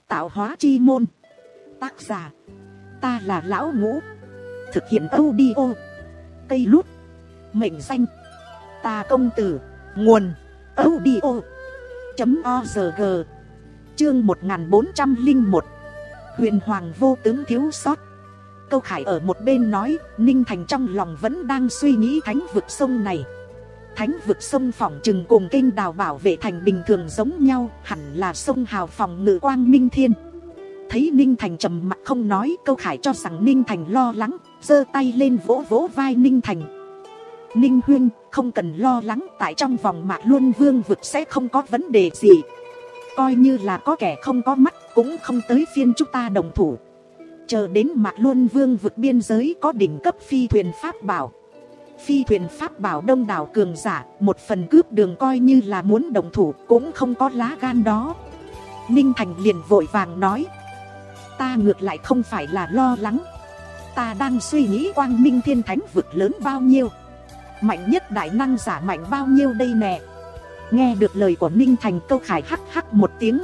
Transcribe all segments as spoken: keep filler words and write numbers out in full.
Tạo hóa chi môn. Tác giả, ta là Lão Ngũ. Thực hiện audio cây lút. Mệnh danh, ta công tử. Nguồn audio chấm org. Chương một nghìn bốn trăm lẻ một. Huyền hoàng vô tướng thiếu sót. Câu Khải ở một bên nói, Ninh Thành trong lòng vẫn đang suy nghĩ thánh vực sông này. Thánh vực sông phỏng chừng cùng kênh đào bảo vệ thành bình thường giống nhau, hẳn là sông hào phòng ngự Quang Minh Thiên. Thấy Ninh Thành trầm mặc không nói, Câu Khải cho rằng Ninh Thành lo lắng, giơ tay lên vỗ vỗ vai Ninh Thành. Ninh huynh, không cần lo lắng, tại trong vòng Mạc Luân Vương vực sẽ không có vấn đề gì. Coi như là có kẻ không có mắt, cũng không tới phiên chúng ta đồng thủ. Chờ đến Mạc Luân Vương vực biên giới có đỉnh cấp phi thuyền pháp bảo. Phi thuyền pháp bảo đông đảo cường giả, một phần cướp đường coi như là muốn đồng thủ, cũng không có lá gan đó. Ninh Thành liền vội vàng nói, ta ngược lại không phải là lo lắng. Ta đang suy nghĩ Quang Minh Thiên thánh vực lớn bao nhiêu, mạnh nhất đại năng giả mạnh bao nhiêu đây nè. Nghe được lời của Ninh Thành, Câu Khải hắc hắc một tiếng.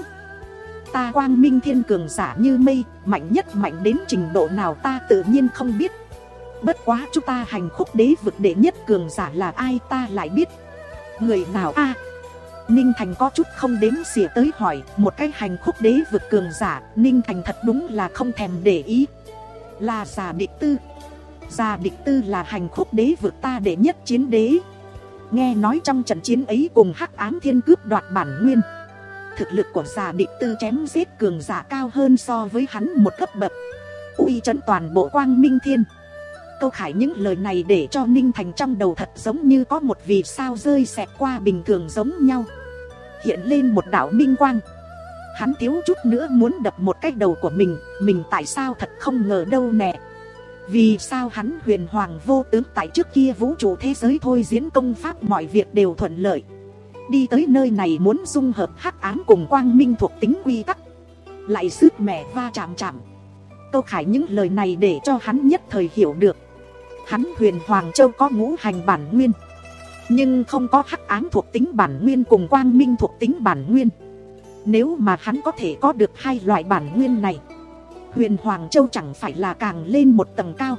Ta Quang Minh Thiên cường giả như mây, mạnh nhất mạnh đến trình độ nào ta tự nhiên không biết. Bất quá chúng ta hành khúc đế vực đệ nhất cường giả là ai ta lại biết. Người nào a? À, Ninh Thành có chút không đếm xỉa tới hỏi. Một cái hành khúc đế vực cường giả, Ninh Thành thật đúng là không thèm để ý. Là Già Địch Tư. Già Địch Tư là hành khúc đế vực ta đệ nhất chiến đế. Nghe nói trong trận chiến ấy cùng Hắc Ám Thiên cướp đoạt bản nguyên, thực lực của Già Địch Tư chém giết cường giả cao hơn so với hắn một cấp bậc, uy trấn toàn bộ Quang Minh Thiên. Câu Khải những lời này để cho Ninh Thành trong đầu thật giống như có một vì sao rơi xẹt qua bình thường giống nhau, hiện lên một đạo minh quang. Hắn thiếu chút nữa muốn đập một cái đầu của mình. Mình tại sao thật không ngờ đâu nè. Vì sao hắn huyền hoàng vô tướng tại trước kia vũ trụ thế giới thôi diễn công pháp mọi việc đều thuận lợi, đi tới nơi này muốn dung hợp hắc ám cùng quang minh thuộc tính quy tắc, lại sứt mẻ va chạm chạm. Câu Khải những lời này để cho hắn nhất thời hiểu được. Hắn huyền hoàng châu có ngũ hành bản nguyên, nhưng không có hắc ám thuộc tính bản nguyên cùng quang minh thuộc tính bản nguyên. Nếu mà hắn có thể có được hai loại bản nguyên này, huyền hoàng châu chẳng phải là càng lên một tầng cao.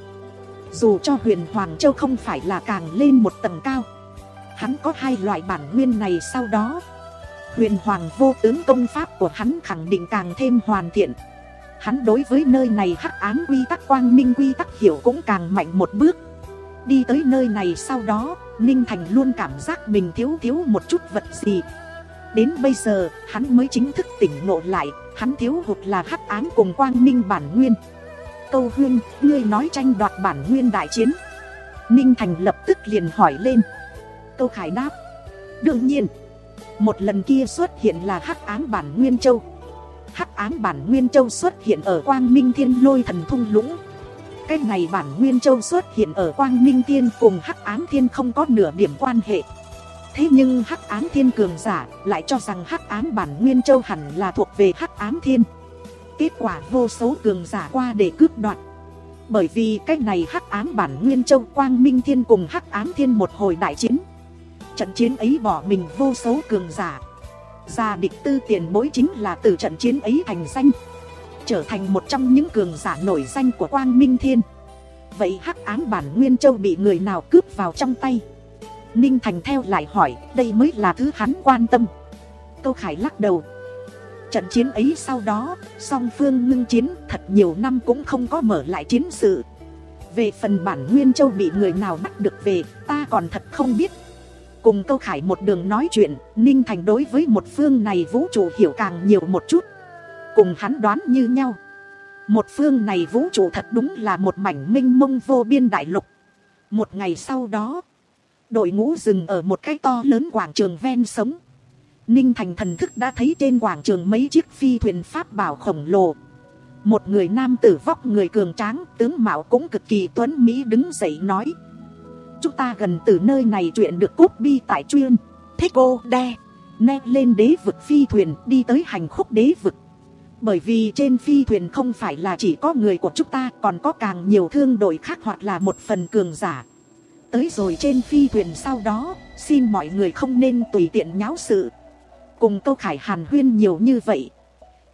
Dù cho huyền hoàng châu không phải là càng lên một tầng cao, hắn có hai loại bản nguyên này sau đó, huyền hoàng vô tướng công pháp của hắn khẳng định càng thêm hoàn thiện. Hắn đối với nơi này hắc ám quy tắc quang minh quy tắc hiểu cũng càng mạnh một bước. Đi tới nơi này sau đó, Ninh Thành luôn cảm giác mình thiếu thiếu một chút vật gì. Đến bây giờ, hắn mới chính thức tỉnh ngộ lại, hắn thiếu hụt là hắc ám cùng quang minh bản nguyên. Câu huynh, ngươi nói tranh đoạt bản nguyên đại chiến. Ninh Thành lập tức liền hỏi lên. Câu Khải đáp, đương nhiên. Một lần kia xuất hiện là hắc ám bản nguyên châu. Hắc ám bản nguyên châu xuất hiện ở Quang Minh Thiên lôi thần thung lũng. Cái này bản nguyên châu xuất hiện ở Quang Minh Thiên cùng hắc ám thiên không có nửa điểm quan hệ. Thế nhưng hắc ám thiên cường giả lại cho rằng hắc ám bản nguyên châu hẳn là thuộc về hắc ám thiên. Kết quả vô số cường giả qua để cướp đoạt. Bởi vì cái này hắc ám bản nguyên châu Quang Minh Thiên cùng hắc ám thiên một hồi đại chiến. Trận chiến ấy bỏ mình vô số cường giả. Già Địch Tư tiền bối chính là từ trận chiến ấy thành danh, trở thành một trong những cường giả nổi danh của Quang Minh Thiên. Vậy hắc ám bản nguyên châu bị người nào cướp vào trong tay? Ninh Thành theo lại hỏi, đây mới là thứ hắn quan tâm. Câu Khải lắc đầu. Trận chiến ấy sau đó, song phương ngưng chiến thật nhiều năm cũng không có mở lại chiến sự. Về phần bản nguyên châu bị người nào bắt được về, ta còn thật không biết. Cùng Câu Khải một đường nói chuyện, Ninh Thành đối với một phương này vũ trụ hiểu càng nhiều một chút. Cùng hắn đoán như nhau, một phương này vũ trụ thật đúng là một mảnh mênh mông vô biên đại lục. Một ngày sau đó, đội ngũ dừng ở một cái to lớn quảng trường ven sống. Ninh Thành thần thức đã thấy trên quảng trường mấy chiếc phi thuyền pháp bảo khổng lồ. Một người nam tử vóc người cường tráng, tướng mạo cũng cực kỳ tuấn mỹ đứng dậy nói, chúng ta gần từ nơi này chuyện được cốt bi tại chuyên thích cô đe nét lên đế vực phi thuyền đi tới hành khúc đế vực. Bởi vì trên phi thuyền không phải là chỉ có người của chúng ta, còn có càng nhiều thương đội khác hoặc là một phần cường giả. Tới rồi trên phi thuyền sau đó, xin mọi người không nên tùy tiện nháo sự. Cùng Câu Khải hàn huyên nhiều như vậy,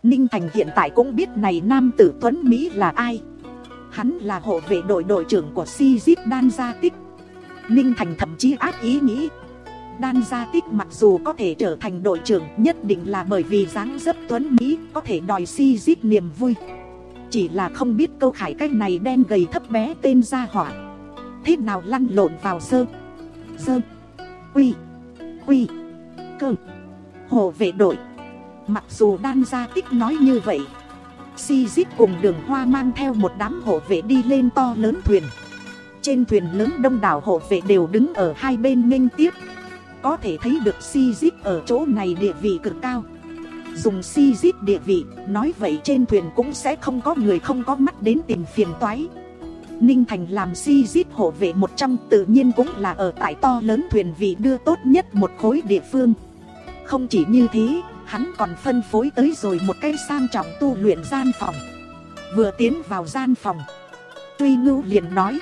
Ninh Thành hiện tại cũng biết này nam tử tuấn Mỹ là ai. Hắn là hộ vệ đội đội trưởng của Si-Giết Đan Gia Tích. Ninh Thành thậm chí ác ý nghĩ, Đan Gia Tích mặc dù có thể trở thành đội trưởng, nhất định là bởi vì dáng dấp tuấn Mỹ có thể đòi Si-Giết niềm vui. Chỉ là không biết câu khải cách này đen gầy thấp bé tên gia hỏa thế nào lăn lộn vào sơ Dơ Quy Quy Cơ hộ vệ đội. Mặc dù Đan Gia Tích nói như vậy, Si-Giết cùng Đường Hoa mang theo một đám hộ vệ đi lên to lớn thuyền. Trên thuyền lớn đông đảo hộ vệ đều đứng ở hai bên nghênh tiếp. Có thể thấy được Si-Giết ở chỗ này địa vị cực cao. Dùng Si-Giết địa vị, nói vậy trên thuyền cũng sẽ không có người không có mắt đến tìm phiền toái. Ninh Thành làm Si-Giết hộ vệ một trong, tự nhiên cũng là ở tại to lớn thuyền vị đưa tốt nhất một khối địa phương. Không chỉ như thế, hắn còn phân phối tới rồi một cái sang trọng tu luyện gian phòng. Vừa tiến vào gian phòng, Truy Ngưu liền nói,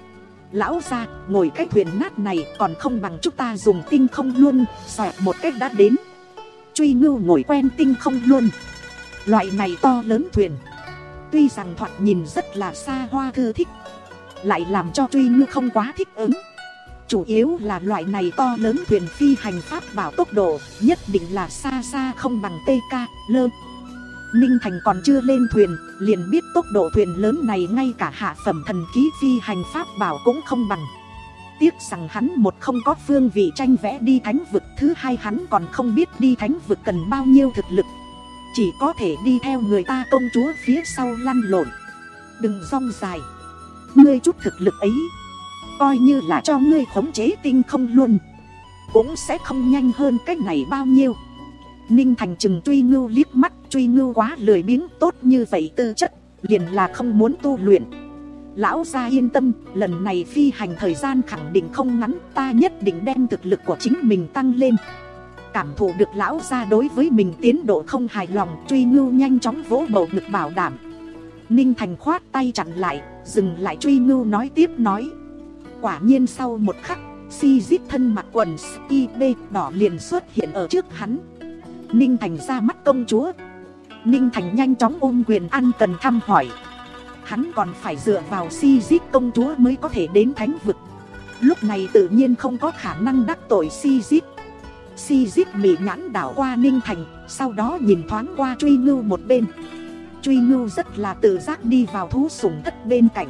lão gia, ngồi cái thuyền nát này còn không bằng chúng ta dùng tinh không luân, xoẹt một cách đã đến. Truy Ngưu ngồi quen tinh không luân. Loại này to lớn thuyền, tuy rằng thoạt nhìn rất là xa hoa thư thích, lại làm cho Truy Ngưu không quá thích ứng. Chủ yếu là loại này to lớn thuyền phi hành pháp bảo tốc độ nhất định là xa xa không bằng tê ca, lơ. Ninh Thành còn chưa lên thuyền, liền biết tốc độ thuyền lớn này ngay cả hạ phẩm thần khí phi hành pháp bảo cũng không bằng. Tiếc rằng hắn một không có phương vị tranh vẽ đi thánh vực, thứ hai hắn còn không biết đi thánh vực cần bao nhiêu thực lực. Chỉ có thể đi theo người ta công chúa phía sau lăn lộn. Đừng rong dài, ngươi chút thực lực ấy coi như là cho ngươi khống chế tinh không luôn, cũng sẽ không nhanh hơn cách này bao nhiêu. Ninh Thành chừng Truy Ngưu liếc mắt, Truy Ngưu quá lười biếng, tốt như vậy tư chất, liền là không muốn tu luyện. Lão gia yên tâm, lần này phi hành thời gian khẳng định không ngắn, ta nhất định đem thực lực của chính mình tăng lên. Cảm thụ được lão gia đối với mình tiến độ không hài lòng, Truy Ngưu nhanh chóng vỗ bầu ngực bảo đảm. Ninh Thành khoát tay chặn lại, dừng lại. Truy Ngưu nói tiếp nói, quả nhiên sau một khắc, Si-Giết thân mặc quần ski đỏ liền xuất hiện ở trước hắn. Ninh Thành ra mắt công chúa. Ninh Thành nhanh chóng ôm quyền ăn cần thăm hỏi. Hắn còn phải dựa vào Si-Giết công chúa mới có thể đến thánh vực. Lúc này tự nhiên không có khả năng đắc tội Si-Giết. Si-Giết mỉ nhãn đảo qua Ninh Thành, sau đó nhìn thoáng qua Truy Ngưu một bên. Truy Ngưu rất là tự giác đi vào thú sủng thất bên cạnh.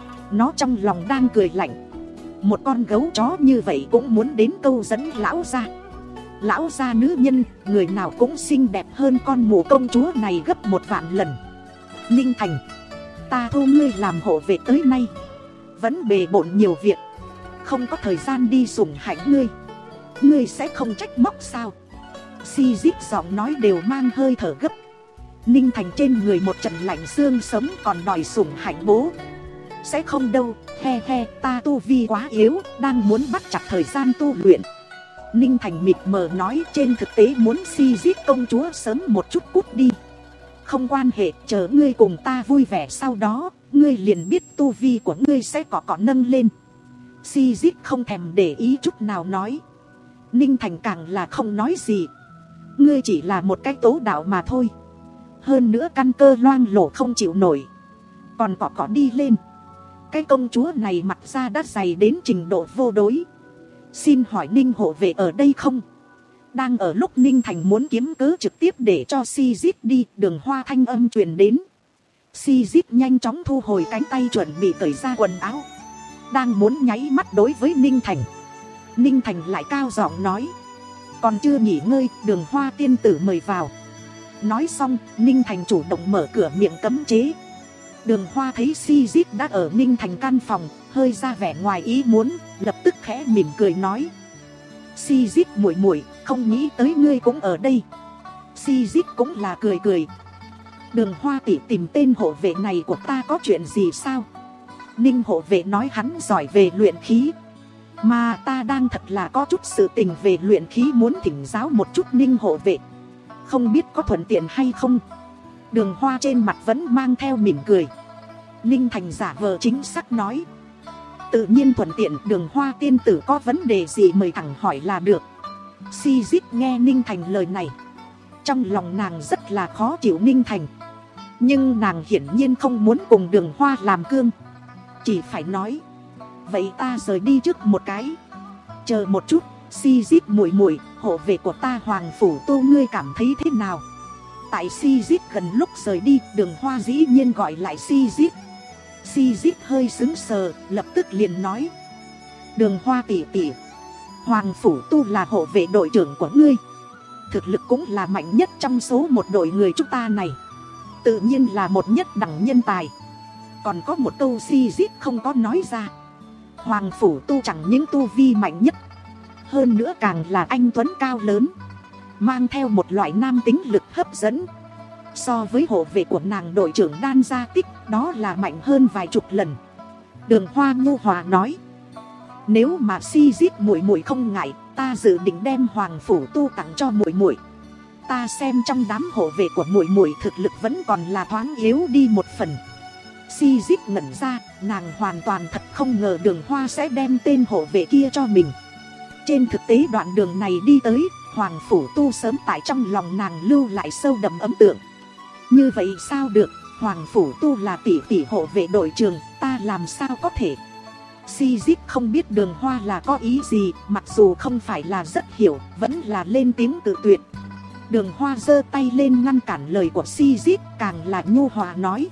Nó trong lòng đang cười lạnh, một con gấu chó như vậy cũng muốn đến câu dẫn lão gia. Lão gia nữ nhân, người nào cũng xinh đẹp hơn con mụ công chúa này gấp một vạn lần. Ninh Thành, ta thu ngươi làm hộ vệ tới nay, vẫn bề bộn nhiều việc, không có thời gian đi sủng hạnh ngươi. Ngươi sẽ không trách móc sao? Si-Giết giọng nói đều mang hơi thở gấp. Ninh Thành trên người một trận lạnh xương sống còn đòi sủng hạnh bố. Sẽ không đâu, he he, ta tu vi quá yếu, đang muốn bắt chặt thời gian tu luyện. Ninh Thành mịt mờ nói, trên thực tế muốn Si-Giết công chúa sớm một chút cút đi. Không quan hệ, chờ ngươi cùng ta vui vẻ, sau đó ngươi liền biết tu vi của ngươi sẽ có có nâng lên. Si-Giết không thèm để ý chút nào nói. Ninh Thành càng là không nói gì. Ngươi chỉ là một cái tố đạo mà thôi. Hơn nữa căn cơ loang lổ không chịu nổi, còn cỏ cỏ đi lên. Cái công chúa này mặt ra đã dày đến trình độ vô đối. Xin hỏi Ninh hộ vệ ở đây không? Đang ở lúc Ninh Thành muốn kiếm cớ trực tiếp để cho Si-Giết đi, Đường Hoa thanh âm truyền đến. Si-Giết nhanh chóng thu hồi cánh tay chuẩn bị cởi ra quần áo, đang muốn nháy mắt đối với Ninh Thành. Ninh Thành lại cao giọng nói, còn chưa nghỉ ngơi, Đường Hoa tiên tử mời vào. Nói xong, Ninh Thành chủ động mở cửa miệng cấm chế. Đường Hoa thấy Si-Giết đã ở Ninh Thành căn phòng, hơi ra vẻ ngoài ý muốn, lập tức khẽ mỉm cười nói, Si-Giết muội muội, không nghĩ tới ngươi cũng ở đây. Si-Giết cũng là cười cười. Đường Hoa tỷ tìm tên hộ vệ này của ta có chuyện gì sao? Ninh hộ vệ nói hắn giỏi về luyện khí, mà ta đang thật là có chút sự tình về luyện khí muốn thỉnh giáo một chút Ninh hộ vệ, không biết có thuận tiện hay không? Đường Hoa trên mặt vẫn mang theo mỉm cười. Ninh Thành giả vờ chính xác nói, tự nhiên thuận tiện, Đường Hoa tiên tử có vấn đề gì mời thẳng hỏi là được. Si-Giết nghe Ninh Thành lời này, Trong lòng nàng rất là khó chịu Ninh Thành, nhưng nàng hiển nhiên không muốn cùng Đường Hoa làm cương, chỉ phải nói vậy ta rời đi trước một cái. Chờ một chút, Si Dít muội muội, hộ vệ của ta Hoàng Phủ Tu ngươi cảm thấy thế nào? Tại Si Dít gần lúc rời đi, Đường Hoa dĩ nhiên gọi lại Si Dít. Si Dít hơi sững sờ, lập tức liền nói: Đường Hoa tỷ tỷ, Hoàng Phủ Tu là hộ vệ đội trưởng của ngươi, thực lực cũng là mạnh nhất trong số một đội người chúng ta này, tự nhiên là một nhất đẳng nhân tài. Còn có một câu Si Dít không có nói ra, Hoàng Phủ Tu chẳng những tu vi mạnh nhất, hơn nữa càng là anh tuấn cao lớn, mang theo một loại nam tính lực hấp dẫn. So với hộ vệ của nàng đội trưởng Đan Gia Tích, đó là mạnh hơn vài chục lần. Đường Hoa nhu hòa nói: Nếu mà Si Dít muội muội không ngại, ta dự định đem Hoàng Phủ Tu tặng cho muội muội. Ta xem trong đám hộ vệ của muội muội thực lực vẫn còn là thoáng yếu đi một phần. Si Dít ngẩn ra, nàng hoàn toàn thật không ngờ Đường Hoa sẽ đem tên hộ vệ kia cho mình. Trên thực tế đoạn đường này đi tới, Hoàng Phủ Tu sớm tại trong lòng nàng lưu lại sâu đậm ấn tượng. Như vậy sao được, Hoàng Phủ Tu là tỷ tỷ hộ vệ đội trưởng, ta làm sao có thể. Si Dít không biết Đường Hoa là có ý gì, mặc dù không phải là rất hiểu, vẫn là lên tiếng cự tuyệt. Đường Hoa giơ tay lên ngăn cản lời của Si Dít, càng là nhu hòa nói: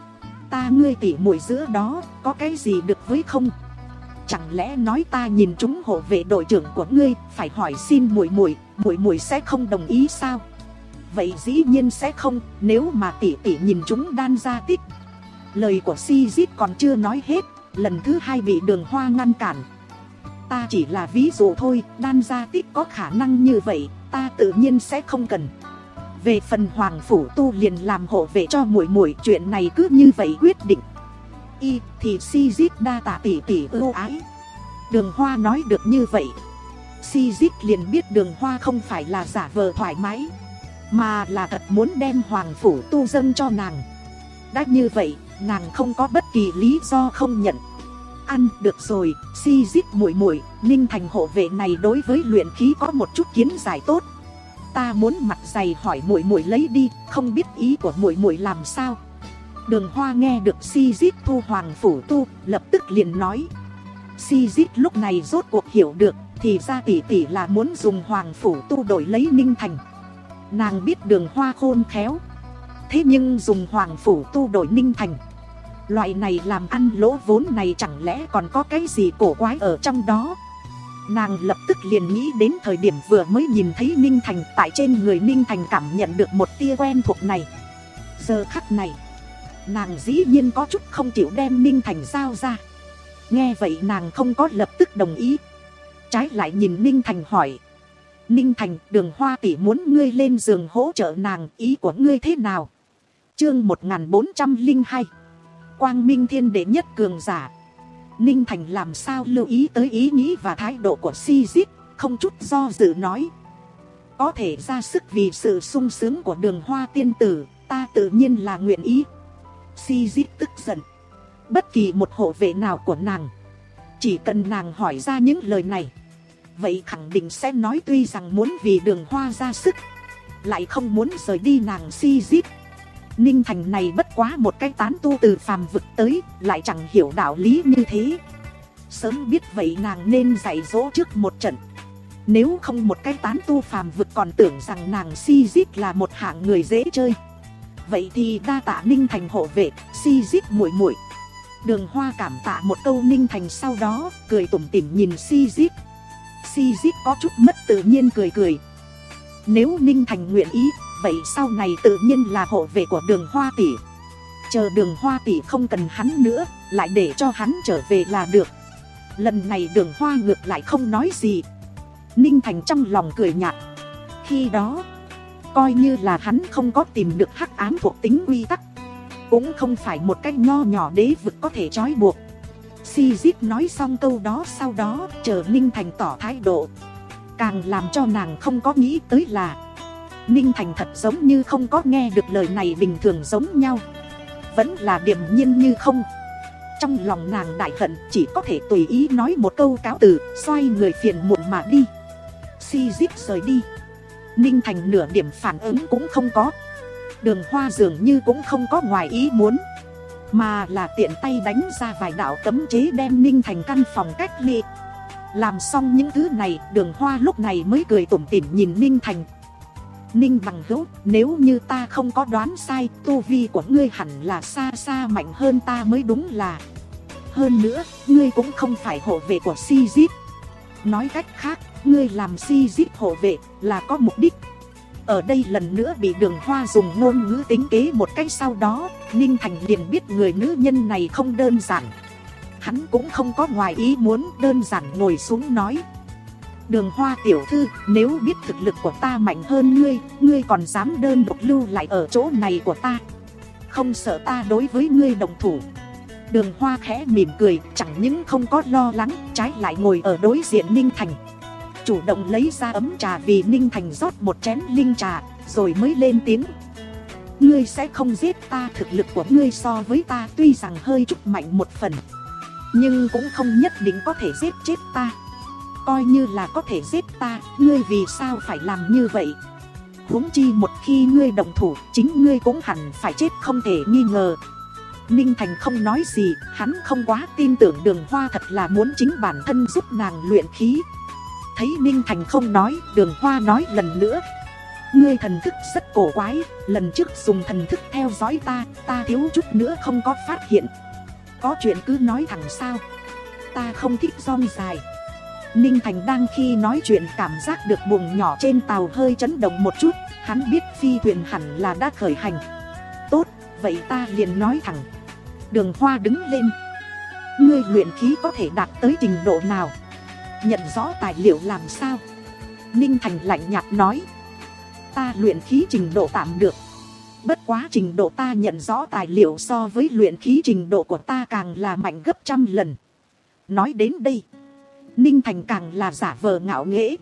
Ta ngươi tỷ muội giữa đó, có cái gì được với không? Chẳng lẽ nói ta nhìn trúng hộ vệ đội trưởng của ngươi, phải hỏi xin muội muội, muội muội sẽ không đồng ý sao? Vậy dĩ nhiên sẽ không, nếu mà tỷ tỷ nhìn trúng Đan Gia Tích. Lời của Si Dít còn chưa nói hết, lần thứ hai bị Đường Hoa ngăn cản. Ta chỉ là ví dụ thôi, Đan Gia Tích có khả năng như vậy, ta tự nhiên sẽ không cần. Về phần Hoàng Phủ Tu liền làm hộ vệ cho muội muội, chuyện này cứ như vậy quyết định. Y thì Si Dít đa tạ tỷ tỷ ưu ái. Đường Hoa nói được như vậy, Si Dít liền biết Đường Hoa không phải là giả vờ thoải mái, mà là thật muốn đem Hoàng Phủ Tu dâng cho nàng. Đã như vậy, nàng không có bất kỳ lý do không nhận. Ăn được rồi, Si Dít muội muội, Ninh Thành hộ vệ này đối với luyện khí có một chút kiến giải tốt. Ta muốn mặt dày hỏi muội muội lấy đi, không biết ý của muội muội làm sao. Đường Hoa nghe được Si Dít thu Hoàng Phủ Tu, lập tức liền nói. Si Dít lúc này rốt cuộc hiểu được, thì ra tỷ tỷ là muốn dùng Hoàng Phủ Tu đổi lấy Ninh Thành. Nàng biết Đường Hoa khôn khéo, thế nhưng dùng Hoàng Phủ Tu đổi Ninh Thành, loại này làm ăn lỗ vốn này chẳng lẽ còn có cái gì cổ quái ở trong đó. Nàng lập tức liền nghĩ đến thời điểm vừa mới nhìn thấy Ninh Thành, tại trên người Ninh Thành cảm nhận được một tia quen thuộc này. Giờ khắc này, nàng dĩ nhiên có chút không chịu đem Ninh Thành giao ra. Nghe vậy nàng không có lập tức đồng ý, trái lại nhìn Ninh Thành hỏi: Ninh Thành, Đường Hoa tỷ muốn ngươi lên giường hỗ trợ nàng, ý của ngươi thế nào? Chương một nghìn bốn trăm lẻ hai, Quang Minh Thiên Đệ nhất cường giả. Ninh Thành làm sao lưu ý tới ý nghĩ và thái độ của Si Dít, không chút do dự nói: Có thể ra sức vì sự sung sướng của Đường Hoa tiên tử, ta tự nhiên là nguyện ý. Si Dít tức giận, bất kỳ một hộ vệ nào của nàng, chỉ cần nàng hỏi ra những lời này, vậy khẳng định sẽ nói tuy rằng muốn vì Đường Hoa ra sức, lại không muốn rời đi nàng Si Dít. Ninh Thành này bất quá một cái tán tu từ phàm vực tới, lại chẳng hiểu đạo lý như thế. Sớm biết vậy nàng nên dạy dỗ trước một trận. Nếu không một cái tán tu phàm vực còn tưởng rằng nàng Si Dít là một hạng người dễ chơi. Vậy thì đa tạ Ninh Thành hộ vệ, Si Dít muội muội. Đường Hoa cảm tạ một câu Ninh Thành, sau đó cười tủm tỉm nhìn Si Dít. Si Dít có chút mất tự nhiên cười cười. Nếu Ninh Thành nguyện ý, vậy sau này tự nhiên là hộ vệ của Đường Hoa tỷ. Chờ Đường Hoa tỷ không cần hắn nữa, lại để cho hắn trở về là được. Lần này Đường Hoa ngược lại không nói gì. Ninh Thành trong lòng cười nhạt. Khi đó, coi như là hắn không có tìm được hắc ám thuộc tính quy tắc, cũng không phải một cái nho nhỏ đế vực có thể trói buộc. Si Dít nói xong câu đó, sau đó chờ Ninh Thành tỏ thái độ. Càng làm cho nàng không có nghĩ tới là Ninh Thành thật giống như không có nghe được lời này bình thường giống nhau, vẫn là điềm nhiên như không. Trong lòng nàng đại hận, chỉ có thể tùy ý nói một câu cáo từ, xoay người phiền muộn mà đi. Si Dít rời đi, Ninh Thành nửa điểm phản ứng cũng không có. Đường Hoa dường như cũng không có ngoài ý muốn, mà là tiện tay đánh ra vài đạo cấm chế đem Ninh Thành căn phòng cách ly. Làm xong những thứ này, Đường Hoa lúc này mới cười tủm tỉm nhìn Ninh Thành. Ninh bằng hữu, nếu như ta không có đoán sai, tu vi của ngươi hẳn là xa xa mạnh hơn ta mới đúng là. Hơn nữa, ngươi cũng không phải hộ vệ của Si-Giết. Nói cách khác, ngươi làm Si-Giết hộ vệ là có mục đích. Ở đây lần nữa bị Đường Hoa dùng ngôn ngữ tính kế một cách, sau đó Ninh Thành liền biết người nữ nhân này không đơn giản. Hắn cũng không có ngoài ý muốn, đơn giản ngồi xuống nói: Đường Hoa tiểu thư, nếu biết thực lực của ta mạnh hơn ngươi, ngươi còn dám đơn độc lưu lại ở chỗ này của ta, không sợ ta đối với ngươi đồng thủ? Đường Hoa khẽ mỉm cười, chẳng những không có lo lắng, trái lại ngồi ở đối diện Ninh Thành, chủ động lấy ra ấm trà vì Ninh Thành rót một chén linh trà, rồi mới lên tiếng: Ngươi sẽ không giết ta, thực lực của ngươi so với ta tuy rằng hơi chút mạnh một phần, nhưng cũng không nhất định có thể giết chết ta. Coi như là có thể giết ta, ngươi vì sao phải làm như vậy? Huống chi một khi ngươi đồng thủ, chính ngươi cũng hẳn phải chết không thể nghi ngờ. Ninh Thành không nói gì, hắn không quá tin tưởng Đường Hoa thật là muốn chính bản thân giúp nàng luyện khí. Thấy Ninh Thành không nói, Đường Hoa nói lần nữa: Ngươi thần thức rất cổ quái, lần trước dùng thần thức theo dõi ta, ta thiếu chút nữa không có phát hiện. Có chuyện cứ nói thẳng sao, ta không thích rong dài. Ninh Thành đang khi nói chuyện cảm giác được buồng nhỏ trên tàu hơi chấn động một chút, hắn biết phi thuyền hẳn là đã khởi hành. Tốt, vậy ta liền nói thẳng. Đường Hoa đứng lên: Ngươi luyện khí có thể đạt tới trình độ nào? Nhận rõ tài liệu làm sao? Ninh Thành lạnh nhạt nói: Ta luyện khí trình độ tạm được. Bất quá trình độ ta nhận rõ tài liệu so với luyện khí trình độ của ta càng là mạnh gấp trăm lần. Nói đến đây, Ninh Thành càng là giả vờ ngạo nghễ.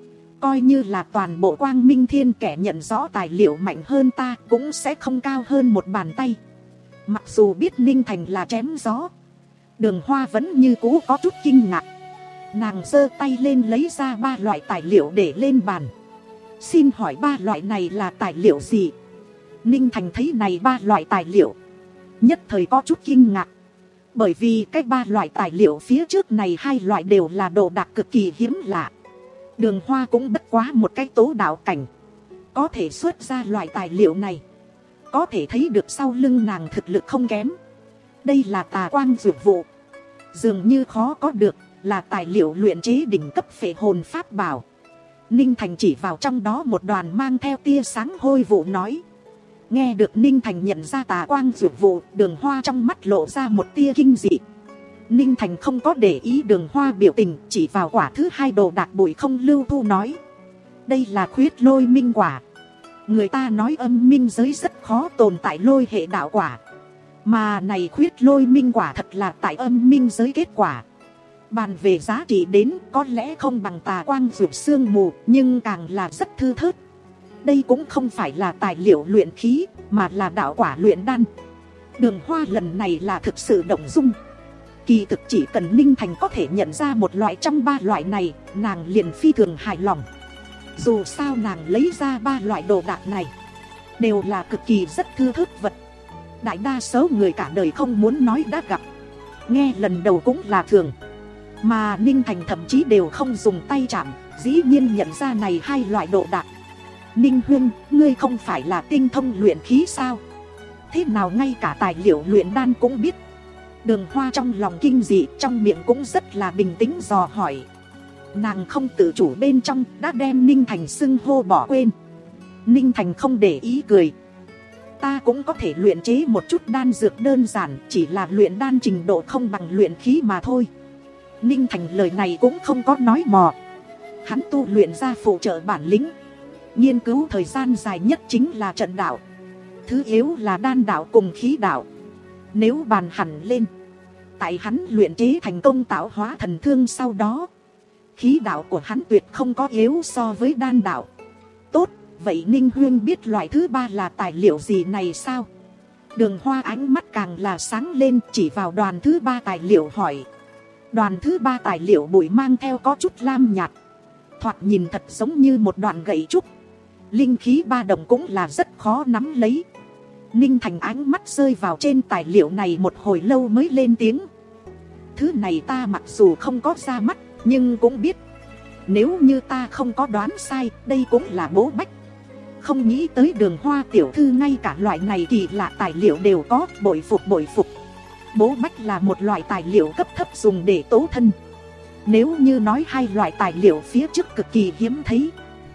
Coi như là toàn bộ Quang Minh Thiên kẻ nhận rõ tài liệu mạnh hơn ta cũng sẽ không cao hơn một bàn tay. Mặc dù biết Ninh Thành là chém gió, Đường Hoa vẫn như cũ có chút kinh ngạc. Nàng giơ tay lên lấy ra ba loại tài liệu để lên bàn. Xin hỏi ba loại này là tài liệu gì? Ninh Thành thấy này ba loại tài liệu, nhất thời có chút kinh ngạc. Bởi vì cái ba loại tài liệu phía trước này hai loại đều là đồ đạc cực kỳ hiếm lạ. Đường Hoa cũng bất quá một cái tố đạo cảnh, có thể xuất ra loại tài liệu này, có thể thấy được sau lưng nàng thực lực không kém. Đây là tà quang dược vụ, dường như khó có được, là tài liệu luyện chế đỉnh cấp phệ hồn pháp bảo. Ninh Thành chỉ vào trong đó một đoàn mang theo tia sáng hôi vụ nói. Nghe được Ninh Thành nhận ra tà quang dược vụ, Đường Hoa trong mắt lộ ra một tia kinh dị. Ninh Thành không có để ý Đường Hoa biểu tình, chỉ vào quả thứ hai đồ đạc bụi không lưu thu nói. Đây là khuyết lôi minh quả. Người ta nói âm minh giới rất khó tồn tại lôi hệ đạo quả, mà này khuyết lôi minh quả thật là tại âm minh giới kết quả. Bàn về giá trị đến có lẽ không bằng tà quang dược sương mù, nhưng càng là rất thư thớt. Đây cũng không phải là tài liệu luyện khí, mà là đạo quả luyện đan. Đường Hoa lần này là thực sự động dung. Kỳ thực chỉ cần Ninh Thành có thể nhận ra một loại trong ba loại này, nàng liền phi thường hài lòng. Dù sao nàng lấy ra ba loại đồ đạc này đều là cực kỳ rất thư thớt vật. Đại đa số người cả đời không muốn nói đã gặp, nghe lần đầu cũng là thường. Mà Ninh Thành thậm chí đều không dùng tay chạm, dĩ nhiên nhận ra này hai loại đồ đạc. Ninh Huyên, ngươi không phải là tinh thông luyện khí sao? Thế nào ngay cả tài liệu luyện đan cũng biết? Đường Hoa trong lòng kinh dị, trong miệng cũng rất là bình tĩnh dò hỏi. Nàng không tự chủ bên trong đã đem Ninh Thành xưng hô bỏ quên. Ninh Thành không để ý cười. Ta cũng có thể luyện chế một chút đan dược đơn giản, chỉ là luyện đan trình độ không bằng luyện khí mà thôi. Ninh Thành lời này cũng không có nói mò. Hắn tu luyện ra phụ trợ bản lĩnh, nghiên cứu thời gian dài nhất chính là trận đạo. Thứ yếu là đan đạo cùng khí đạo. Nếu bàn hẳn lên, tại hắn luyện chế thành công tạo hóa thần thương sau đó, khí đạo của hắn tuyệt không có yếu so với đan đạo. Tốt, vậy Ninh Huyên biết loại thứ ba là tài liệu gì này sao? Đường Hoa ánh mắt càng là sáng lên, chỉ vào đoàn thứ ba tài liệu hỏi. Đoàn thứ ba tài liệu bụi mang theo có chút lam nhạt, thoạt nhìn thật giống như một đoạn gậy trúc. linh khí ba động cũng là rất khó nắm lấy. Ninh Thành ánh mắt rơi vào trên tài liệu này một hồi lâu mới lên tiếng. Thứ này ta mặc dù không có ra mắt, nhưng cũng biết. Nếu như ta không có đoán sai, đây cũng là bố bách. Không nghĩ tới Đường Hoa tiểu thư ngay cả loại này kỳ lạ tài liệu đều có, bội phục bội phục. Bố bách là một loại tài liệu cấp thấp dùng để tố thân. Nếu như nói hai loại tài liệu phía trước cực kỳ hiếm thấy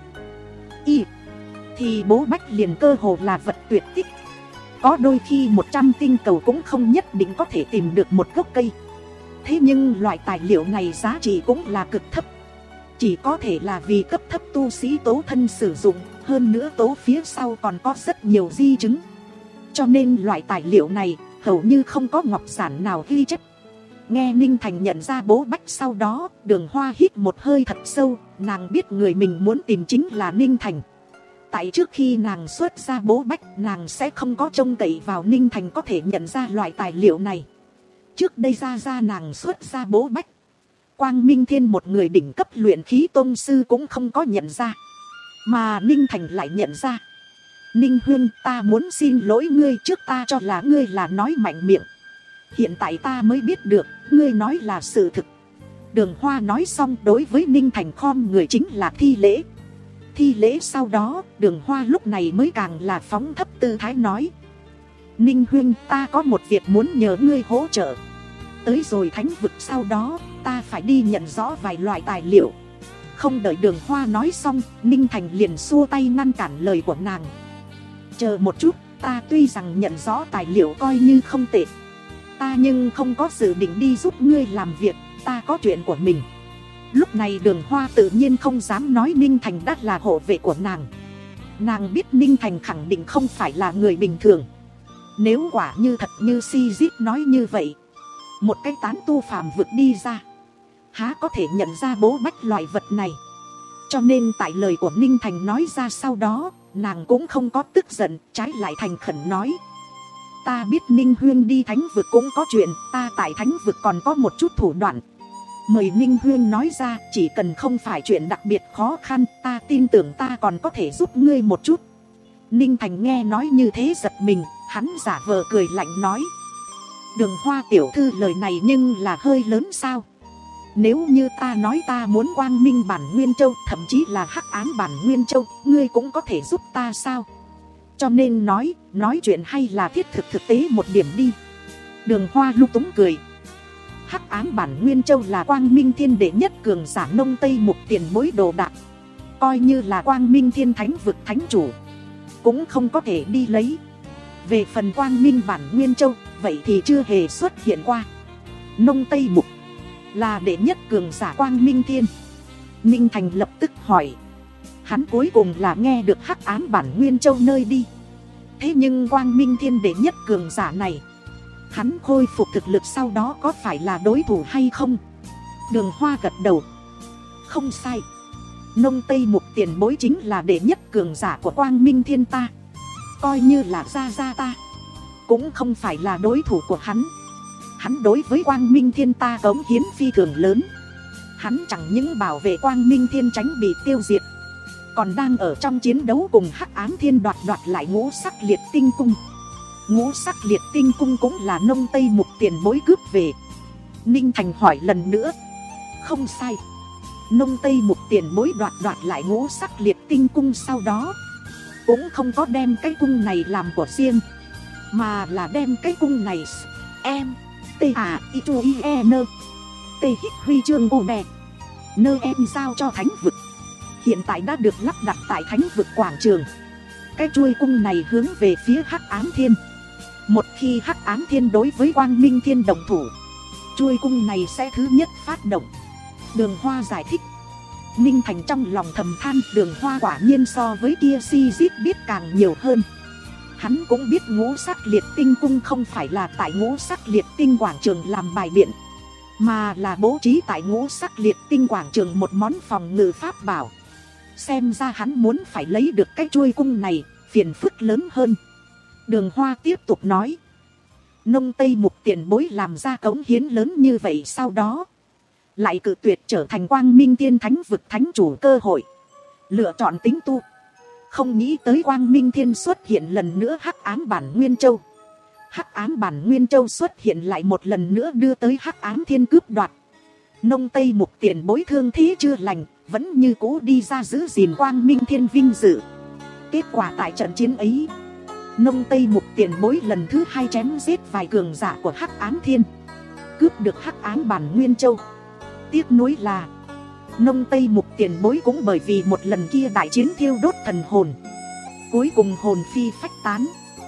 y, thì bố bách liền cơ hồ là vật tuyệt tích. Có đôi khi một trăm tinh cầu cũng không nhất định có thể tìm được một gốc cây. Thế nhưng loại tài liệu này giá trị cũng là cực thấp. Chỉ có thể là vì cấp thấp tu sĩ tố thân sử dụng. Hơn nữa tố phía sau còn có rất nhiều di chứng. Cho nên loại tài liệu này hầu như không có ngọc giản nào ghi chép. Nghe Ninh Thành nhận ra bố bách sau đó, Đường Hoa hít một hơi thật sâu. Nàng biết người mình muốn tìm chính là Ninh Thành. Tại trước khi nàng xuất ra bố bách, nàng sẽ không có trông cậy vào Ninh Thành có thể nhận ra loại tài liệu này. Trước đây ra ra nàng xuất ra bố bách, Quang Minh Thiên một người đỉnh cấp luyện khí tôn sư cũng không có nhận ra. Mà Ninh Thành lại nhận ra. Ninh Huyên, ta muốn xin lỗi ngươi, trước ta cho là ngươi là nói mạnh miệng. Hiện tại ta mới biết được, ngươi nói là sự thực. Đường Hoa nói xong đối với Ninh Thành khom người chính là thi lễ. Thi lễ sau đó, Đường Hoa lúc này mới càng là phóng thấp tư thái nói. Ninh Huyên, ta có một việc muốn nhờ ngươi hỗ trợ. Tới rồi thánh vực sau đó, ta phải đi nhận rõ vài loại tài liệu. Không đợi Đường Hoa nói xong, Ninh Thành liền xua tay ngăn cản lời của nàng. Chờ một chút, ta tuy rằng nhận rõ tài liệu coi như không tệ, ta nhưng không có dự định đi giúp ngươi làm việc, ta có chuyện của mình. Lúc này Đường Hoa tự nhiên không dám nói Ninh Thành đã là hộ vệ của nàng. Nàng biết Ninh Thành khẳng định không phải là người bình thường. Nếu quả như thật như Si-Zip nói như vậy, một cái tán tu phàm vực đi ra, há có thể nhận ra bố bách loại vật này. Cho nên tại lời của Ninh Thành nói ra sau đó, nàng cũng không có tức giận, trái lại thành khẩn nói. Ta biết Ninh Huyên đi thánh vực cũng có chuyện, ta tại thánh vực còn có một chút thủ đoạn. Mời Ninh Huyên nói ra, chỉ cần không phải chuyện đặc biệt khó khăn, ta tin tưởng ta còn có thể giúp ngươi một chút. Ninh Thành nghe nói như thế giật mình, hắn giả vờ cười lạnh nói. Đường Hoa tiểu thư lời này nhưng là hơi lớn sao? Nếu như ta nói ta muốn quang minh bản Nguyên Châu, thậm chí là hắc ám bản Nguyên Châu, ngươi cũng có thể giúp ta sao? Cho nên nói, nói chuyện hay là thiết thực thực tế một điểm đi. Đường Hoa lung túng cười. Hắc ám bản Nguyên Châu là Quang Minh Thiên đệ nhất cường giả nông Tây Mục tiền bối đồ đạc. Coi như là Quang Minh Thiên thánh vực thánh chủ, cũng không có thể đi lấy. Về phần Quang Minh bản Nguyên Châu, vậy thì chưa hề xuất hiện qua. Nông Tây Mục là đệ nhất cường giả Quang Minh Thiên. Ninh Thành lập tức hỏi. Hắn cuối cùng là nghe được hắc ám bản Nguyên Châu nơi đi. Thế nhưng Quang Minh Thiên đệ nhất cường giả này, hắn khôi phục thực lực sau đó có phải là đối thủ hay không? Đường Hoa gật đầu. Không sai. Nông Tây Mục tiền bối chính là đệ nhất cường giả của Quang Minh Thiên ta. Coi như là gia gia ta, cũng không phải là đối thủ của hắn. Hắn đối với Quang Minh Thiên ta cống hiến phi thường lớn. Hắn chẳng những bảo vệ Quang Minh Thiên tránh bị tiêu diệt, còn đang ở trong chiến đấu cùng hắc ám thiên đoạt đoạt lại ngũ sắc liệt tinh cung. Ngũ sắc liệt tinh cung cũng là Nông Tây Mục tiền bối cướp về. Ninh Thành hỏi lần nữa. Không sai. Nông Tây Mục tiền bối đoạt đoạt lại ngũ sắc liệt tinh cung sau đó, cũng không có đem cái cung này làm của riêng, mà là đem cái cung này em T A I T U I E N T hít huy chương ô đè nơ em giao cho thánh vực. Hiện tại đã được lắp đặt tại thánh vực quảng trường. Cái chuôi cung này hướng về phía hắc ám thiên. Một khi hắc ám thiên đối với Quang Minh Thiên đồng thủ, chuôi cung này sẽ thứ nhất phát động. Đường Hoa giải thích. Ninh Thành trong lòng thầm than, Đường Hoa quả nhiên so với kia Si-Zip biết càng nhiều hơn. Hắn cũng biết ngũ sắc liệt tinh cung không phải là tại ngũ sắc liệt tinh quảng trường làm bài biện, mà là bố trí tại ngũ sắc liệt tinh quảng trường một món phòng ngự pháp bảo. Xem ra hắn muốn phải lấy được cái chuôi cung này, phiền phức lớn hơn. Đường Hoa tiếp tục nói. Nông Tây Mục tiền bối làm ra cống hiến lớn như vậy, sau đó lại cự tuyệt trở thành Quang Minh Thiên thánh vực thánh chủ cơ hội, lựa chọn tính tu, Không nghĩ tới Quang Minh Thiên xuất hiện lần nữa hắc ám bản Nguyên Châu. Hắc ám bản Nguyên Châu xuất hiện lại một lần nữa đưa tới hắc ám thiên cướp đoạt. Nông Tây Mục tiền bối thương thế chưa lành, vẫn như cũ đi ra giữ gìn Quang Minh Thiên vinh dự. Kết quả tại trận chiến ấy, Nông Tây Mục tiền bối lần thứ hai chém giết vài cường giả của hắc ám thiên, cướp được hắc ám bản Nguyên Châu. Tiếc nuối là Nông Tây Mục tiền bối cũng bởi vì một lần kia đại chiến thiêu đốt thần hồn, cuối cùng hồn phi phách tán,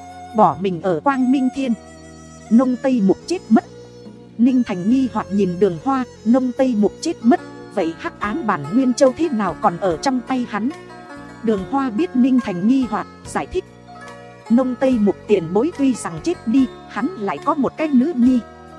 bỏ mình ở Quang Minh Thiên. Nông Tây Mục chết mất. Ninh Thành nghi hoặc nhìn Đường Hoa. Nông Tây Mục chết mất, vậy hắc ám bản Nguyên Châu thế nào còn ở trong tay hắn? Đường Hoa biết Ninh Thành nghi hoặc, giải thích. Nông Tây Mục tiền bối tuy rằng chết đi, hắn lại có một cái nữ nhi.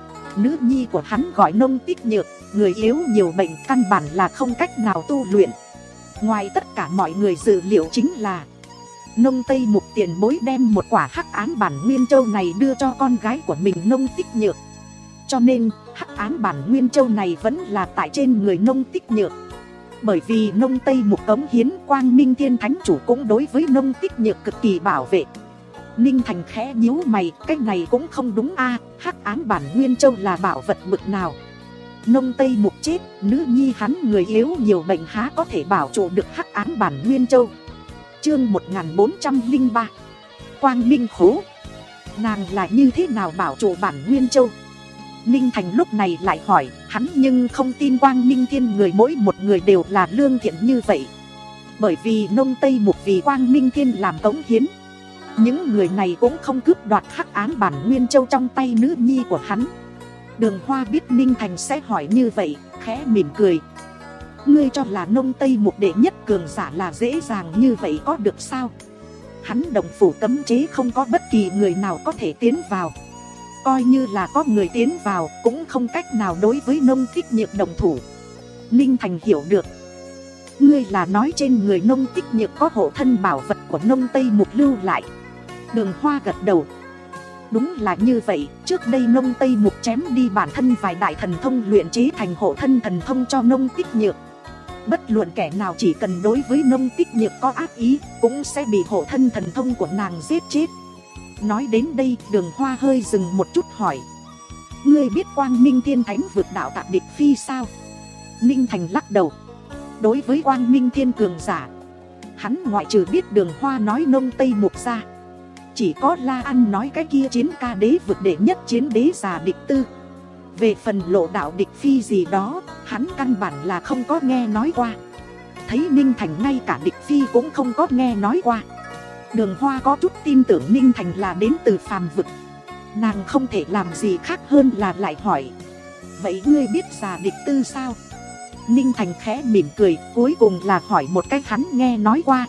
Nữ nhi của hắn gọi Nông Tích Nhược, người yếu nhiều bệnh, căn bản là không cách nào tu luyện. Ngoài tất cả mọi người dự liệu chính là Nông Tây Mục tiền bối đem một quả hắc ám bản Nguyên Châu này đưa cho con gái của mình Nông Tích Nhược. Cho nên hắc ám bản Nguyên Châu này vẫn là tại trên người Nông Tích Nhược. Bởi vì Nông Tây Mục cống hiến, Quang Minh Thiên Thánh Chủ cũng đối với Nông Tích Nhược cực kỳ bảo vệ. Ninh Thành khẽ nhíu mày, cái này cũng không đúng a, hắc ám bản Nguyên Châu là bảo vật bực nào? Nông Tây Mục chết, nữ nhi hắn người yếu nhiều bệnh há có thể bảo trụ được hắc ám bản Nguyên Châu. Chương một nghìn bốn trăm lẻ ba Quang Minh Khố. Nàng là như thế nào bảo trụ bản Nguyên Châu? Ninh Thành lúc này lại hỏi, hắn nhưng không tin Quang Minh Thiên người mỗi một người đều là lương thiện như vậy. Bởi vì Nông Tây Mục vì Quang Minh Thiên làm cống hiến, những người này cũng không cướp đoạt hắc ám bản Nguyên Châu trong tay nữ nhi của hắn. Đường Hoa biết Ninh Thành sẽ hỏi như vậy, khẽ mỉm cười. Ngươi cho là Nông Tây Mục đệ nhất cường giả là dễ dàng như vậy có được sao? Hắn đồng phủ cấm chế không có bất kỳ người nào có thể tiến vào. Coi như là có người tiến vào, cũng không cách nào đối với Nông Tích Nhược đồng thủ. Ninh Thành hiểu được. Ngươi là nói trên người Nông Tích Nhược có hộ thân bảo vật của Nông Tây Mục lưu lại. Đường Hoa gật đầu. Đúng là như vậy, trước đây Nông Tây Mục chém đi bản thân vài đại thần thông luyện chế thành hộ thân thần thông cho Nông Tích Nhược. Bất luận kẻ nào chỉ cần đối với Nông Tích Nhược có ác ý, cũng sẽ bị hộ thân thần thông của nàng giết chết. Nói đến đây, Đường Hoa hơi dừng một chút hỏi. Ngươi biết Quang Minh Thiên Thánh vượt đạo Tạp Địch Phi sao? Ninh Thành lắc đầu. Đối với Quang Minh Thiên cường giả, hắn ngoại trừ biết Đường Hoa nói Nông Tây Mục ra, chỉ có La Ăn nói cái kia chiến ca đế vượt đệ nhất chiến đế già địch tư. Về phần lộ đạo địch phi gì đó, hắn căn bản là không có nghe nói qua. Thấy Ninh Thành ngay cả địch phi cũng không có nghe nói qua, Đường Hoa có chút tin tưởng Ninh Thành là đến từ phàm vực. Nàng không thể làm gì khác hơn là lại hỏi. Vậy ngươi biết già địch tư sao? Ninh Thành khẽ mỉm cười, cuối cùng là hỏi một cách hắn nghe nói qua.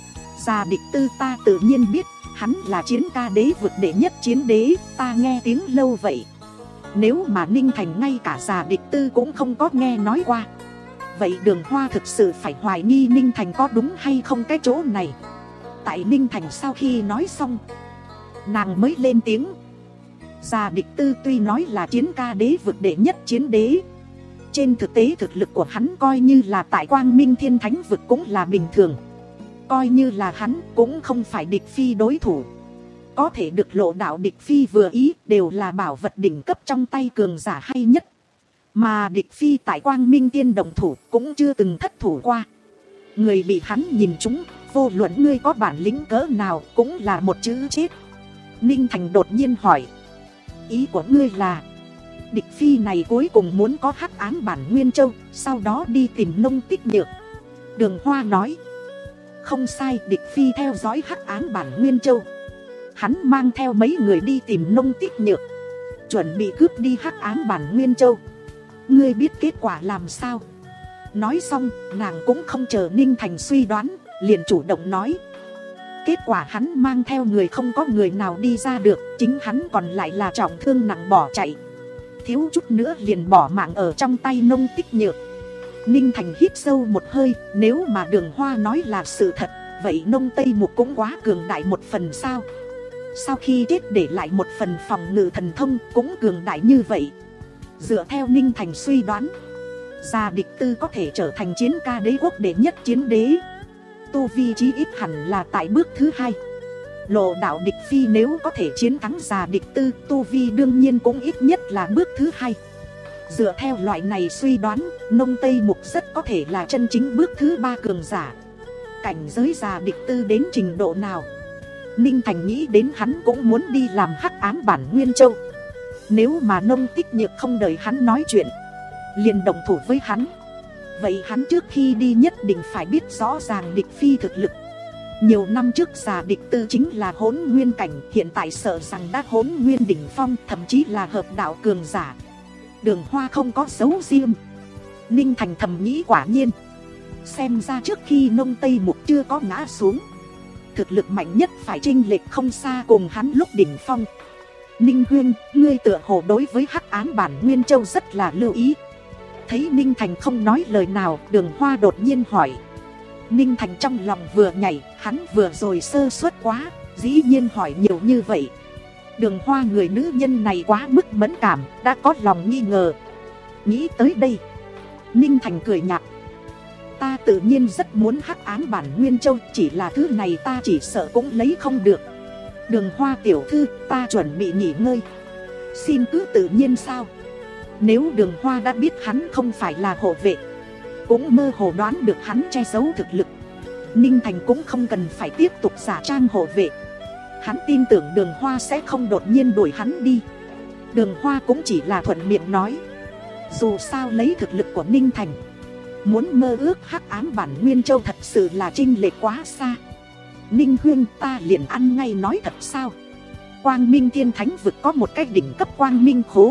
Già địch tư ta tự nhiên biết, hắn là chiến ca đế vượt đệ nhất chiến đế, ta nghe tiếng lâu vậy. Nếu mà Ninh Thành ngay cả già địch tư cũng không có nghe nói qua, vậy Đường Hoa thực sự phải hoài nghi Ninh Thành có đúng hay không cái chỗ này. Tại Ninh Thành sau khi nói xong, nàng mới lên tiếng. Già địch tư tuy nói là chiến ca đế vượt đệ nhất chiến đế, trên thực tế thực lực của hắn coi như là tại Quang Minh Thiên Thánh vực cũng là bình thường. Coi như là hắn cũng không phải địch phi đối thủ. Có thể được lộ đạo địch phi vừa ý đều là bảo vật đỉnh cấp trong tay cường giả hay nhất. Mà địch phi tại Quang Minh Tiên đồng thủ cũng chưa từng thất thủ qua. Người bị hắn nhìn trúng, vô luận ngươi có bản lĩnh cỡ nào cũng là một chữ chết. Ninh Thành đột nhiên hỏi. Ý của ngươi là địch phi này cuối cùng muốn có hắc ám bản Nguyên Châu, sau đó đi tìm Nông Tích Nhược. Đường Hoa nói. Không sai, địch phi theo dõi hắc ám bản Nguyên Châu. Hắn mang theo mấy người đi tìm Nông Tích Nhược, chuẩn bị cướp đi hắc ám bản Nguyên Châu. Ngươi biết kết quả làm sao? Nói xong, nàng cũng không chờ Ninh Thành suy đoán, liền chủ động nói. Kết quả hắn mang theo người không có người nào đi ra được, chính hắn còn lại là trọng thương nặng bỏ chạy, thiếu chút nữa liền bỏ mạng ở trong tay Nông Tích Nhược. Ninh Thành hít sâu một hơi, nếu mà Đường Hoa nói là sự thật, vậy Nông Tây Mục cũng quá cường đại một phần sao? Sau khi chết để lại một phần phòng ngự thần thông cũng cường đại như vậy. Dựa theo Ninh Thành suy đoán, già địch tư có thể trở thành chiến ca đế quốc đệ nhất chiến đế. tu vi chí ít hẳn là tại bước thứ hai. Lộ đạo địch phi nếu có thể chiến thắng già địch tư, tu vi đương nhiên cũng ít nhất là bước thứ hai. Dựa theo loại này suy đoán, Nông Tây Mục rất có thể là chân chính bước thứ ba cường giả. Cảnh giới già địch tư đến trình độ nào? Ninh Thành nghĩ đến hắn cũng muốn đi làm hắc ám bản Nguyên Châu. Nếu mà Nông Tích Nhược không đợi hắn nói chuyện, liền động thủ với hắn, vậy hắn trước khi đi nhất định phải biết rõ ràng địch phi thực lực. Nhiều năm trước già địch tư chính là hỗn nguyên cảnh, hiện tại sợ rằng đã hỗn nguyên đỉnh phong, thậm chí là hợp đạo cường giả. Đường Hoa không có dấu riêng. Ninh Thành thầm nghĩ quả nhiên, xem ra trước khi Nông Tây Mục chưa có ngã xuống, thực lực mạnh nhất phải chênh lệch không xa cùng hắn lúc đỉnh phong. Ninh Huyên, ngươi tựa hồ đối với hắc ám bản Nguyên Châu rất là lưu ý. Thấy Ninh Thành không nói lời nào, Đường Hoa đột nhiên hỏi. Ninh Thành trong lòng vừa nhảy, hắn vừa rồi sơ suất quá, dĩ nhiên hỏi nhiều như vậy. Đường Hoa người nữ nhân này quá mức mẫn cảm, đã có lòng nghi ngờ. Nghĩ tới đây, Ninh Thành cười nhạt. Ta tự nhiên rất muốn hắc ám bản Nguyên Châu, chỉ là thứ này ta chỉ sợ cũng lấy không được. Đường Hoa tiểu thư, ta chuẩn bị nghỉ ngơi, xin cứ tự nhiên sao. Nếu Đường Hoa đã biết hắn không phải là hộ vệ, cũng mơ hồ đoán được hắn che giấu thực lực, Ninh Thành cũng không cần phải tiếp tục giả trang hộ vệ. Hắn tin tưởng Đường Hoa sẽ không đột nhiên đuổi hắn đi. Đường Hoa cũng chỉ là thuận miệng nói. Dù sao lấy thực lực của Ninh Thành, muốn mơ ước hắc ám bản Nguyên Châu thật sự là chênh lệch quá xa. Ninh Huyên, ta liền ăn ngay nói thật sao. Quang Minh Thiên Thánh vực có một cái đỉnh cấp Quang Minh khố,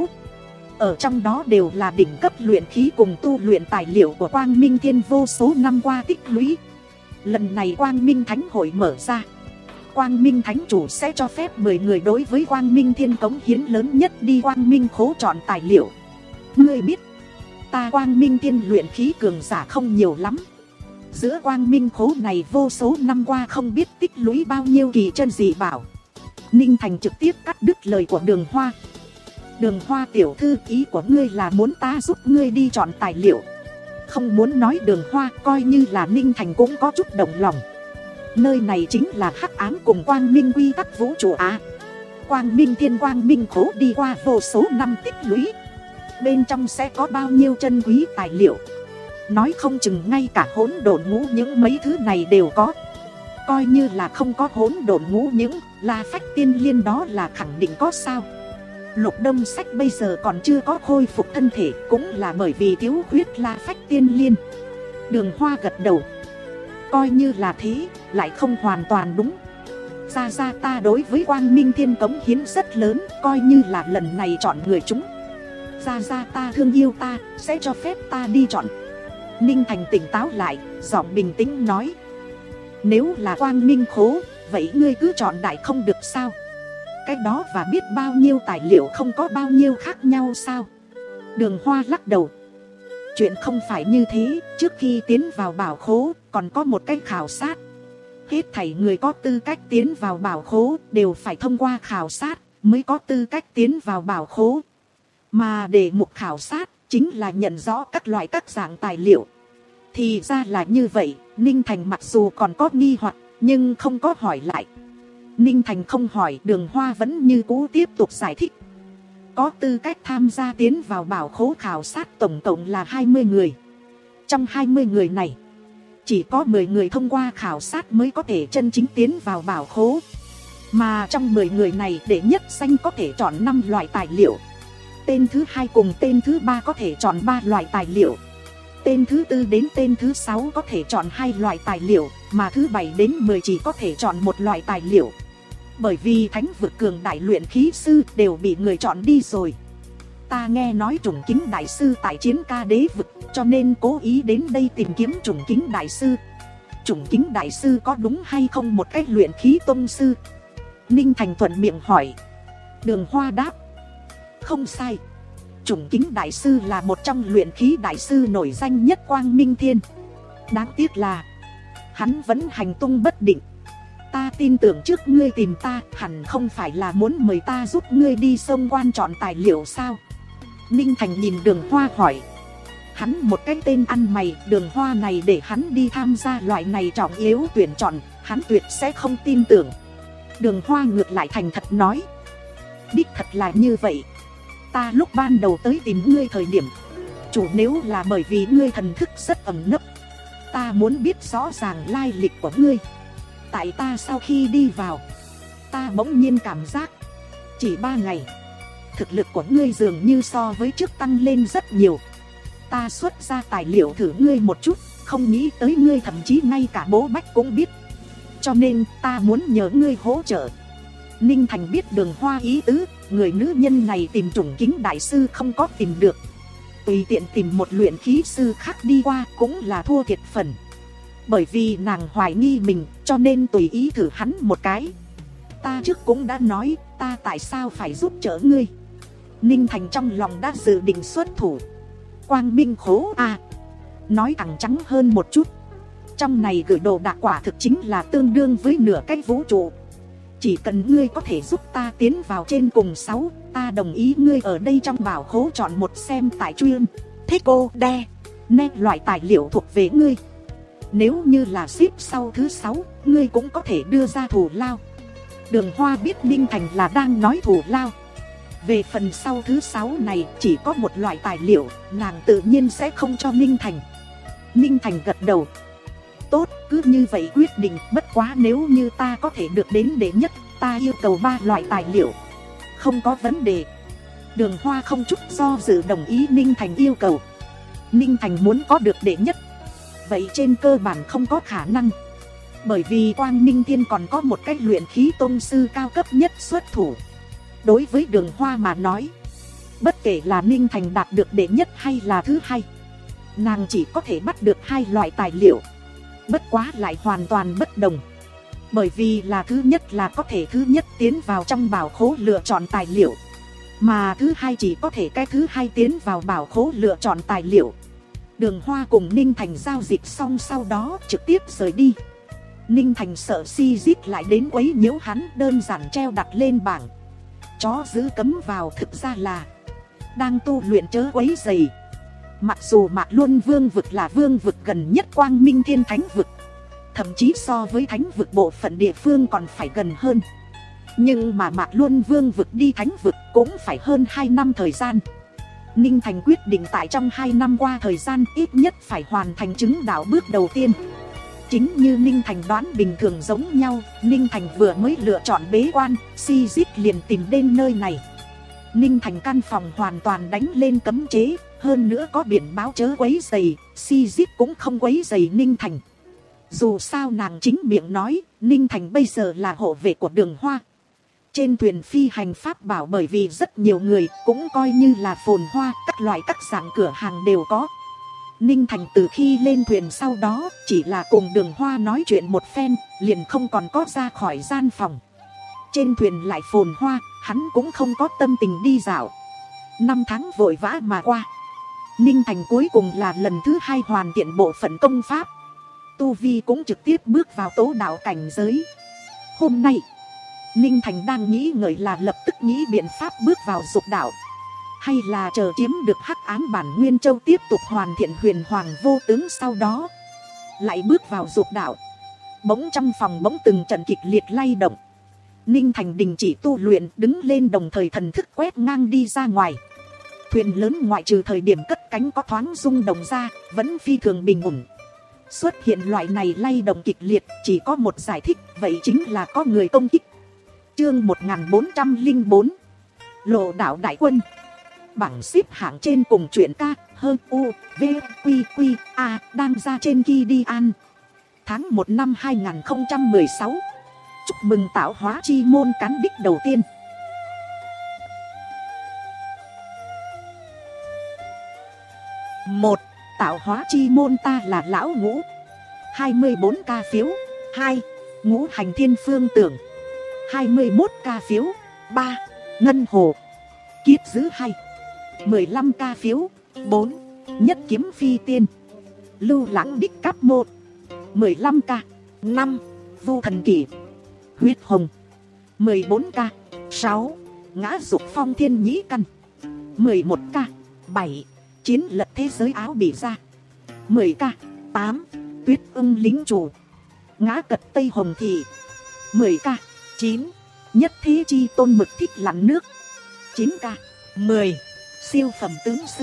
ở trong đó đều là đỉnh cấp luyện khí cùng tu luyện tài liệu của Quang Minh Thiên vô số năm qua tích lũy. Lần này Quang Minh Thánh hội mở ra, Quang Minh Thánh chủ sẽ cho phép mười người đối với Quang Minh Thiên cống hiến lớn nhất đi Quang Minh khố chọn tài liệu. Ngươi biết, ta Quang Minh Thiên luyện khí cường giả không nhiều lắm. Giữa Quang Minh khố này vô số năm qua không biết tích lũy bao nhiêu kỳ chân dị bảo. Ninh Thành trực tiếp cắt đứt lời của Đường Hoa. Đường Hoa tiểu thư, ý của ngươi là muốn ta giúp ngươi đi chọn tài liệu? Không muốn nói Đường Hoa, coi như là Ninh Thành cũng có chút động lòng. Nơi này chính là hắc ám cùng Quang Minh quy tắc vũ trụ á. Quang Minh Thiên Quang Minh khố đi qua vô số năm tích lũy, bên trong sẽ có bao nhiêu chân quý tài liệu. Nói không chừng ngay cả hỗn độn ngũ những mấy thứ này đều có. Coi như là không có hỗn độn ngũ những, là phách tiên liên đó là khẳng định có sao. Lục Đông Sách bây giờ còn chưa có khôi phục thân thể, cũng là bởi vì thiếu khuyết la phách tiên liên. Đường Hoa gật đầu. Coi như là thế, lại không hoàn toàn đúng. Ra ra ta đối với Quang Minh Thiên cống hiến rất lớn, coi như là lần này chọn người chúng. Ra ra ta thương yêu ta, sẽ cho phép ta đi chọn. Ninh Thành tỉnh táo lại, giọng bình tĩnh nói. Nếu là Quang Minh khố, vậy ngươi cứ chọn đại không được sao? Cái đó và biết bao nhiêu tài liệu không có bao nhiêu khác nhau sao? Đường Hoa lắc đầu. Chuyện không phải như thế, trước khi tiến vào bảo khố, còn có một cách khảo sát. Hết thảy người có tư cách tiến vào bảo khố, đều phải thông qua khảo sát, mới có tư cách tiến vào bảo khố. Mà để mục khảo sát, chính là nhận rõ các loại các dạng tài liệu. Thì ra là như vậy, Ninh Thành mặc dù còn có nghi hoặc, nhưng không có hỏi lại. Ninh Thành không hỏi, Đường Hoa vẫn như cũ tiếp tục giải thích. Có tư cách tham gia tiến vào bảo khố khảo sát tổng cộng là hai mươi người. Trong hai mươi người này, chỉ có mười người thông qua khảo sát mới có thể chân chính tiến vào bảo khố. Mà trong mười người này, đệ nhất danh có thể chọn năm loại tài liệu. Tên thứ hai cùng tên thứ ba có thể chọn ba loại tài liệu. Tên thứ tư đến tên thứ sáu có thể chọn hai loại tài liệu, mà thứ bảy đến mười chỉ có thể chọn một loại tài liệu. Bởi vì thánh vực cường đại luyện khí sư đều bị người chọn đi rồi. Ta nghe nói Trùng Kính đại sư tại Chiến Ca đế vực, cho nên cố ý đến đây tìm kiếm Trùng Kính đại sư. Trùng Kính đại sư có đúng hay không một cách luyện khí tông sư? Ninh Thành thuận miệng hỏi. Đường Hoa đáp. Không sai. Trùng Kính đại sư là một trong luyện khí đại sư nổi danh nhất Quang Minh Thiên. Đáng tiếc là hắn vẫn hành tung bất định. Ta tin tưởng trước ngươi tìm ta, hẳn không phải là muốn mời ta giúp ngươi đi sông quan chọn tài liệu sao? Ninh Thành nhìn Đường Hoa hỏi. hắn một cái tên ăn mày Đường Hoa này để hắn đi tham gia loại này trọng yếu tuyển chọn, hắn tuyệt sẽ không tin tưởng. Đường Hoa ngược lại thành thật nói, đích thật là như vậy. Ta lúc ban đầu tới tìm ngươi thời điểm, chủ nếu là bởi vì ngươi thần thức rất ẩn nấp. Ta muốn biết rõ ràng lai lịch của ngươi. Tại ta sau khi đi vào, ta bỗng nhiên cảm giác chỉ ba ngày, thực lực của ngươi dường như so với trước tăng lên rất nhiều. Ta xuất ra tài liệu thử ngươi một chút, không nghĩ tới ngươi thậm chí ngay cả bố Bách cũng biết. Cho nên ta muốn nhờ ngươi hỗ trợ. Ninh Thành biết Đường Hoa ý tứ, người nữ nhân này tìm Trùng Kính đại sư không có tìm được, tùy tiện tìm một luyện khí sư khác đi qua cũng là thua thiệt phần. Bởi vì nàng hoài nghi mình, cho nên tùy ý thử hắn một cái. Ta trước cũng đã nói, ta tại sao phải giúp trợ ngươi. Ninh Thành trong lòng đã dự định xuất thủ. Quang minh khố à, nói càng trắng hơn một chút, trong này gửi đồ đạc quả thực chính là tương đương với nửa cái vũ trụ. Chỉ cần ngươi có thể giúp ta tiến vào trên cùng sáu, ta đồng ý ngươi ở đây trong bảo khố chọn một xem tại chuyên thích cô đe nét loại tài liệu thuộc về ngươi. Nếu như là ship sau thứ sáu, ngươi cũng có thể đưa ra thù lao. Đường Hoa biết Ninh Thành là đang nói thù lao. Về phần sau thứ sáu này chỉ có một loại tài liệu, nàng tự nhiên sẽ không cho Ninh Thành. Ninh Thành gật đầu. Tốt, cứ như vậy quyết định. Bất quá nếu như ta có thể được đến đệ nhất, ta yêu cầu ba loại tài liệu. Không có vấn đề. Đường Hoa không chút do dự đồng ý Ninh Thành yêu cầu. Ninh Thành muốn có được đệ nhất, vậy trên cơ bản không có khả năng. Bởi vì Quang Minh Thiên còn có một cách luyện khí tôn sư cao cấp nhất xuất thủ. Đối với Đường Hoa mà nói, bất kể là Ninh Thành đạt được đệ nhất hay là thứ hai, nàng chỉ có thể bắt được hai loại tài liệu. Bất quá lại hoàn toàn bất đồng. Bởi vì là thứ nhất là có thể thứ nhất tiến vào trong bảo khố lựa chọn tài liệu, mà thứ hai chỉ có thể cái thứ hai tiến vào bảo khố lựa chọn tài liệu. Đường Hoa cùng Ninh Thành giao dịch xong sau đó trực tiếp rời đi. Ninh Thành sợ Si Dít lại đến quấy nhiễu hắn, đơn giản treo đặt lên bảng chó giữ cấm vào, thực ra là đang tu luyện chớ quấy rầy. Mặc dù Mạc Luân Vương vực là vương vực gần nhất Quang Minh Thiên Thánh vực, thậm chí so với thánh vực bộ phận địa phương còn phải gần hơn, nhưng mà Mạc Luân Vương vực đi thánh vực cũng phải hơn hai năm thời gian. Ninh Thành quyết định tại trong hai năm qua thời gian ít nhất phải hoàn thành chứng đạo bước đầu tiên. Chính như Ninh Thành đoán bình thường giống nhau, Ninh Thành vừa mới lựa chọn bế quan, Si Dít liền tìm đến nơi này. Ninh Thành căn phòng hoàn toàn đánh lên cấm chế, hơn nữa có biển báo chớ quấy rầy, Si Dít cũng không quấy rầy Ninh Thành. Dù sao nàng chính miệng nói, Ninh Thành bây giờ là hộ vệ của Đường Hoa. Trên thuyền phi hành pháp bảo bởi vì rất nhiều người, cũng coi như là phồn hoa, các loại các dạng cửa hàng đều có. Ninh Thành từ khi lên thuyền sau đó, chỉ là cùng Đường Hoa nói chuyện một phen, liền không còn có ra khỏi gian phòng. Trên thuyền lại phồn hoa, hắn cũng không có tâm tình đi dạo. Năm tháng vội vã mà qua, Ninh Thành cuối cùng là lần thứ hai hoàn thiện bộ phận công pháp. Tu vi cũng trực tiếp bước vào tố đạo cảnh giới. Hôm nay, Ninh Thành đang nghĩ ngợi là lập tức nghĩ biện pháp bước vào dục đạo, hay là chờ chiếm được hắc ám bản Nguyên Châu tiếp tục hoàn thiện huyền hoàng vô tướng, sau đó lại bước vào dục đạo. Bỗng trong phòng bỗng từng trận kịch liệt lay động. Ninh Thành đình chỉ tu luyện, đứng lên, đồng thời thần thức quét ngang đi ra ngoài. Thuyền lớn ngoại trừ thời điểm cất cánh có thoáng rung động ra, vẫn phi thường bình ổn. Xuất hiện loại này lay động kịch liệt chỉ có một giải thích, vậy chính là có người công kích. Chương một nghìn bốn trăm lẻ bốn, Lộ Đạo Đại Quân. Bảng xếp hạng trên cùng truyện ca hơn u v q q a đang ra trên Kidian. Tháng một năm hai nghìn không trăm mười sáu. Chúc mừng tạo hóa chi môn cán đích đầu tiên. Một, tạo hóa chi môn ta là lão ngũ. Hai mươi bốn ca phiếu. Hai, ngũ hành thiên phương tưởng. Hai mươi mốt ca phiếu. Ba, ngân hồ kiếp giữ hai. Mười lăm ca phiếu. Bốn, nhất kiếm phi tiên. Lưu lãng đích cáp một. Mười lăm ca. Năm, vô thần kỷ huyết hồng. Mười bốn ca. Sáu, ngã dục phong thiên nhĩ căn. Mười một ca. Bảy, Chiến lật thế giới áo bị ra. mười k. tám. Tuyết ưng lính chủ. Ngã cật Tây Hồng Thị. mười k. chín. Nhất thế chi tôn mực thích lặn nước. chín k. mười. Siêu phẩm tướng sư.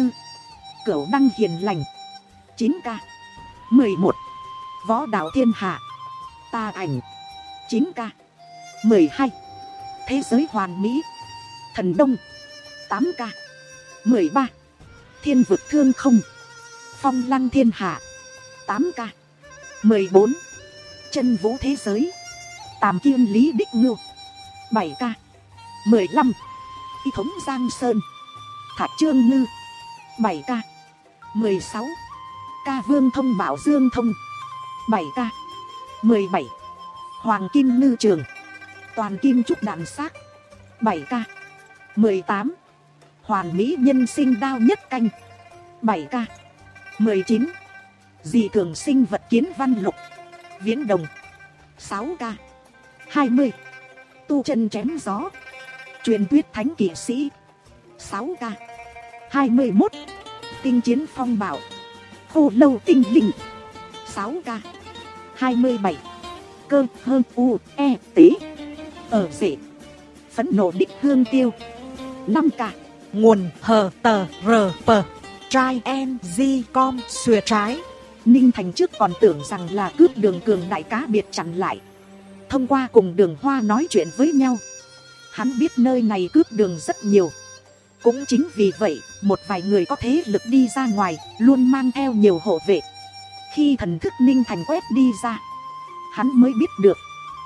Cửu đăng hiền lành. chín k. mười một. Võ đạo thiên hạ. Ta ảnh. chín k. mười hai. Thế giới hoàn mỹ. Thần đông. tám k. mười ba. Thiên vực thương không. Phong lăng thiên hạ. tám k. mười bốn. Chân vũ thế giới. Tàm kiên lý đích ngưu. bảy k. mười lăm. Y thống Giang Sơn. Thạch Trương Ngư. bảy k. mười sáu. Ca Vương Thông Bảo Dương Thông. bảy k. mười bảy. Hoàng Kim Ngư Trường. Toàn Kim Trúc Đạn Xác. bảy k. mười tám. Hoàn Mỹ Nhân Sinh Đao Nhất Canh. bảy k. mười chín. Dị Cường Sinh Vật Kiến Văn Lục. Viễn Đồng. sáu k. hai mươi. Tu Chân Chém Gió. Truyền Tuyết Thánh Kỵ Sĩ. sáu k. hai mươi mốt. Tinh Chiến Phong Bảo. Khô Lâu Tinh Linh. sáu k. hai mươi bảy. Cơ Hơn U E Tế. Ở rể. Phẫn Nộ Đích Hương Tiêu. năm k. Nguồn hờ tờ rờ pờ. Trai en di com xùa trái. Ninh Thành trước còn tưởng rằng là cướp đường cường đại cá biệt chặn lại. Thông qua cùng Đường Hoa nói chuyện với nhau, hắn biết nơi này cướp đường rất nhiều. Cũng chính vì vậy, một vài người có thế lực đi ra ngoài, luôn mang theo nhiều hộ vệ. Khi thần thức Ninh Thành quét đi ra, hắn mới biết được,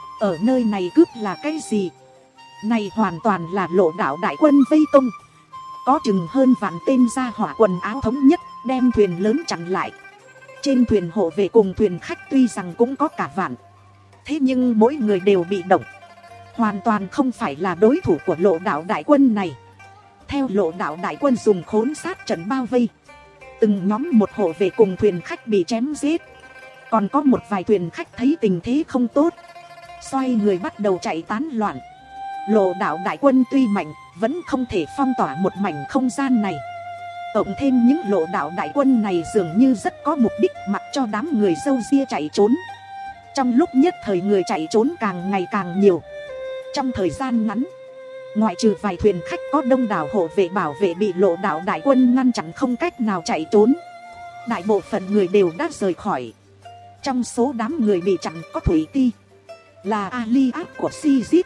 ở nơi này cướp là cái gì. Này hoàn toàn là Lộ Đạo đại quân vây công. Có chừng hơn vạn tên ra hỏa quần áo thống nhất, đem thuyền lớn chặn lại. Trên thuyền hộ vệ cùng thuyền khách tuy rằng cũng có cả vạn, thế nhưng mỗi người đều bị động, hoàn toàn không phải là đối thủ của Lộ Đạo đại quân này. Theo Lộ Đạo đại quân dùng khốn sát trận bao vây, từng nhóm một hộ vệ cùng thuyền khách bị chém giết. Còn có một vài thuyền khách thấy tình thế không tốt, xoay người bắt đầu chạy tán loạn. Lộ Đạo đại quân tuy mạnh, vẫn không thể phong tỏa một mảnh không gian này. Cộng thêm những Lộ Đạo đại quân này dường như rất có mục đích, mặc cho đám người râu ria chạy trốn. Trong lúc nhất thời người chạy trốn càng ngày càng nhiều. Trong thời gian ngắn, ngoại trừ vài thuyền khách có đông đảo hộ vệ bảo vệ bị Lộ Đạo đại quân ngăn chặn không cách nào chạy trốn, đại bộ phận người đều đã rời khỏi. Trong số đám người bị chặn có Thủy Ti, là Ali áp của Sijit,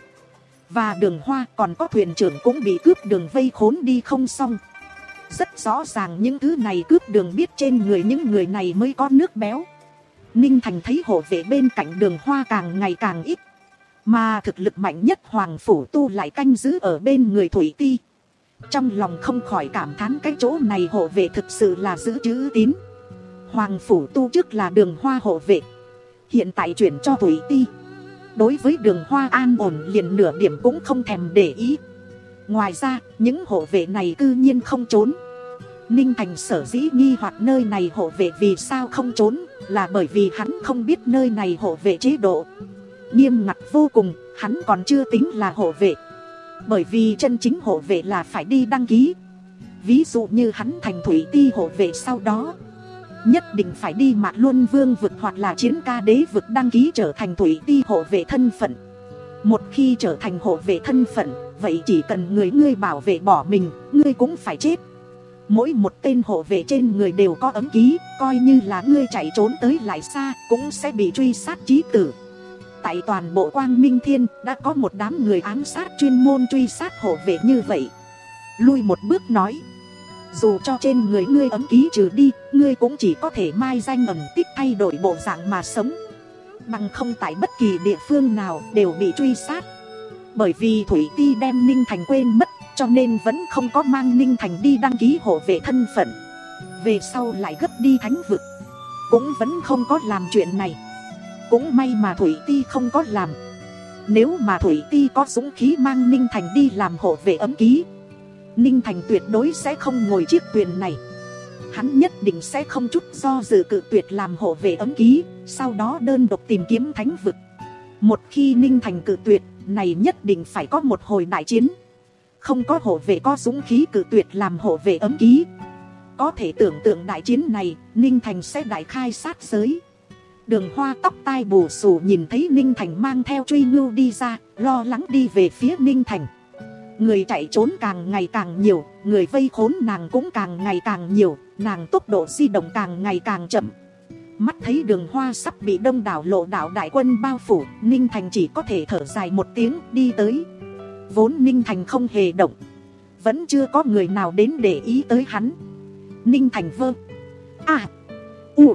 và Đường Hoa, còn có thuyền trưởng cũng bị cướp đường vây khốn đi không xong. Rất rõ ràng những thứ này cướp đường biết trên người những người này mới có nước béo. Ninh Thành thấy hộ vệ bên cạnh Đường Hoa càng ngày càng ít, mà thực lực mạnh nhất Hoàng Phủ Tu lại canh giữ ở bên người Thủy Ti. Trong lòng không khỏi cảm thán cái chỗ này hộ vệ thực sự là giữ chữ tín. Hoàng Phủ Tu trước là Đường Hoa hộ vệ, hiện tại chuyển cho Thủy Ti. Đối với Đường Hoa an ổn liền nửa điểm cũng không thèm để ý. Ngoài ra, những hộ vệ này cư nhiên không trốn. Ninh Thành sở dĩ nghi hoặc nơi này hộ vệ vì sao không trốn, là bởi vì hắn không biết nơi này hộ vệ chế độ nghiêm ngặt vô cùng, hắn còn chưa tính là hộ vệ. Bởi vì chân chính hộ vệ là phải đi đăng ký. Ví dụ như hắn thành Thủy Ti hộ vệ, sau đó nhất định phải đi Mạc Luân Vương vực hoặc là Chiến Ca Đế vực đăng ký trở thành Thủy Ti hộ vệ thân phận. Một khi trở thành hộ vệ thân phận, vậy chỉ cần người ngươi bảo vệ bỏ mình, ngươi cũng phải chết. Mỗi một tên hộ vệ trên người đều có ấm ký, coi như là ngươi chạy trốn tới lại xa cũng sẽ bị truy sát chí tử. Tại toàn bộ Quang Minh Thiên đã có một đám người ám sát chuyên môn truy sát hộ vệ như vậy. Lui một bước nói, dù cho trên người ngươi ấm ký trừ đi, ngươi cũng chỉ có thể mai danh ẩn tích thay đổi bộ dạng mà sống, bằng không tại bất kỳ địa phương nào đều bị truy sát. Bởi vì Thủy Ti đem Ninh Thành quên mất, cho nên vẫn không có mang Ninh Thành đi đăng ký hộ vệ thân phận. Về sau lại gấp đi thánh vực, cũng vẫn không có làm chuyện này. Cũng may mà Thủy Ti không có làm. Nếu mà Thủy Ti có dũng khí mang Ninh Thành đi làm hộ vệ ấm ký, Ninh Thành tuyệt đối sẽ không ngồi chiếc thuyền này. Hắn nhất định sẽ không chút do dự cự tuyệt làm hộ vệ ấm ký, sau đó đơn độc tìm kiếm thánh vực. Một khi Ninh Thành cự tuyệt, này nhất định phải có một hồi đại chiến. Không có hộ vệ có dũng khí cự tuyệt làm hộ vệ ấm ký, Có thể tưởng tượng đại chiến này, Ninh Thành sẽ đại khai sát giới. Đường Hoa tóc tai bù xù nhìn thấy Ninh Thành mang theo truy ngưu đi ra, lo lắng đi về phía Ninh Thành. Người chạy trốn càng ngày càng nhiều, người vây khốn nàng cũng càng ngày càng nhiều, nàng tốc độ di động càng ngày càng chậm. Mắt thấy Đường Hoa sắp bị đông đảo Lộ Đạo đại quân bao phủ, Ninh Thành chỉ có thể thở dài một tiếng đi tới. Vốn Ninh Thành không hề động, vẫn chưa có người nào đến để ý tới hắn. Ninh Thành vơ a u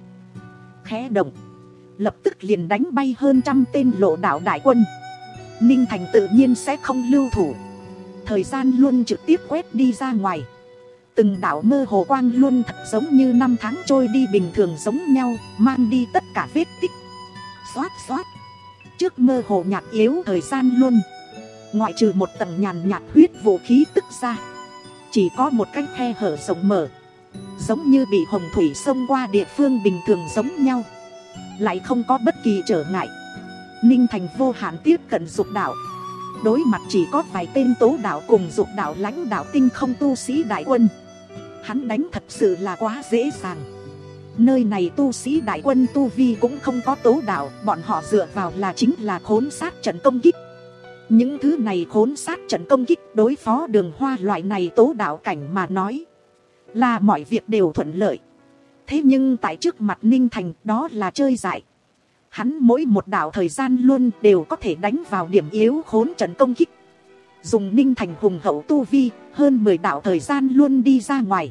khẽ động, lập tức liền đánh bay hơn trăm tên Lộ Đạo đại quân. Ninh Thành tự nhiên sẽ không lưu thủ, thời gian luôn trực tiếp quét đi ra ngoài. Từng đạo mơ hồ quang luôn thật giống như năm tháng trôi đi bình thường giống nhau, mang đi tất cả vết tích. Xoát xoát, trước mơ hồ nhạt yếu thời gian luôn, ngoại trừ một tầng nhàn nhạt huyết vũ khí tức ra, chỉ có một cái khe hở rộng mở, giống như bị hồng thủy xông qua địa phương bình thường giống nhau, lại không có bất kỳ trở ngại. Ninh Thành vô hạn tiếp cận Dục Đạo, đối mặt chỉ có vài tên Tố Đạo cùng Dục Đạo lãnh đạo tinh không tu sĩ đại quân. Hắn đánh thật sự là quá dễ dàng. Nơi này tu sĩ đại quân tu vi cũng không có Tố Đạo, bọn họ dựa vào là chính là khốn sát trận công kích. Những thứ này khốn sát trận công kích đối phó Đường Hoa loại này Tố Đạo cảnh mà nói là mọi việc đều thuận lợi. Thế nhưng tại trước mặt Ninh Thành đó là chơi dại. Hắn mỗi một đạo thời gian luôn đều có thể đánh vào điểm yếu khốn trận công kích. Dùng Ninh Thành hùng hậu tu vi, hơn mười đạo thời gian luôn đi ra ngoài.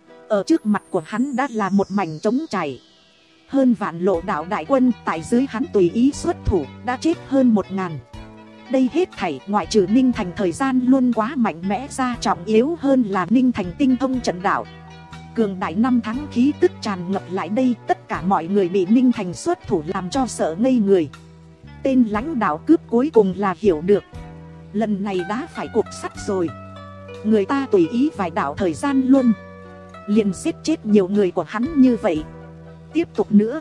Ở trước mặt của hắn đã là một mảnh trống trải. Hơn vạn Lộ Đạo đại quân tại dưới hắn tùy ý xuất thủ đã chết hơn một ngàn. Đây hết thảy ngoại trừ Ninh Thành thời gian luôn quá mạnh mẽ ra, trọng yếu hơn là Ninh Thành tinh thông trận đạo. Cường đại năm tháng khí tức tràn ngập lại đây, tất cả mọi người bị Ninh Thành xuất thủ làm cho sợ ngây người. Tên lãnh đạo cướp cuối cùng là hiểu được, lần này đã phải cục sắt rồi. Người ta tùy ý vài đạo thời gian luôn liền giết chết nhiều người của hắn như vậy. Tiếp tục nữa,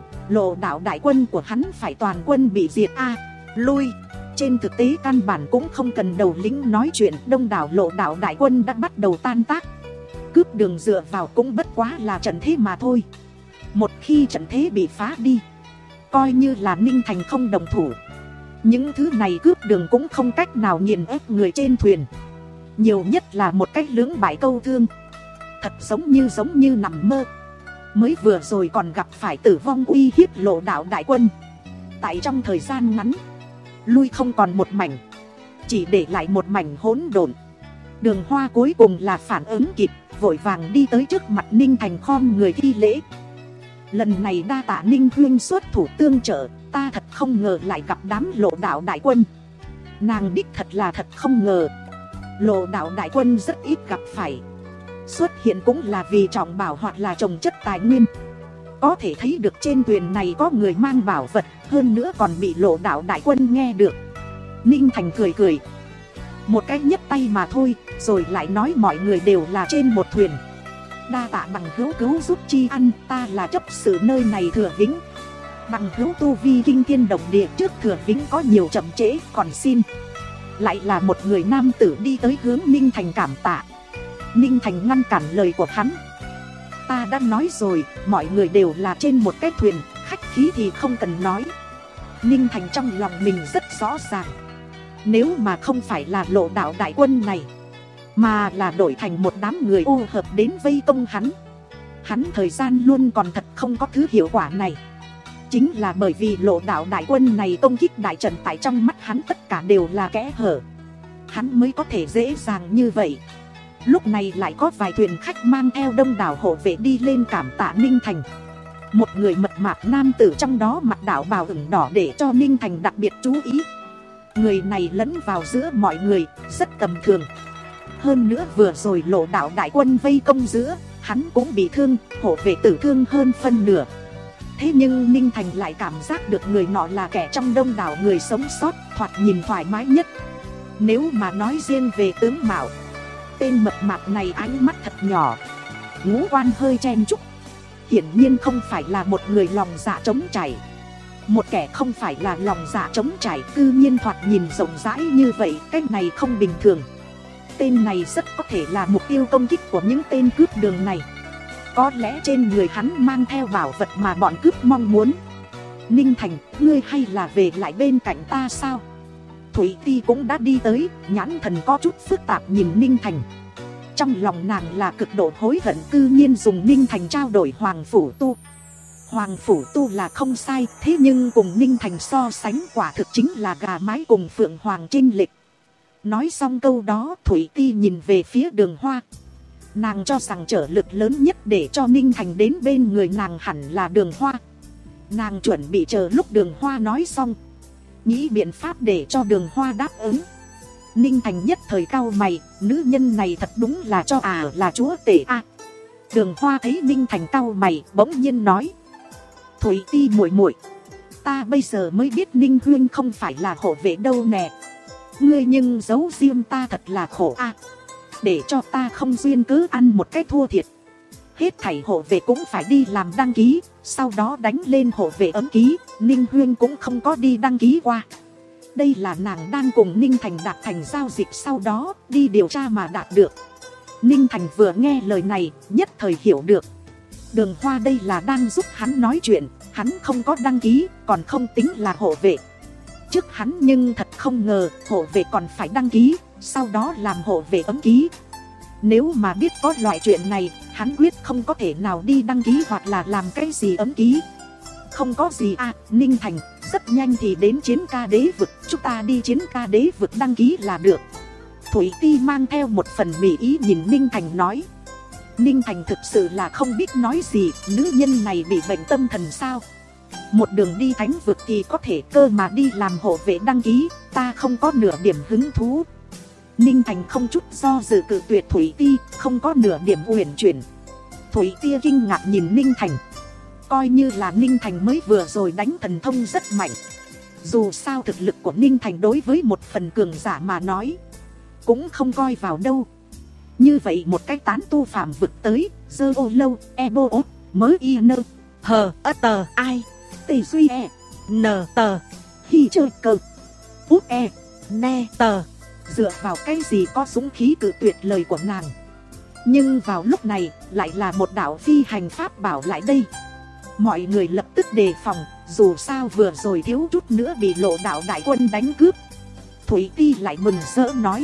Lộ Đạo đại quân của hắn phải toàn quân bị diệt a lui. Trên thực tế căn bản cũng không cần đầu lĩnh nói chuyện, đông đảo Lộ Đạo đại quân đã bắt đầu tan tác. Cướp đường dựa vào cũng bất quá là trận thế mà thôi. Một khi trận thế bị phá đi, coi như là Ninh Thành không đồng thủ, những thứ này cướp đường cũng không cách nào nghiền ép người trên thuyền. Nhiều nhất là một cách lưỡng bại câu thương. Thật giống như giống như nằm mơ. Mới vừa rồi còn gặp phải tử vong uy hiếp Lộ Đạo đại quân, tại trong thời gian ngắn lui không còn một mảnh, chỉ để lại một mảnh hỗn độn. Đường Hoa cuối cùng là phản ứng kịp, vội vàng đi tới trước mặt Ninh Thành khom người thi lễ. Lần này đa tạ Ninh huynh xuất thủ tương trợ, ta thật không ngờ lại gặp đám Lộ Đạo đại quân. Nàng đích thật là thật không ngờ, Lộ Đạo đại quân rất ít gặp phải, xuất hiện cũng là vì trọng bảo hoặc là trồng chất tài nguyên. Có thể thấy được trên thuyền này có người mang bảo vật, hơn nữa còn bị Lộ Đạo đại quân nghe được. Ninh Thành cười cười, một cái nhấc tay mà thôi, rồi lại nói mọi người đều là trên một thuyền. Đa tạ bằng hữu cứu giúp chi ăn, ta là chấp sự nơi này Thừa Vĩnh. Bằng hữu tu vi kinh thiên động địa trước Thừa Vĩnh có nhiều chậm trễ, còn xin. Lại là một người nam tử đi tới hướng Ninh Thành cảm tạ. Ninh Thành ngăn cản lời của hắn. Ta đã nói rồi, mọi người đều là trên một cái thuyền, khách khí thì không cần nói. Ninh Thành trong lòng mình rất rõ ràng, nếu mà không phải là Lộ Đạo đại quân này, mà là đổi thành một đám người ô hợp đến vây công hắn, hắn thời gian luôn còn thật không có thứ hiệu quả này. Chính là bởi vì Lộ Đạo đại quân này công kích đại trận, tại trong mắt hắn tất cả đều là kẽ hở, hắn mới có thể dễ dàng như vậy. Lúc này lại có vài thuyền khách mang theo đông đảo hộ vệ đi lên cảm tạ Ninh Thành. Một người mập mạp nam tử trong đó mặc đạo bào ửng đỏ để cho Ninh Thành đặc biệt chú ý. Người này lẫn vào giữa mọi người, rất tầm thường. Hơn nữa vừa rồi Lộ Đạo đại quân vây công giữa, hắn cũng bị thương, hộ vệ tử thương hơn phân nửa. Thế nhưng Ninh Thành lại cảm giác được người nọ là kẻ trong đông đảo người sống sót, thoạt nhìn thoải mái nhất. Nếu mà nói riêng về tướng mạo, tên mập mạp này ánh mắt thật nhỏ, ngũ quan hơi chen chúc, hiển nhiên không phải là một người lòng dạ trống trải. Một kẻ không phải là lòng dạ trống trải cư nhiên thoạt nhìn rộng rãi như vậy, cái này không bình thường. tên này rất có thể là mục tiêu công kích của những tên cướp đường này. Có lẽ trên người hắn mang theo bảo vật mà bọn cướp mong muốn. Ninh Thành, ngươi hay là về lại bên cạnh ta sao? Thủy Ti cũng đã đi tới, nhãn thần có chút phức tạp nhìn Ninh Thành. Trong lòng nàng là cực độ hối hận cư nhiên dùng Ninh Thành trao đổi Hoàng Phủ Tu. Hoàng Phủ Tu là không sai, thế nhưng cùng Ninh Thành so sánh quả thực chính là gà mái cùng Phượng Hoàng chênh lệch. Nói xong câu đó, Thủy Ti nhìn về phía Đường Hoa. Nàng cho rằng trở lực lớn nhất để cho Ninh Thành đến bên người nàng hẳn là Đường Hoa. Nàng chuẩn bị chờ lúc Đường Hoa nói xong, nghĩ biện pháp để cho Đường Hoa đáp ứng. Ninh Thành nhất thời cau mày, nữ nhân này thật đúng là cho à là chúa tể a. À. Đường Hoa thấy Ninh Thành cau mày, bỗng nhiên nói: Thủy Ti muội muội, ta bây giờ mới biết Ninh huynh không phải là hộ vệ đâu nè. Ngươi nhưng giấu riêng ta thật là khổ a. À. Để cho ta không duyên cứ ăn một cái thua thiệt. Hết thảy hộ vệ cũng phải đi làm đăng ký, sau đó đánh lên hộ vệ ấm ký. Ninh huyên cũng không có đi đăng ký qua. Đây là nàng đang cùng Ninh Thành đạt thành giao dịch, sau đó đi điều tra mà đạt được. Ninh Thành vừa nghe lời này, nhất thời hiểu được. Đường Hoa đây là đang giúp hắn nói chuyện. Hắn không có đăng ký, còn không tính là hộ vệ. Trước hắn nhưng thật không ngờ hộ vệ còn phải đăng ký, sau đó làm hộ vệ ấm ký. Nếu mà biết có loại chuyện này, hắn quyết không có thể nào đi đăng ký hoặc là làm cái gì ấm ký. Không có gì à, Ninh Thành, rất nhanh thì đến Chiến Ca Đế Vực, chúng ta đi Chiến Ca Đế Vực đăng ký là được. Thủy Ti mang theo một phần mỉ ý nhìn Ninh Thành nói. Ninh Thành thực sự là không biết nói gì, nữ nhân này bị bệnh tâm thần sao? Một đường đi Thánh Vực thì có thể cơ mà đi làm hộ vệ đăng ký, ta không có nửa điểm hứng thú. Ninh Thành không chút do dự cự tuyệt Thủy Ti, không có nửa điểm uyển chuyển. Thủy Ti kinh ngạc nhìn Ninh Thành. Coi như là Ninh Thành mới vừa rồi đánh thần thông rất mạnh. Dù sao thực lực của Ninh Thành đối với một phần cường giả mà nói cũng không coi vào đâu. Như vậy một cái tán tu phàm vực tới, dơ ô lâu, e bô ốt, mớ y nơ, hờ, ơ tờ, ai, tê duy e, nờ tờ, hi chơi cơ, út e, ne tờ. Dựa vào cái gì có dũng khí cự tuyệt lời của nàng. Nhưng vào lúc này lại là một đạo phi hành pháp bảo lại đây. Mọi người lập tức đề phòng, dù sao vừa rồi thiếu chút nữa bị lộ đạo đại quân đánh cướp. Thủy Ti lại mừng rỡ nói: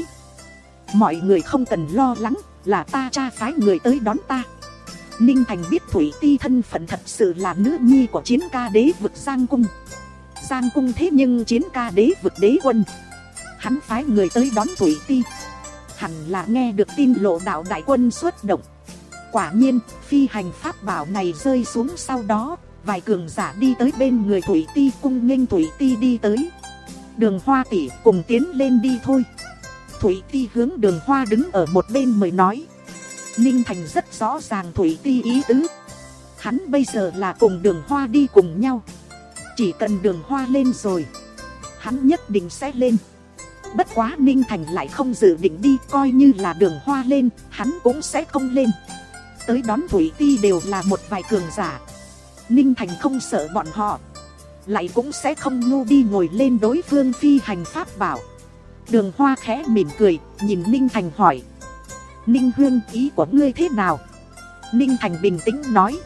mọi người không cần lo lắng, là ta cha phái người tới đón ta. Ninh Thành biết Thủy Ti thân phận thật sự là nữ nhi của Chiến Ca Đế Vực Giang Cung. Giang Cung thế nhưng Chiến Ca Đế Vực đế quân. Hắn phái người tới đón Thủy Ti, hẳn là nghe được tin lộ đạo đại quân xuất động. Quả nhiên, phi hành pháp bảo này rơi xuống, sau đó vài cường giả đi tới bên người Thủy Ti, cung nghênh Thủy Ti đi tới. Đường Hoa tỷ, cùng tiến lên đi thôi. Thủy Ti hướng Đường Hoa đứng ở một bên mời nói. Ninh Thành rất rõ ràng Thủy Ti ý tứ. Hắn bây giờ là cùng Đường Hoa đi cùng nhau. Chỉ cần Đường Hoa lên rồi, hắn nhất định sẽ lên. Bất quá Ninh Thành lại không dự định đi, coi như là Đường Hoa lên, hắn cũng sẽ không lên. Tới đón Thủy Ti đều là một vài cường giả. Ninh Thành không sợ bọn họ, lại cũng sẽ không ngu đi ngồi lên đối phương phi hành pháp bảo. Đường Hoa khẽ mỉm cười, nhìn Ninh Thành hỏi: Ninh huynh, ý của ngươi thế nào? Ninh Thành bình tĩnh nói: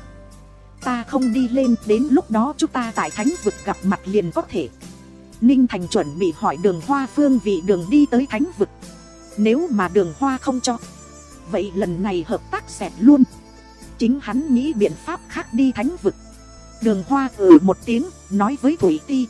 ta không đi lên, đến lúc đó chúng ta tại Thánh Vực gặp mặt liền có thể. Ninh Thành chuẩn bị hỏi Đường Hoa phương vị đường đi tới Thánh Vực. Nếu mà Đường Hoa không cho, vậy lần này hợp tác xẹt luôn. Chính hắn nghĩ biện pháp khác đi Thánh Vực. Đường Hoa ừ một tiếng, nói với Thủy Ti: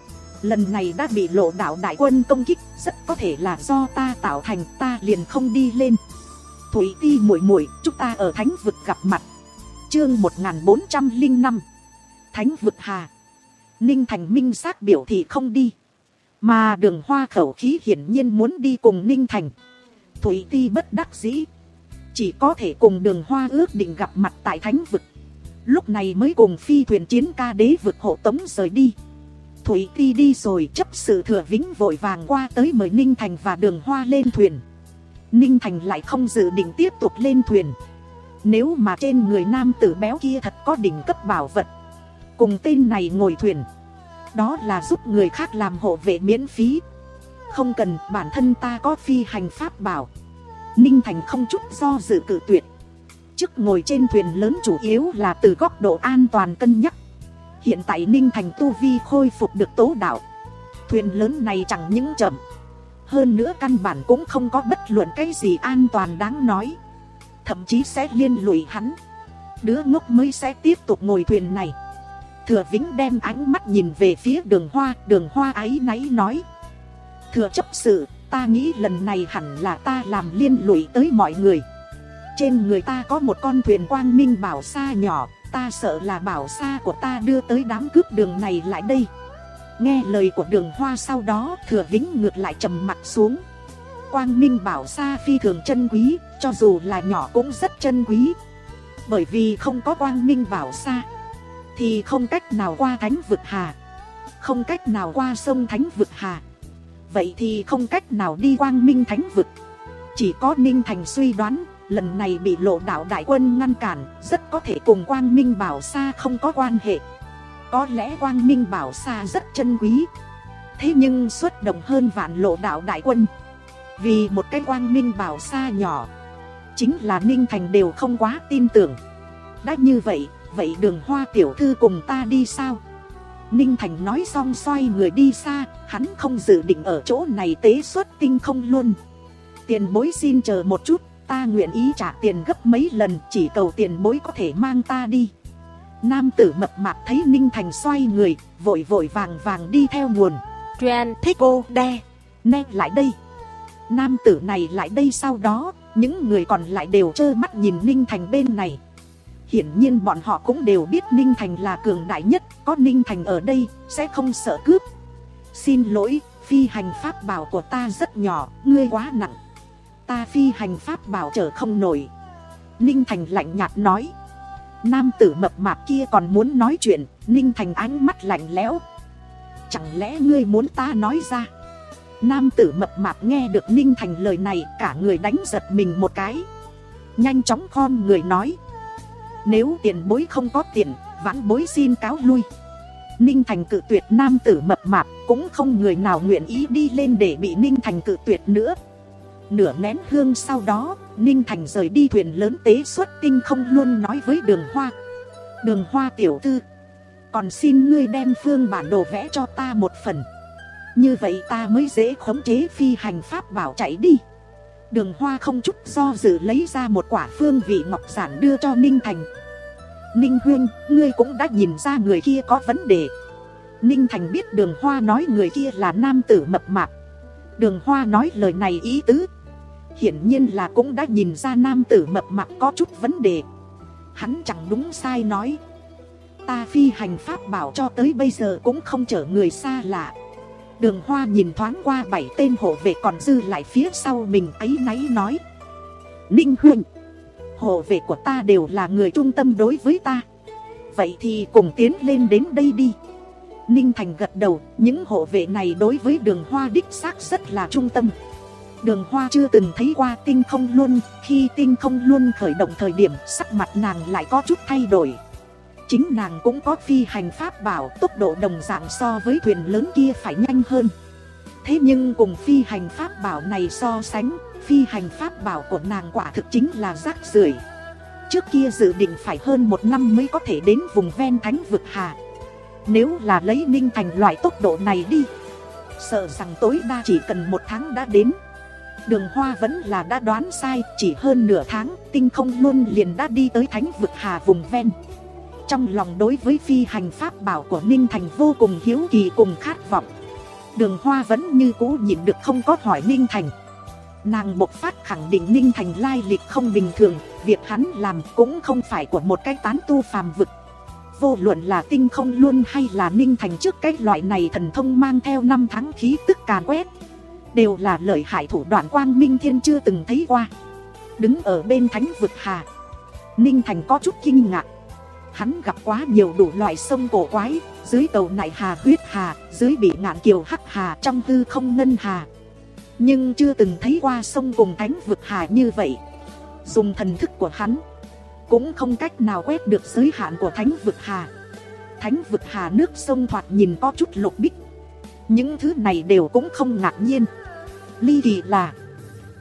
lần này đã bị lộ đạo đại quân công kích, rất có thể là do ta tạo thành, ta liền không đi lên. Thủy Ti muội muội, chúng ta ở Thánh Vực gặp mặt. Chương một nghìn bốn trăm lẻ năm. Thánh Vực Hà. Ninh Thành minh xác biểu thị không đi, mà Đường Hoa khẩu khí hiển nhiên muốn đi cùng Ninh Thành. Thủy Ti bất đắc dĩ, chỉ có thể cùng Đường Hoa ước định gặp mặt tại Thánh Vực. Lúc này mới cùng phi thuyền Chiến Ca Đế Vực hộ tống rời đi. Thủy Ti đi rồi, chấp sự Thừa Vĩnh vội vàng qua tới mời Ninh Thành và Đường Hoa lên thuyền. Ninh Thành lại không dự định tiếp tục lên thuyền. Nếu mà trên người nam tử béo kia thật có đỉnh cấp bảo vật, cùng tên này ngồi thuyền, đó là giúp người khác làm hộ vệ miễn phí. Không cần, bản thân ta có phi hành pháp bảo. Ninh Thành không chút do dự cự tuyệt. Trước ngồi trên thuyền lớn chủ yếu là từ góc độ an toàn cân nhắc. Hiện tại Ninh Thành tu vi khôi phục được tố đạo. Thuyền lớn này chẳng những chậm, hơn nữa căn bản cũng không có bất luận cái gì an toàn đáng nói, thậm chí sẽ liên lụy hắn. Đứa ngốc mới sẽ tiếp tục ngồi thuyền này. Thừa Vĩnh đem ánh mắt nhìn về phía Đường Hoa. Đường Hoa áy náy nói: Thừa chấp sự, ta nghĩ lần này hẳn là ta làm liên lụy tới mọi người. Trên người ta có một con thuyền Quang Minh Bảo Sa nhỏ, ta sợ là bảo sa của ta đưa tới đám cướp đường này lại đây. Nghe lời của Đường Hoa sau đó, Thừa Vĩnh ngược lại trầm mặt xuống. Quang Minh Bảo Sa phi thường chân quý, cho dù là nhỏ cũng rất chân quý. Bởi vì không có Quang Minh Bảo Sa thì không cách nào qua Thánh Vực Hà, không cách nào qua sông Thánh Vực Hà, vậy thì không cách nào đi Quang Minh Thánh Vực. Chỉ có Ninh Thành suy đoán lần này bị Lộ Đạo đại quân ngăn cản, rất có thể cùng Quang Minh Bảo Sa không có quan hệ. Có lẽ Quang Minh Bảo Sa rất chân quý, thế nhưng xuất động hơn vạn Lộ Đạo đại quân vì một cái Quang Minh Bảo Sa nhỏ, chính là Ninh Thành đều không quá tin tưởng. Đã như vậy, vậy Đường Hoa tiểu thư cùng ta đi sao? Ninh Thành nói xong xoay người đi xa. Hắn không dự định ở chỗ này tế xuất tinh không luôn. Tiền bối xin chờ một chút, ta nguyện ý trả tiền gấp mấy lần, chỉ cầu tiền bối có thể mang ta đi. Nam tử mập mạp thấy Ninh Thành xoay người, vội vội vàng vàng đi theo nguồn. Truyện thích cô đe, Nè lại đây. Nam tử này lại đây, sau đó những người còn lại đều trơ mắt nhìn Ninh Thành bên này. Hiển nhiên bọn họ cũng đều biết Ninh Thành là cường đại nhất, có Ninh Thành ở đây sẽ không sợ cướp. Xin lỗi, phi hành pháp bảo của ta rất nhỏ, ngươi quá nặng, ta phi hành pháp bảo chở không nổi. Ninh Thành lạnh nhạt nói. Nam tử mập mạp kia còn muốn nói chuyện, Ninh Thành ánh mắt lạnh lẽo. Chẳng lẽ ngươi muốn ta nói ra? Nam tử mập mạp nghe được Ninh Thành lời này, cả người đánh giật mình một cái, nhanh chóng khom người nói: Nếu tiền bối không có tiền, vãn bối xin cáo lui. Ninh Thành cự tuyệt nam tử mập mạp, cũng không người nào nguyện ý đi lên để bị Ninh Thành cự tuyệt nữa. Nửa nén hương sau đó, Ninh Thành rời đi thuyền lớn tế xuất tinh không luôn, nói với Đường Hoa: Đường Hoa tiểu thư, còn xin ngươi đem phương bản đồ vẽ cho ta một phần, như vậy ta mới dễ khống chế phi hành pháp bảo chạy đi. Đường Hoa không chút do dự lấy ra một quả phương vị ngọc giản đưa cho Ninh Thành. Ninh huynh, ngươi cũng đã nhìn ra người kia có vấn đề. Ninh Thành biết Đường Hoa nói người kia là nam tử mập mạp. Đường Hoa nói lời này ý tứ hiển nhiên là cũng đã nhìn ra nam tử mập mạp có chút vấn đề. Hắn chẳng đúng sai nói: Ta phi hành pháp bảo cho tới bây giờ cũng không chở người xa lạ. Đường Hoa nhìn thoáng qua bảy tên hộ vệ còn dư lại phía sau mình, áy náy nói: Ninh huynh, hộ vệ của ta đều là người trung tâm đối với ta, vậy thì cùng tiến lên đến đây đi. Ninh Thành gật đầu, những hộ vệ này đối với Đường Hoa đích xác rất là trung tâm. Đường Hoa chưa từng thấy qua tinh không luân, khi tinh không luân khởi động thời điểm sắc mặt nàng lại có chút thay đổi. Chính nàng cũng có phi hành pháp bảo, tốc độ đồng dạng so với thuyền lớn kia phải nhanh hơn. Thế nhưng cùng phi hành pháp bảo này so sánh, phi hành pháp bảo của nàng quả thực chính là rác rưởi. Trước kia dự định phải hơn một năm mới có thể đến vùng ven Thánh Vực Hà. Nếu là lấy Ninh Thành loại tốc độ này đi, sợ rằng tối đa chỉ cần một tháng đã đến. Đường Hoa vẫn là đã đoán sai, chỉ hơn nửa tháng, tinh không luôn liền đã đi tới Thánh Vực Hà vùng ven. Trong lòng đối với phi hành pháp bảo của Ninh Thành vô cùng hiếu kỳ cùng khát vọng. Đường Hoa vẫn như cũ nhịn được không có hỏi Ninh Thành. Nàng bộc phát khẳng định Ninh Thành lai lịch không bình thường, việc hắn làm cũng không phải của một cái tán tu phàm vực. Vô luận là tinh không luôn hay là Ninh Thành trước cái loại này thần thông mang theo năm tháng khí tức càn quét, đều là lợi hại thủ đoạn Quang Minh Thiên chưa từng thấy qua. Đứng ở bên Thánh Vực Hà, Ninh Thành có chút kinh ngạc. Hắn gặp quá nhiều đủ loại sông cổ quái, dưới cầu Nại Hà Huyết Hà, dưới Bị Ngạn Kiều Hắc Hà, trong hư không Ngân Hà, nhưng chưa từng thấy qua sông cùng Thánh Vực Hà như vậy. Dùng thần thức của hắn cũng không cách nào quét được giới hạn của Thánh Vực Hà. Thánh Vực Hà nước sông thoạt nhìn có chút lục bích. Những thứ này đều cũng không ngạc nhiên. Ly kỳ là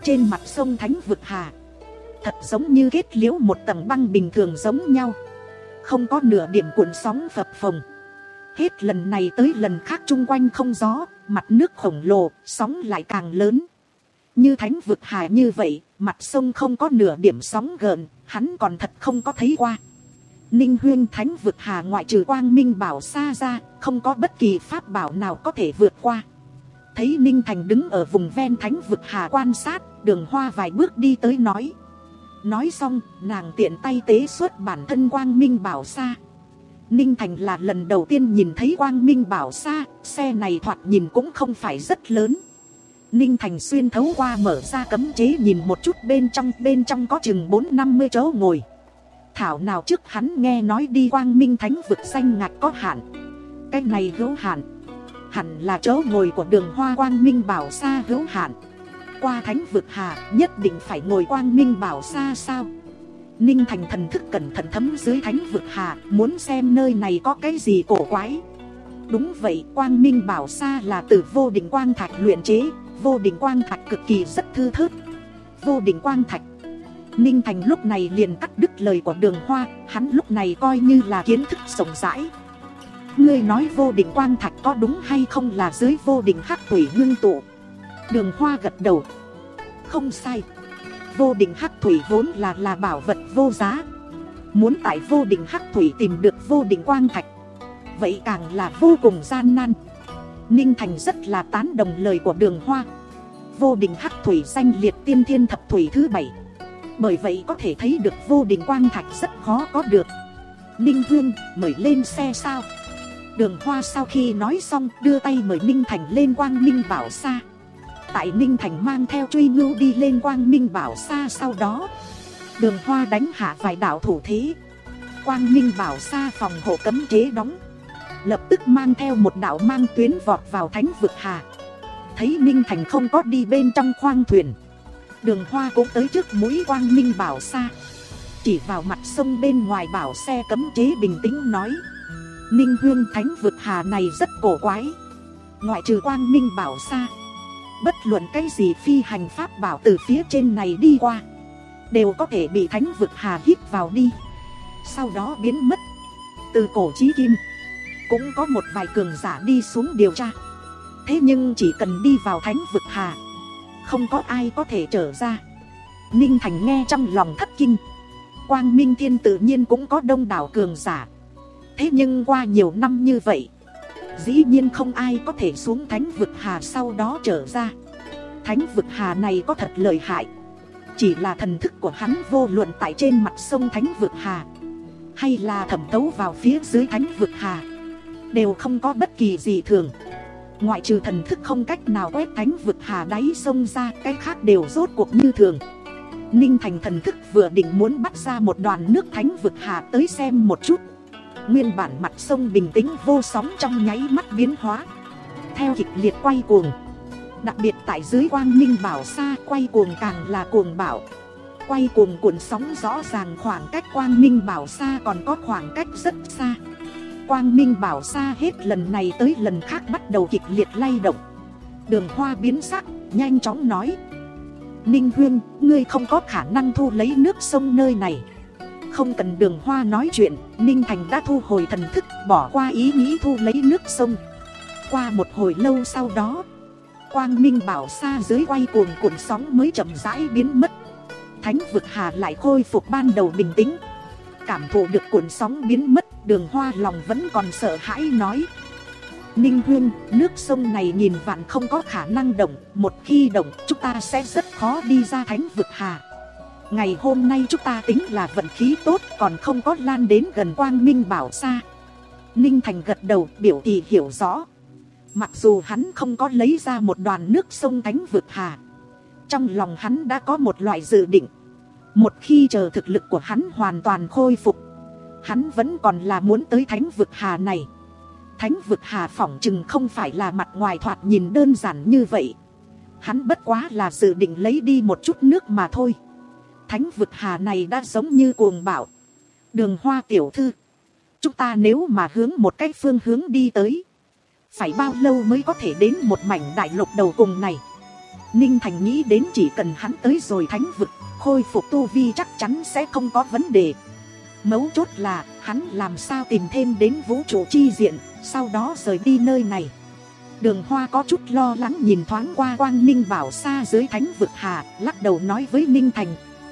trên mặt sông Thánh Vực Hà. Thật giống như kết liễu một tầng băng bình thường giống nhau, không có nửa điểm cuộn sóng phập phồng. Hết lần này tới lần khác chung quanh không gió, mặt nước khổng lồ, sóng lại càng lớn. Như Thánh Vực Hà như vậy, mặt sông không có nửa điểm sóng gợn, hắn còn thật không có thấy qua. Ninh Huyên, Thánh Vực Hà ngoại trừ Quang Minh Bảo Sa ra, không có bất kỳ pháp bảo nào có thể vượt qua. Thấy Ninh Thành đứng ở vùng ven Thánh Vực Hà quan sát, Đường Hoa vài bước đi tới nói. Nói xong, nàng tiện tay tế xuất bản thân Quang Minh Bảo Sa. Ninh Thành là lần đầu tiên nhìn thấy Quang Minh Bảo Sa, xe này thoạt nhìn cũng không phải rất lớn. Ninh Thành xuyên thấu qua mở ra cấm chế nhìn một chút bên trong, bên trong có chừng bốn năm mươi chỗ ngồi. Thảo nào trước hắn nghe nói đi Quang Minh Thánh Vực danh ngạch có hạn. Cái này hữu hạn, hẳn là chỗ ngồi của Đường Hoa Quang Minh Bảo Sa hữu hạn. Qua Thánh Vực Hà nhất định phải ngồi Quang Minh Bảo Sa sao? Ninh Thành thần thức cẩn thận thấm dưới Thánh Vực Hà, muốn xem nơi này có cái gì cổ quái. Đúng vậy, Quang Minh Bảo Sa là từ vô định quang thạch luyện chế. Vô định quang thạch cực kỳ rất thư thớt. Vô định quang thạch. Ninh Thành lúc này liền cắt đứt lời của Đường Hoa. Hắn lúc này coi như là kiến thức rộng rãi. Ngươi nói vô định quang thạch có đúng hay không là dưới vô định hắc thủy ngưng tụ? Đường Hoa gật đầu. Không sai. Vô định hắc thủy vốn là là bảo vật vô giá. Muốn tại vô định hắc thủy tìm được vô định quang thạch, vậy càng là vô cùng gian nan. Ninh Thành rất là tán đồng lời của Đường Hoa. Vô định hắc thủy danh liệt tiên thiên thập thủy thứ bảy. Bởi vậy có thể thấy được vô định quang thạch rất khó có được. Ninh Huyên, mời lên xe sao? Đường Hoa sau khi nói xong đưa tay mời Ninh Thành lên Quang Minh Bảo Sa. Tại Ninh Thành mang theo truy ngưu đi lên Quang Minh Bảo Sa sau đó, Đường Hoa đánh hạ vài đạo thủ thế. Quang Minh Bảo Sa phòng hộ cấm chế đóng, lập tức mang theo một đạo mang tuyến vọt vào Thánh Vực Hà. Thấy Ninh Thành không có đi bên trong khoang thuyền, Đường Hoa cũng tới trước mũi Quang Minh Bảo Sa, chỉ vào mặt sông bên ngoài bảo xe cấm chế bình tĩnh nói. Ninh Huyên, Thánh Vực Hà này rất cổ quái. Ngoại trừ Quang Minh Bảo Sa, bất luận cái gì phi hành pháp bảo từ phía trên này đi qua đều có thể bị Thánh Vực Hà hít vào đi, sau đó biến mất. Từ cổ chí kim cũng có một vài cường giả đi xuống điều tra. Thế nhưng chỉ cần đi vào Thánh Vực Hà, không có ai có thể trở ra. Ninh Thành nghe trong lòng thất kinh. Quang Minh Thiên tự nhiên cũng có đông đảo cường giả. Thế nhưng qua nhiều năm như vậy, dĩ nhiên không ai có thể xuống Thánh Vực Hà sau đó trở ra. Thánh Vực Hà này có thật lợi hại. Chỉ là thần thức của hắn vô luận tại trên mặt sông Thánh Vực Hà, hay là thẩm thấu vào phía dưới Thánh Vực Hà, đều không có bất kỳ gì thường. Ngoại trừ thần thức không cách nào quét Thánh Vực Hà đáy sông ra, cái khác đều rốt cuộc như thường. Ninh Thành thần thức vừa định muốn bắt ra một đoàn nước Thánh Vực Hà tới xem một chút, nguyên bản mặt sông bình tĩnh vô sóng trong nháy mắt biến hóa, theo kịch liệt quay cuồng. Đặc biệt tại dưới Quang Minh Bảo Sa, quay cuồng càng là cuồng bạo. Quay cuồng cuộn sóng rõ ràng khoảng cách Quang Minh Bảo Sa còn có khoảng cách rất xa. Quang Minh Bảo Sa hết lần này tới lần khác bắt đầu kịch liệt lay động. Đường Hoa biến sắc, nhanh chóng nói. Ninh Huyên, ngươi không có khả năng thu lấy nước sông nơi này. Không cần Đường Hoa nói chuyện, Ninh Thành đã thu hồi thần thức, bỏ qua ý nghĩ thu lấy nước sông. Qua một hồi lâu sau đó, Quang Minh Bảo Sa dưới quay cuồng cuộn sóng mới chậm rãi biến mất. Thánh Vực Hà lại khôi phục ban đầu bình tĩnh. Cảm thụ được cuộn sóng biến mất, Đường Hoa lòng vẫn còn sợ hãi nói. Ninh Huyên, nước sông này nghìn vạn không có khả năng động. Một khi động, chúng ta sẽ rất khó đi ra Thánh Vực Hà. Ngày hôm nay chúng ta tính là vận khí tốt, còn không có lan đến gần Quang Minh Bảo Sa. Ninh Thành gật đầu biểu thị hiểu rõ. Mặc dù hắn không có lấy ra một đoàn nước sông Thánh Vực Hà, trong lòng hắn đã có một loại dự định. Một khi chờ thực lực của hắn hoàn toàn khôi phục, hắn vẫn còn là muốn tới Thánh Vực Hà này. Thánh Vực Hà phỏng chừng không phải là mặt ngoài thoạt nhìn đơn giản như vậy. Hắn bất quá là dự định lấy đi một chút nước mà thôi. Thánh Vực Hà này đã giống như cuồng bạo. Đường Hoa tiểu thư, chúng ta nếu mà hướng một cái phương hướng đi tới, phải bao lâu mới có thể đến một mảnh đại lục đầu cùng này? Ninh Thành nghĩ đến chỉ cần hắn tới rồi thánh vực, khôi phục tu vi chắc chắn sẽ không có vấn đề. Mấu chốt là hắn làm sao tìm thêm đến vũ trụ chi diện, sau đó rời đi nơi này. Đường Hoa có chút lo lắng nhìn thoáng qua quang minh bảo xa dưới thánh vực hà, lắc đầu nói với Ninh Thành.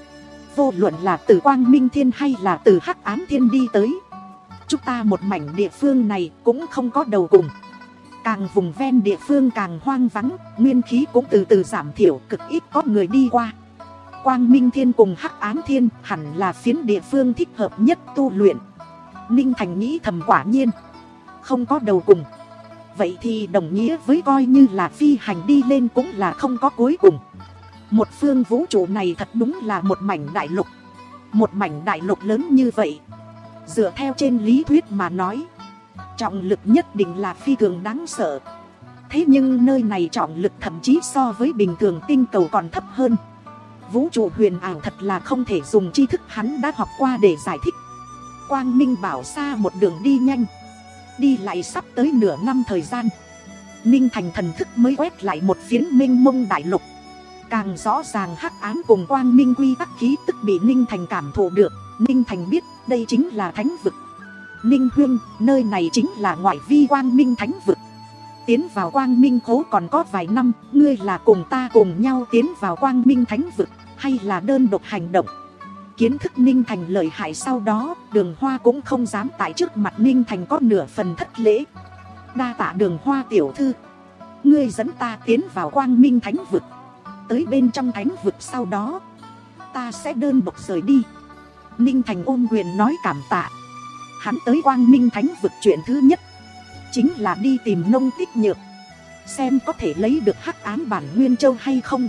Vô luận là từ quang minh thiên hay là từ hắc ám thiên đi tới, chúng ta một mảnh địa phương này cũng không có đầu cùng. Càng vùng ven địa phương càng hoang vắng, nguyên khí cũng từ từ giảm thiểu, cực ít có người đi qua. Quang minh thiên cùng hắc ám thiên hẳn là phiến địa phương thích hợp nhất tu luyện. Ninh Thành nghĩ thầm, quả nhiên không có đầu cùng, vậy thì đồng nghĩa với coi như là phi hành đi lên cũng là không có cuối cùng. Một phương vũ trụ này thật đúng là một mảnh đại lục. Một mảnh đại lục lớn như vậy, dựa theo trên lý thuyết mà nói, trọng lực nhất định là phi thường đáng sợ. Thế nhưng nơi này trọng lực thậm chí so với bình thường tinh cầu còn thấp hơn. Vũ trụ huyền ảo thật là không thể dùng tri thức hắn đã học qua để giải thích. Quang minh bảo xa một đường đi nhanh, đi lại sắp tới nửa năm thời gian, Ninh Thành thần thức mới quét lại một phiến mênh mông đại lục. Càng rõ ràng hắc ám cùng quang minh quy tắc khí tức bị Ninh Thành cảm thụ được. Ninh Thành biết đây chính là thánh vực. Ninh huynh, nơi này chính là ngoại vi quang minh thánh vực. Tiến vào quang minh khố còn có vài năm, ngươi là cùng ta cùng nhau tiến vào quang minh thánh vực, hay là đơn độc hành động? Kiến thức Ninh Thành lợi hại sau đó, Đường Hoa cũng không dám tại trước mặt Ninh Thành có nửa phần thất lễ. Đa tạ Đường Hoa tiểu thư, ngươi dẫn ta tiến vào quang minh thánh vực. Tới bên trong thánh vực sau đó, ta sẽ đơn độc rời đi. Ninh Thành ôm quyền nói cảm tạ. Hắn tới quang minh thánh vực chuyện thứ nhất chính là đi tìm Nông Tích Nhược, xem có thể lấy được hắc ám bản nguyên châu hay không.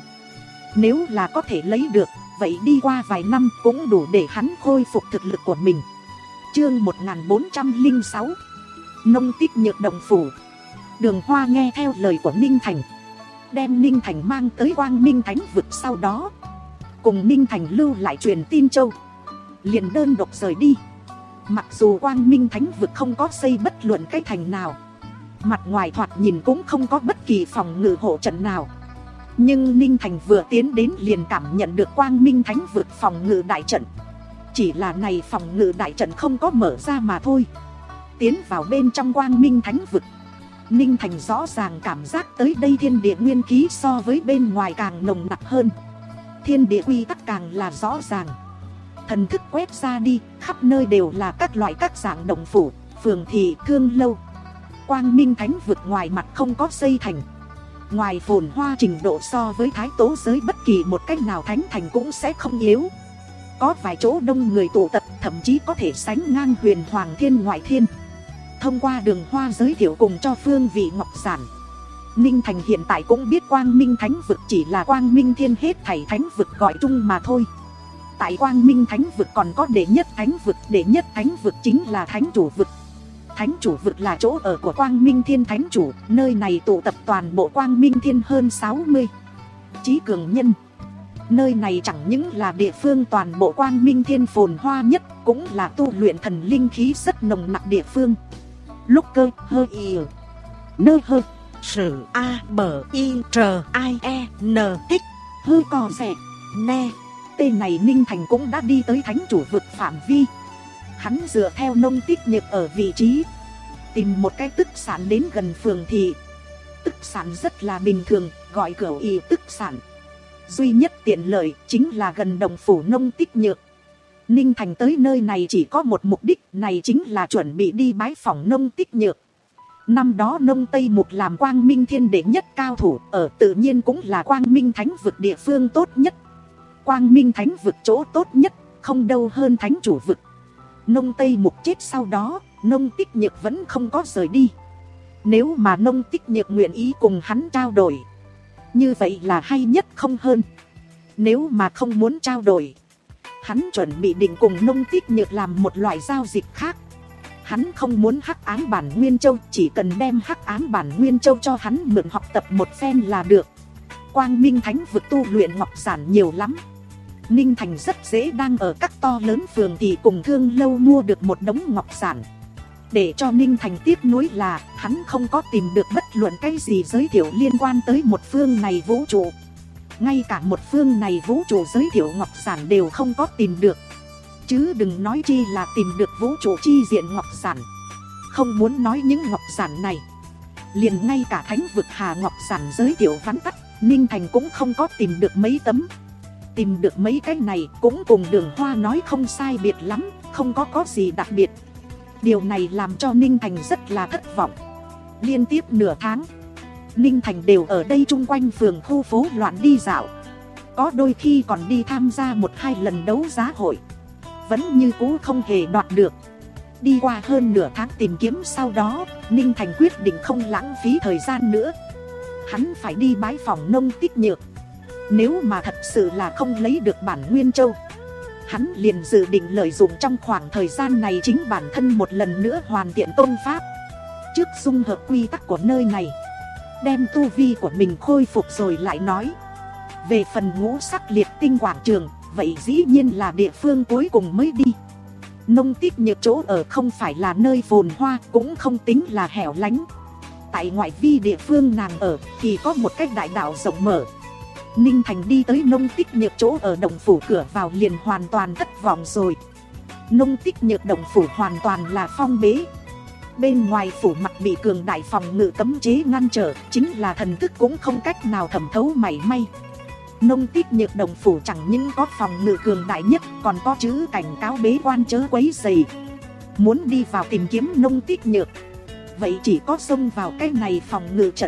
Nếu là có thể lấy được, vậy đi qua vài năm cũng đủ để hắn khôi phục thực lực của mình. Chương một nghìn bốn trăm lẻ sáu, Nông Tích Nhược động phủ. Đường Hoa nghe theo lời của Ninh Thành, đem Ninh Thành mang tới quang minh thánh vực, sau đó cùng Ninh Thành lưu lại truyền tin châu, liền đơn độc rời đi. Mặc dù quang minh thánh vực không có xây bất luận cái thành nào, mặt ngoài thoạt nhìn cũng không có bất kỳ phòng ngự hộ trận nào, nhưng Ninh Thành vừa tiến đến liền cảm nhận được quang minh thánh vực phòng ngự đại trận. Chỉ là này phòng ngự đại trận không có mở ra mà thôi. Tiến vào bên trong quang minh thánh vực, Ninh Thành rõ ràng cảm giác tới đây thiên địa nguyên khí so với bên ngoài càng nồng nặc hơn. Thiên địa quy tắc càng là rõ ràng. Thần thức quét ra đi, khắp nơi đều là các loại các dạng động phủ, phường thị, thương lâu. Quang minh thánh vực ngoài mặt không có xây thành, ngoài phồn hoa trình độ so với thái tố giới bất kỳ một cách nào thánh thành cũng sẽ không yếu. Có vài chỗ đông người tụ tập, thậm chí có thể sánh ngang huyền hoàng thiên ngoại thiên. Thông qua Đường Hoa giới thiệu cùng cho phương vị ngọc giản, Ninh Thành hiện tại cũng biết quang minh thánh vực chỉ là quang minh thiên hết thảy thánh vực gọi chung mà thôi. Tại quang minh thánh vực còn có đệ nhất thánh vực, đệ nhất thánh vực chính là thánh chủ vực. Thánh chủ vực là chỗ ở của quang minh thiên thánh chủ, nơi này tụ tập toàn bộ quang minh thiên hơn sáu mươi chí cường nhân. Nơi này chẳng những là địa phương toàn bộ quang minh thiên phồn hoa nhất, cũng là tu luyện thần linh khí rất nồng nặc địa phương. Lúc cơ hơ y nơ hơ sử a bờ y trờ ai e n tích hơ cò rẻ ne. Tên này Ninh Thành cũng đã đi tới thánh chủ vực phạm vi. Hắn dựa theo Nông Tích Nhược ở vị trí, tìm một cái tức sản đến gần phường thị. Tức sản rất là bình thường, gọi cửu y tức sản. Duy nhất tiện lợi chính là gần đồng phủ Nông Tích Nhược. Ninh Thành tới nơi này chỉ có một mục đích, này chính là chuẩn bị đi bái phỏng Nông Tích Nhược. Năm đó Nông Tây Mục làm quang minh thiên đệ nhất cao thủ, ở tự nhiên cũng là quang minh thánh vực địa phương tốt nhất. Quang minh thánh vực chỗ tốt nhất, không đâu hơn thánh chủ vực. Nông Tây Mục chết sau đó, Nông Tích Nhược vẫn không có rời đi. Nếu mà Nông Tích Nhược nguyện ý cùng hắn trao đổi, như vậy là hay nhất không hơn. Nếu mà không muốn trao đổi, hắn chuẩn bị định cùng Nông Tích Nhược làm một loại giao dịch khác. Hắn không muốn hắc ám bản nguyên châu, chỉ cần đem hắc ám bản nguyên châu cho hắn mượn học tập một phen là được. Quang minh thánh vực tu luyện ngọc giản nhiều lắm. Ninh Thành rất dễ đang ở các to lớn phường thị cùng thương lâu mua được một đống ngọc giản. Để cho Ninh Thành tiếc nuối là hắn không có tìm được bất luận cái gì giới thiệu liên quan tới một phương này vũ trụ. ngay cả một phương này vũ trụ giới thiệu ngọc giản đều không có tìm được, chứ đừng nói chi là tìm được vũ trụ chi diện ngọc giản. Không muốn nói những ngọc giản này, liền ngay cả thánh vực Hà ngọc giản giới thiệu vắn tắt, Ninh Thành cũng không có tìm được mấy tấm. Tìm được mấy cái này cũng cùng Đường Hoa nói không sai biệt lắm, không có có gì đặc biệt. Điều này làm cho Ninh Thành rất là thất vọng. Liên tiếp nửa tháng, Ninh Thành đều ở đây chung quanh phường khu phố loạn đi dạo. Có đôi khi còn đi tham gia một hai lần đấu giá hội, vẫn như cũ không hề đoạt được. Đi qua hơn nửa tháng tìm kiếm sau đó, Ninh Thành quyết định không lãng phí thời gian nữa. Hắn phải đi bái phòng Nông Tích Nhược. Nếu mà thật sự là không lấy được bản Nguyên Châu, hắn liền dự định lợi dụng trong khoảng thời gian này chính bản thân một lần nữa hoàn thiện tôn pháp. Trước dung hợp quy tắc của nơi này, đem tu vi của mình khôi phục rồi lại nói. Về phần ngũ sắc liệt tinh quảng trường, vậy dĩ nhiên là địa phương cuối cùng mới đi. Nông Tích Nhược chỗ ở không phải là nơi phồn hoa, cũng không tính là hẻo lánh. Tại ngoại vi địa phương nàng ở thì có một cái đại đạo rộng mở. Ninh Thành đi tới Nông Tích Nhược chỗ ở động phủ cửa vào liền hoàn toàn thất vọng rồi. Nông Tích Nhược động phủ hoàn toàn là phong bế. Bên ngoài phủ mặt bị cường đại phòng ngự cấm chế ngăn trở, chính là thần thức cũng không cách nào thẩm thấu mảy may. Nông Tích Nhược động phủ chẳng những có phòng ngự cường đại nhất, còn có chữ cảnh cáo bế quan chớ quấy rầy. Muốn đi vào tìm kiếm Nông Tích Nhược, vậy chỉ có xông vào cái này phòng ngự trận.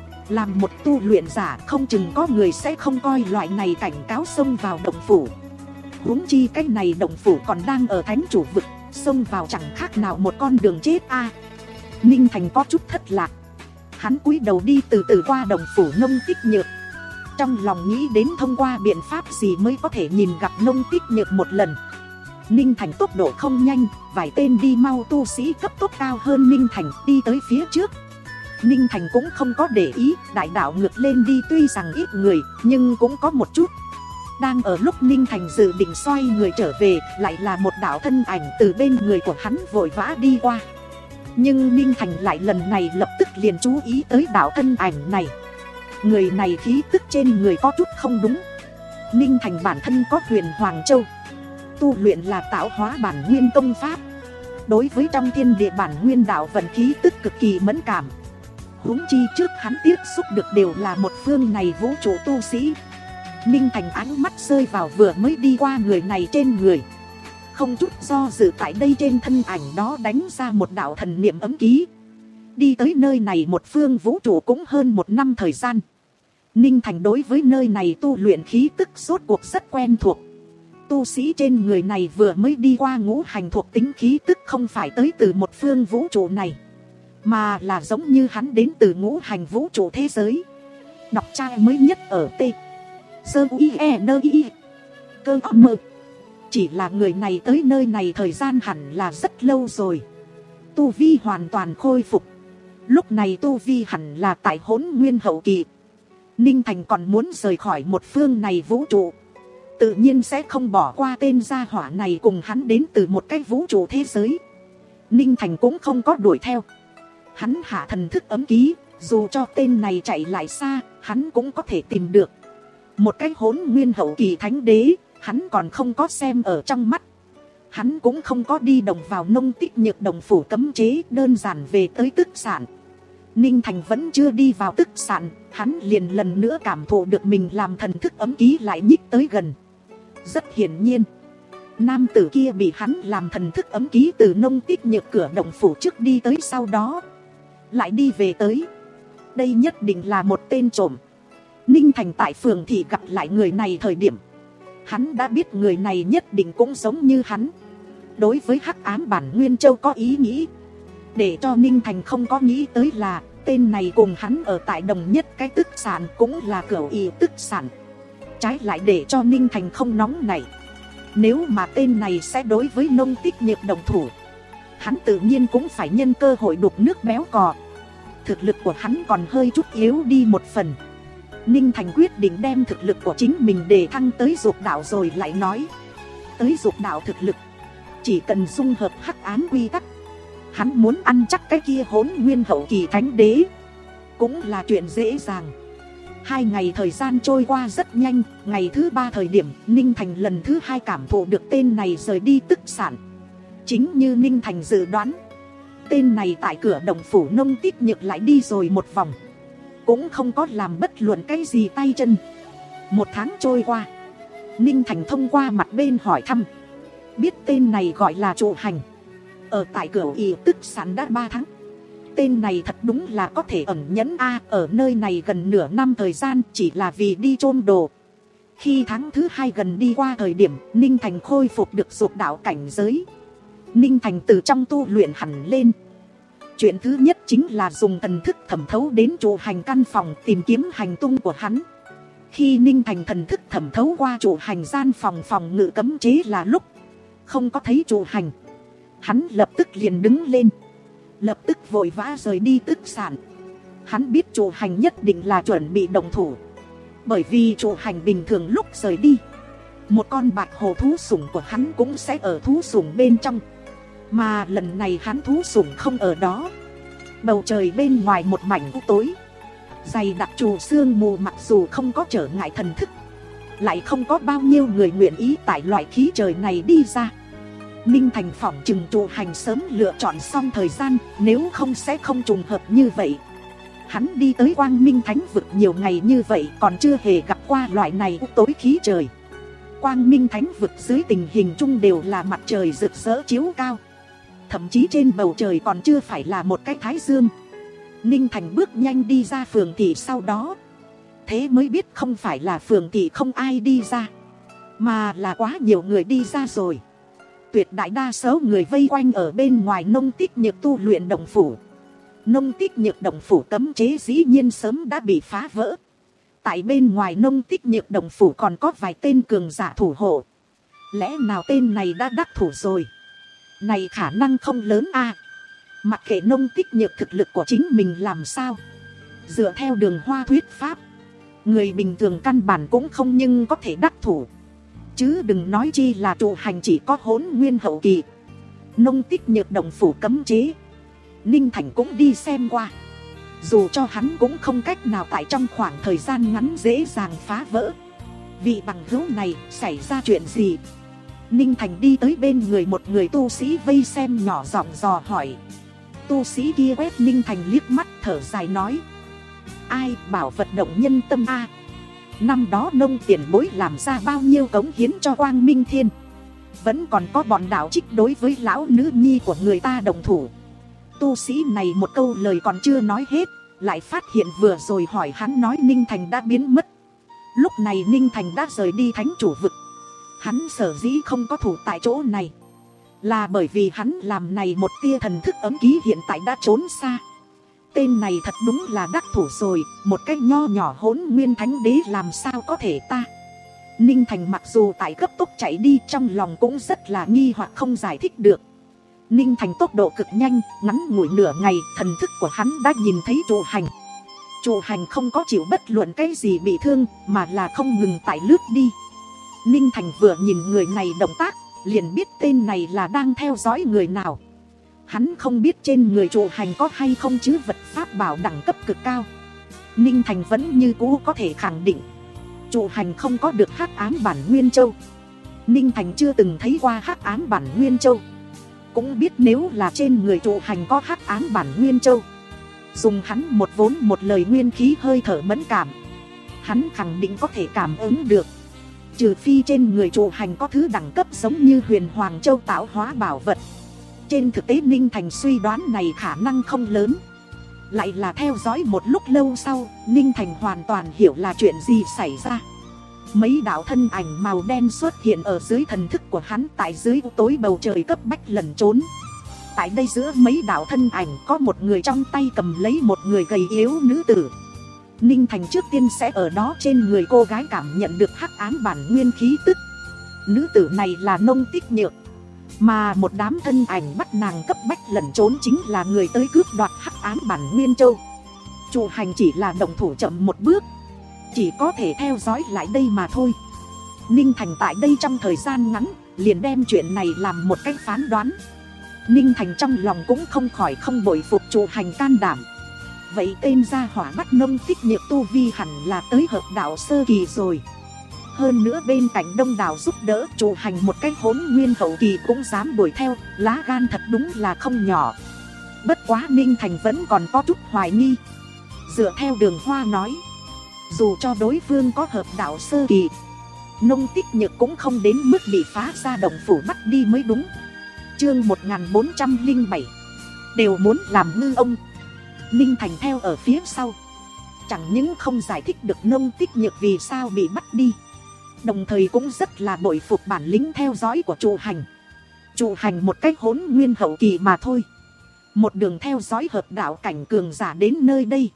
Làm một tu luyện giả không chừng có người sẽ không coi loại này cảnh cáo xông vào động phủ. Huống chi cái này động phủ còn đang ở thánh chủ vực, xông vào chẳng khác nào một con đường chết a. À, Ninh Thành có chút thất lạc. Hắn cúi đầu đi từ từ qua động phủ Nông Tích Nhược, trong lòng nghĩ đến thông qua biện pháp gì mới có thể nhìn gặp Nông Tích Nhược một lần. Ninh Thành tốc độ không nhanh, vài tên đi mau tu sĩ cấp tốc cao hơn Ninh Thành đi tới phía trước. Ninh Thành cũng không có để ý, đại đạo ngược lên đi tuy rằng ít người, nhưng cũng có một chút. Đang ở lúc Ninh Thành dự định xoay người trở về, lại là một đạo thân ảnh từ bên người của hắn vội vã đi qua. Nhưng Ninh Thành lại lần này lập tức liền chú ý tới đạo thân ảnh này. Người này khí tức trên người có chút không đúng. Ninh Thành bản thân có Huyền Hoàng Châu, tu luyện là tạo hóa bản nguyên công pháp. Đối với trong thiên địa bản nguyên đạo vận khí tức cực kỳ mẫn cảm. Huống chi trước hắn tiếp xúc được đều là một phương này vũ trụ tu sĩ. Ninh Thành ánh mắt rơi vào vừa mới đi qua người này trên người, không chút do dự tại đây trên thân ảnh đó đánh ra một đạo thần niệm ấm ký. Đi tới nơi này một phương vũ trụ cũng hơn một năm thời gian. Ninh Thành đối với nơi này tu luyện khí tức rốt cuộc rất quen thuộc. Tu sĩ trên người này vừa mới đi qua ngũ hành thuộc tính khí tức không phải tới từ một phương vũ trụ này, mà là giống như hắn đến từ ngũ hành vũ trụ thế giới. Đọc trang mới nhất ở T Sơ U E N I Cơ mơ. Chỉ là người này tới nơi này thời gian hẳn là rất lâu rồi, tu vi hoàn toàn khôi phục. Lúc này tu vi hẳn là tại Hỗn Nguyên hậu kỳ. Ninh Thành còn muốn rời khỏi một phương này vũ trụ, tự nhiên sẽ không bỏ qua tên gia hỏa này cùng hắn đến từ một cái vũ trụ thế giới. Ninh Thành cũng không có đuổi theo. Hắn hạ thần thức ấm ký, dù cho tên này chạy lại xa, hắn cũng có thể tìm được. Một cái Hỗn Nguyên hậu kỳ thánh đế, hắn còn không có xem ở trong mắt. Hắn cũng không có đi đồng vào Nông Tích Nhược đồng phủ cấm chế, đơn giản về tới tức sản. Ninh Thành vẫn chưa đi vào tức sản, hắn liền lần nữa cảm thụ được mình làm thần thức ấm ký lại nhích tới gần. Rất hiển nhiên, nam tử kia bị hắn làm thần thức ấm ký từ Nông Tích Nhược cửa đồng phủ trước đi tới, sau đó lại đi về tới. Đây nhất định là một tên trộm. Ninh Thành tại phường thị gặp lại người này thời điểm, hắn đã biết người này nhất định cũng giống như hắn, đối với hắc ám bản Nguyên Châu có ý nghĩ. Để cho Ninh Thành không có nghĩ tới là tên này cùng hắn ở tại đồng nhất cái tức sản, cũng là cửu y tức sản. Trái lại để cho Ninh Thành không nóng nảy. Nếu mà tên này sẽ đối với Nông Tích Nhược đồng thủ, hắn tự nhiên cũng phải nhân cơ hội đục nước béo cò. Thực lực của hắn còn hơi chút yếu đi một phần. Ninh Thành quyết định đem thực lực của chính mình để thăng tới dục đạo rồi lại nói. Tới dục đạo thực lực, chỉ cần dung hợp hắc ám quy tắc, hắn muốn ăn chắc cái kia Hỗn Nguyên hậu kỳ thánh đế cũng là chuyện dễ dàng. Hai ngày thời gian trôi qua rất nhanh. Ngày thứ ba thời điểm, Ninh Thành lần thứ hai cảm thụ được tên này rời đi tức sản. Chính như Ninh Thành dự đoán, tên này tại cửa động phủ Nông Tích Nhược lại đi rồi một vòng, cũng không có làm bất luận cái gì tay chân. Một tháng trôi qua, Ninh Thành thông qua mặt bên hỏi thăm, biết tên này gọi là Trụ Hành, ở tại cửa ỷ tức sản đã ba tháng. Tên này thật đúng là có thể ẩn nhẫn a, ở nơi này gần nửa năm thời gian chỉ là vì đi chôn đồ. Khi tháng thứ hai gần đi qua thời điểm, Ninh Thành khôi phục được dục đạo cảnh giới. Ninh Thành từ trong tu luyện hẳn lên. Chuyện thứ nhất chính là dùng thần thức thẩm thấu đến Trụ Hành căn phòng tìm kiếm hành tung của hắn. Khi Ninh Thành thần thức thẩm thấu qua Trụ Hành gian phòng phòng ngự cấm chế là lúc không có thấy Trụ Hành, hắn lập tức liền đứng lên, lập tức vội vã rời đi tức sản. Hắn biết Trụ Hành nhất định là chuẩn bị động thủ, bởi vì Trụ Hành bình thường lúc rời đi, một con bạch hổ thú sủng của hắn cũng sẽ ở thú sủng bên trong. Mà lần này hắn thú sủng không ở đó. Bầu trời bên ngoài một mảnh u tối, dày đặc trù sương mù, mặc dù không có trở ngại thần thức, lại không có bao nhiêu người nguyện ý tại loại khí trời này đi ra. Ninh Thành phỏng chừng Trụ Hành sớm lựa chọn xong thời gian, nếu không sẽ không trùng hợp như vậy. Hắn đi tới Quang Minh Thánh Vực nhiều ngày như vậy còn chưa hề gặp qua loại này u tối khí trời. Quang Minh Thánh Vực dưới tình hình chung đều là mặt trời rực rỡ chiếu cao, thậm chí trên bầu trời còn chưa phải là một cái thái dương. Ninh Thành bước nhanh đi ra phường thị, sau đó thế mới biết không phải là phường thị không ai đi ra, mà là quá nhiều người đi ra rồi. Tuyệt đại đa số người vây quanh ở bên ngoài Nông Tích Nhược tu luyện động phủ. Nông Tích Nhược động phủ cấm chế dĩ nhiên sớm đã bị phá vỡ. Tại bên ngoài Nông Tích Nhược động phủ còn có vài tên cường giả thủ hộ. Lẽ nào tên này đã đắc thủ rồi? Này khả năng không lớn a. Mặc kệ Nông Tích Nhược thực lực của chính mình làm sao, dựa theo Đường Hoa thuyết pháp, người bình thường căn bản cũng không nhưng có thể đắc thủ, chứ đừng nói chi là Trụ Hành chỉ có hỗn nguyên hậu kỳ. Nông Tích Nhược động phủ cấm chế, Ninh Thành cũng đi xem qua. Dù cho hắn cũng không cách nào tại trong khoảng thời gian ngắn dễ dàng phá vỡ. Vị bằng hữu này xảy ra chuyện gì? Ninh Thành đi tới bên người một người tu sĩ vây xem, nhỏ giọng dò hỏi. Tu sĩ kia quét Ninh Thành liếc mắt, thở dài nói, ai bảo vật động nhân tâm a. Năm đó Nông tiền bối làm ra bao nhiêu cống hiến cho Quang Minh Thiên, vẫn còn có bọn đạo trích đối với lão nữ nhi của người ta đồng thủ. Tu sĩ này một câu lời còn chưa nói hết, lại phát hiện vừa rồi hỏi hắn nói Ninh Thành đã biến mất. Lúc này Ninh Thành đã rời đi Thánh Chủ Vực. Hắn sở dĩ không có thủ tại chỗ này, là bởi vì hắn làm này một tia thần thức ấm ký hiện tại đã trốn xa. Tên này thật đúng là đắc thủ rồi, một cái nho nhỏ hỗn nguyên thánh đế làm sao có thể ta. Ninh Thành mặc dù tại cấp tốc chạy đi, trong lòng cũng rất là nghi hoặc không giải thích được. Ninh Thành tốc độ cực nhanh, ngắn ngủi nửa ngày, thần thức của hắn đã nhìn thấy Trụ Hành. Trụ Hành không có chịu bất luận cái gì bị thương, mà là không ngừng tại lướt đi. Ninh Thành vừa nhìn người này động tác, liền biết tên này là đang theo dõi người nào. Hắn không biết trên người Trụ Hành có hay không chứ vật pháp bảo đẳng cấp cực cao. Ninh Thành vẫn như cũ có thể khẳng định Trụ Hành không có được hắc ám bản Nguyên Châu. Ninh Thành chưa từng thấy qua hắc ám bản Nguyên Châu, cũng biết nếu là trên người Trụ Hành có hắc ám bản Nguyên Châu, dùng hắn một vốn một lời nguyên khí hơi thở mẫn cảm, hắn khẳng định có thể cảm ứng được. Trừ phi trên người Trụ Hành có thứ đẳng cấp giống như Huyền Hoàng Châu tạo hóa bảo vật. Trên thực tế Ninh Thành suy đoán này khả năng không lớn. Lại là theo dõi một lúc lâu sau, Ninh Thành hoàn toàn hiểu là chuyện gì xảy ra. Mấy đạo thân ảnh màu đen xuất hiện ở dưới thần thức của hắn, tại dưới tối bầu trời cấp bách lẩn trốn. Tại đây giữa mấy đạo thân ảnh có một người trong tay cầm lấy một người gầy yếu nữ tử. Ninh Thành trước tiên sẽ ở đó trên người cô gái cảm nhận được hắc ám bản nguyên khí tức. Nữ tử này là Nông Tích Nhược, mà một đám thân ảnh bắt nàng cấp bách lẩn trốn chính là người tới cướp đoạt hắc ám bản Nguyên Châu. Trụ Hành chỉ là động thủ chậm một bước, chỉ có thể theo dõi lại đây mà thôi. Ninh Thành tại đây trong thời gian ngắn liền đem chuyện này làm một cách phán đoán. Ninh Thành trong lòng cũng không khỏi không bội phục Trụ Hành can đảm. Vậy tên gia hỏa bắt Nông Tích Nhược tu vi hẳn là tới hợp đạo sơ kỳ rồi. Hơn nữa bên cạnh đông đảo giúp đỡ, chủ hành một cách hỗn nguyên hậu kỳ cũng dám đuổi theo, lá gan thật đúng là không nhỏ. Bất quá Ninh Thành vẫn còn có chút hoài nghi. Dựa theo Đường Hoa nói, dù cho đối phương có hợp đạo sơ kỳ, Nông Tích Nhược cũng không đến mức bị phá ra động phủ bắt đi mới đúng. Chương một nghìn bốn trăm lẻ bảy, đều muốn làm ngư ông. Ninh Thành theo ở phía sau, chẳng những không giải thích được Nông Tích Nhược vì sao bị bắt đi, đồng thời cũng rất là bội phục bản lĩnh theo dõi của trụ hành. Trụ hành một cách hỗn nguyên hậu kỳ mà thôi, một đường theo dõi hợp đạo cảnh cường giả đến nơi đây,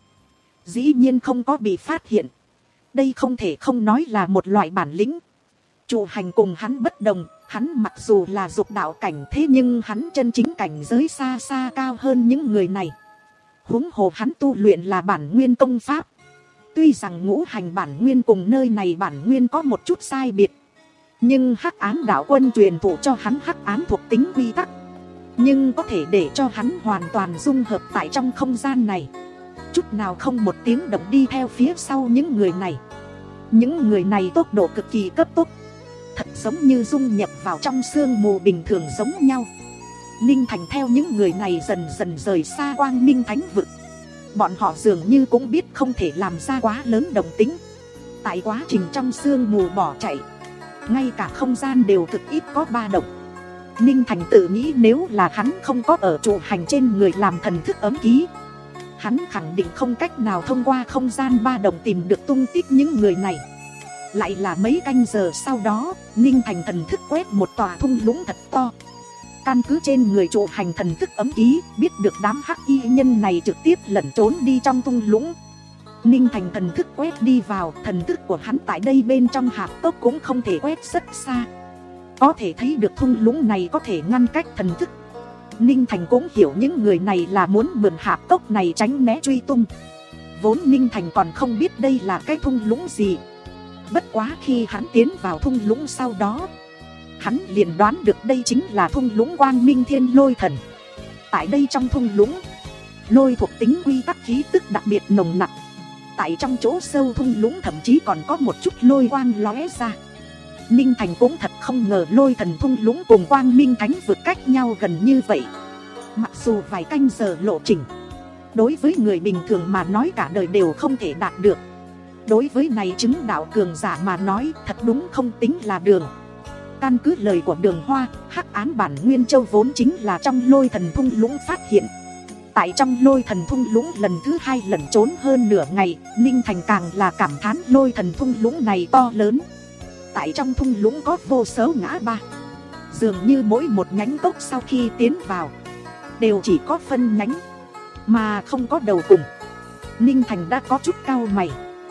dĩ nhiên không có bị phát hiện. Đây không thể không nói là một loại bản lĩnh. Trụ hành cùng hắn bất đồng, hắn mặc dù là dục đạo cảnh, thế nhưng hắn chân chính cảnh giới xa xa cao hơn những người này. Huống hồ hắn tu luyện là bản nguyên công pháp. Tuy rằng ngũ hành bản nguyên cùng nơi này bản nguyên có một chút sai biệt, nhưng hắc ám đạo quân truyền thụ cho hắn hắc ám thuộc tính quy tắc, nhưng có thể để cho hắn hoàn toàn dung hợp tại trong không gian này, chút nào không một tiếng động đi theo phía sau những người này. Những người này tốc độ cực kỳ cấp tốc, thật giống như dung nhập vào trong sương mù bình thường giống nhau. Ninh Thành theo những người này dần dần rời xa Quang Minh Thánh Vực. Bọn họ dường như cũng biết không thể làm ra quá lớn động tĩnh. Tại quá trình trong sương mù bỏ chạy, ngay cả không gian đều cực ít có ba động. Ninh Thành tự nghĩ nếu là hắn không có ở trụ hành trên người làm thần thức ấm ký, hắn khẳng định không cách nào thông qua không gian ba động tìm được tung tích những người này. Lại là mấy canh giờ sau đó, Ninh Thành thần thức quét một tòa thung lũng thật to. Căn cứ trên người trụ hành thần thức ấm ký, biết được đám hắc y nhân này trực tiếp lẩn trốn đi trong thung lũng. Ninh Thành thần thức quét đi vào, thần thức của hắn tại đây bên trong hạp tốc cũng không thể quét rất xa. Có thể thấy được thung lũng này có thể ngăn cách thần thức. Ninh Thành cũng hiểu những người này là muốn mượn hạp tốc này tránh né truy tung. Vốn Ninh Thành còn không biết đây là cái thung lũng gì. Bất quá khi hắn tiến vào thung lũng sau đó, hắn liền đoán được đây chính là thung lũng Quang Minh Thiên Lôi Thần. Tại đây trong thung lũng, lôi thuộc tính quy tắc khí tức đặc biệt nồng nặc. Tại trong chỗ sâu thung lũng thậm chí còn có một chút lôi quang lóe ra. Ninh Thành cũng thật không ngờ lôi thần thung lũng cùng Quang Minh Thánh Vực cách nhau gần như vậy. Mặc dù vài canh giờ lộ trình, đối với người bình thường mà nói cả đời đều không thể đạt được, đối với này chứng đạo cường giả mà nói thật đúng không tính là đường. Căn cứ lời của Đường Hoa, hắc ám bản nguyên châu vốn chính là trong lôi thần thung lũng phát hiện. Tại trong lôi thần thung lũng lần thứ hai lẩn trốn hơn nửa ngày, Ninh Thành càng là cảm thán lôi thần thung lũng này to lớn. Tại trong thung lũng có vô số ngã ba, dường như mỗi một nhánh cốc sau khi tiến vào đều chỉ có phân nhánh mà không có đầu cùng. Ninh Thành đã có chút cau mày.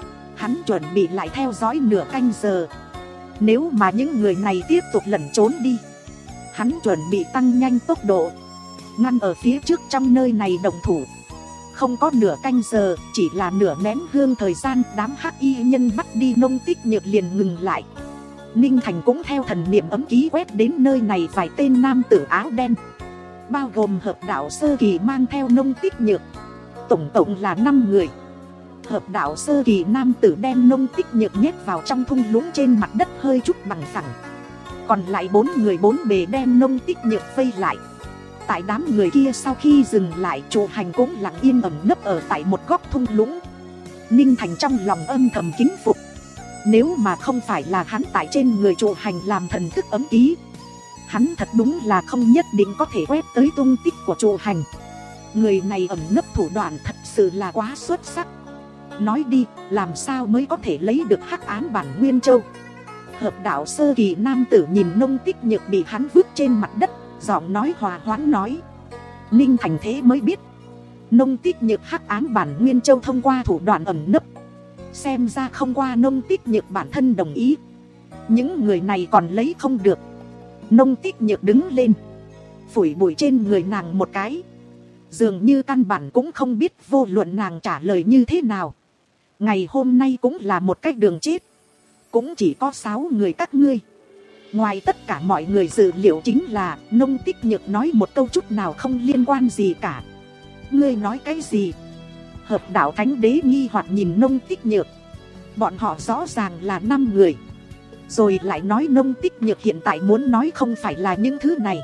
Hắn chuẩn bị lại theo dõi nửa canh giờ. Nếu mà những người này tiếp tục lẩn trốn đi, hắn chuẩn bị tăng nhanh tốc độ, ngăn ở phía trước trong nơi này động thủ. Không có nửa canh giờ, chỉ là nửa nén hương thời gian, đám hắc y nhân bắt đi Nông Tích Nhược liền ngừng lại. Ninh Thành cũng theo thần niệm ấm ký quét đến nơi này vài tên nam tử áo đen, bao gồm hợp đạo sơ kỳ mang theo Nông Tích Nhược, tổng cộng là năm người. Hợp đạo sơ kỳ nam tử đem Nông Tích Nhược nhét vào trong thung lũng trên mặt đất hơi chút bằng phẳng. Còn lại bốn người bốn bề đem Nông Tích Nhược vây lại. Tại đám người kia sau khi dừng lại, trụ hành cũng lặng yên ẩn nấp ở tại một góc thung lũng. Ninh Thành trong lòng âm thầm kính phục. Nếu mà không phải là hắn tại trên người trụ hành làm thần thức ấm ký, hắn thật đúng là không nhất định có thể quét tới tung tích của trụ hành. Người này ẩn nấp thủ đoạn thật sự là quá xuất sắc. Nói đi, làm sao mới có thể lấy được hắc ám bản nguyên châu? Hợp đạo sơ kỳ nam tử nhìn Nông Tích Nhược bị hắn vứt trên mặt đất, giọng nói hòa hoãn nói. Ninh Thành thế mới biết, Nông Tích Nhược hắc ám bản nguyên châu thông qua thủ đoạn ẩn nấp. Xem ra không qua Nông Tích Nhược bản thân đồng ý, những người này còn lấy không được. Nông Tích Nhược đứng lên, phủi bụi trên người nàng một cái, dường như căn bản cũng không biết vô luận nàng trả lời như thế nào. Ngày hôm nay cũng là một cách đường chết. Cũng chỉ có sáu người các ngươi. Ngoài tất cả mọi người dự liệu chính là Nông Tích Nhược nói một câu chút nào không liên quan gì cả. Ngươi nói cái gì? Hợp đạo thánh đế nghi hoặc nhìn Nông Tích Nhược. Bọn họ rõ ràng là năm người, rồi lại nói Nông Tích Nhược hiện tại muốn nói không phải là những thứ này,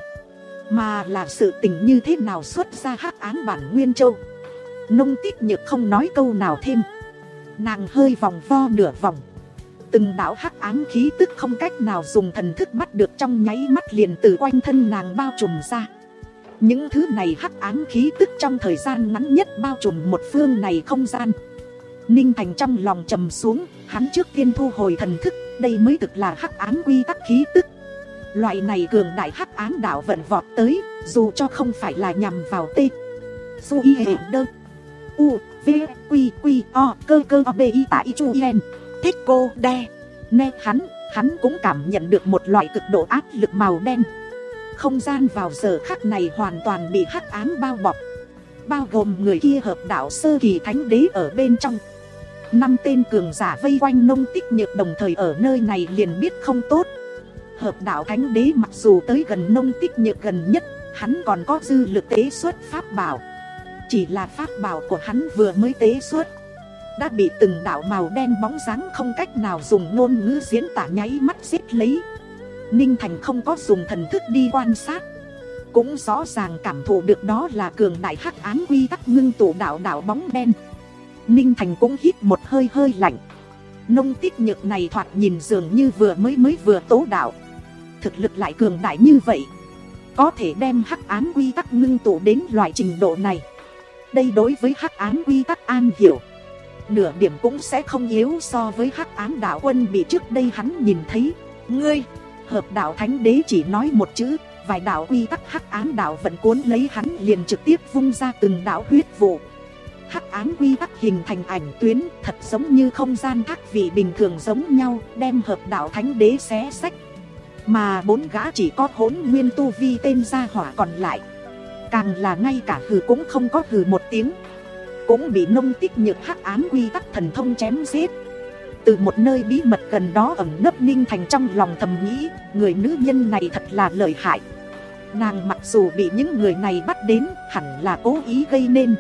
mà là sự tình như thế nào xuất ra hắc ám bản Nguyên Châu. Nông Tích Nhược không nói câu nào thêm. Nàng hơi vòng vo nửa vòng. Từng đạo hắc ám khí tức không cách nào dùng thần thức bắt được, trong nháy mắt liền từ quanh thân nàng bao trùm ra. Những thứ này hắc ám khí tức trong thời gian ngắn nhất bao trùm một phương này không gian. Ninh Thành trong lòng trầm xuống, hắn trước tiên thu hồi thần thức, đây mới thực là hắc ám quy tắc khí tức. Loại này cường đại hắc ám đạo vận vọt tới, dù cho không phải là nhằm vào tê su y hệ đơ u v q q o cơ cơ o b i tại chu en thích cô đe. Nè hắn, hắn cũng cảm nhận được một loại cực độ áp lực màu đen. Không gian vào giờ khắc này hoàn toàn bị hắc ám bao bọc, bao gồm người kia hợp đạo sơ kỳ thánh đế ở bên trong. Năm tên cường giả vây quanh Nông Tích Nhược đồng thời ở nơi này liền biết không tốt. Hợp đạo thánh đế mặc dù tới gần Nông Tích Nhược gần nhất, hắn còn có dư lực tế xuất pháp bảo. Chỉ là pháp bảo của hắn vừa mới tế xuất, đã bị từng đạo màu đen bóng dáng không cách nào dùng ngôn ngữ diễn tả nháy mắt giết lấy. Ninh Thành không có dùng thần thức đi quan sát, cũng rõ ràng cảm thụ được đó là cường đại hắc ám quy tắc ngưng tụ đạo đạo bóng đen. Ninh Thành cũng hít một hơi hơi lạnh. Nông Tích Nhược này thoạt nhìn dường như vừa mới mới vừa tố đạo, thực lực lại cường đại như vậy, có thể đem hắc ám quy tắc ngưng tụ đến loại trình độ này. Đây đối với hắc ám quy tắc an hiểu, nửa điểm cũng sẽ không yếu so với hắc ám đạo quân bị trước đây hắn nhìn thấy. Ngươi, hợp đạo thánh đế chỉ nói một chữ, vài đạo quy tắc hắc ám đạo vẫn cuốn lấy hắn liền trực tiếp vung ra từng đạo huyết vụ. Hắc ám quy tắc hình thành ảnh tuyến, thật giống như không gian các vị bình thường giống nhau, đem hợp đạo thánh đế xé xách. Mà bốn gã chỉ có hỗn nguyên tu vi tên gia hỏa còn lại, càng là ngay cả hừ cũng không có hừ một tiếng, cũng bị Nông Tích Nhược hắc ám quy tắc thần thông chém giết. Từ một nơi bí mật gần đó ẩn nấp, Ninh Thành trong lòng thầm nghĩ, người nữ nhân này thật là lợi hại. Nàng mặc dù bị những người này bắt đến, hẳn là cố ý gây nên.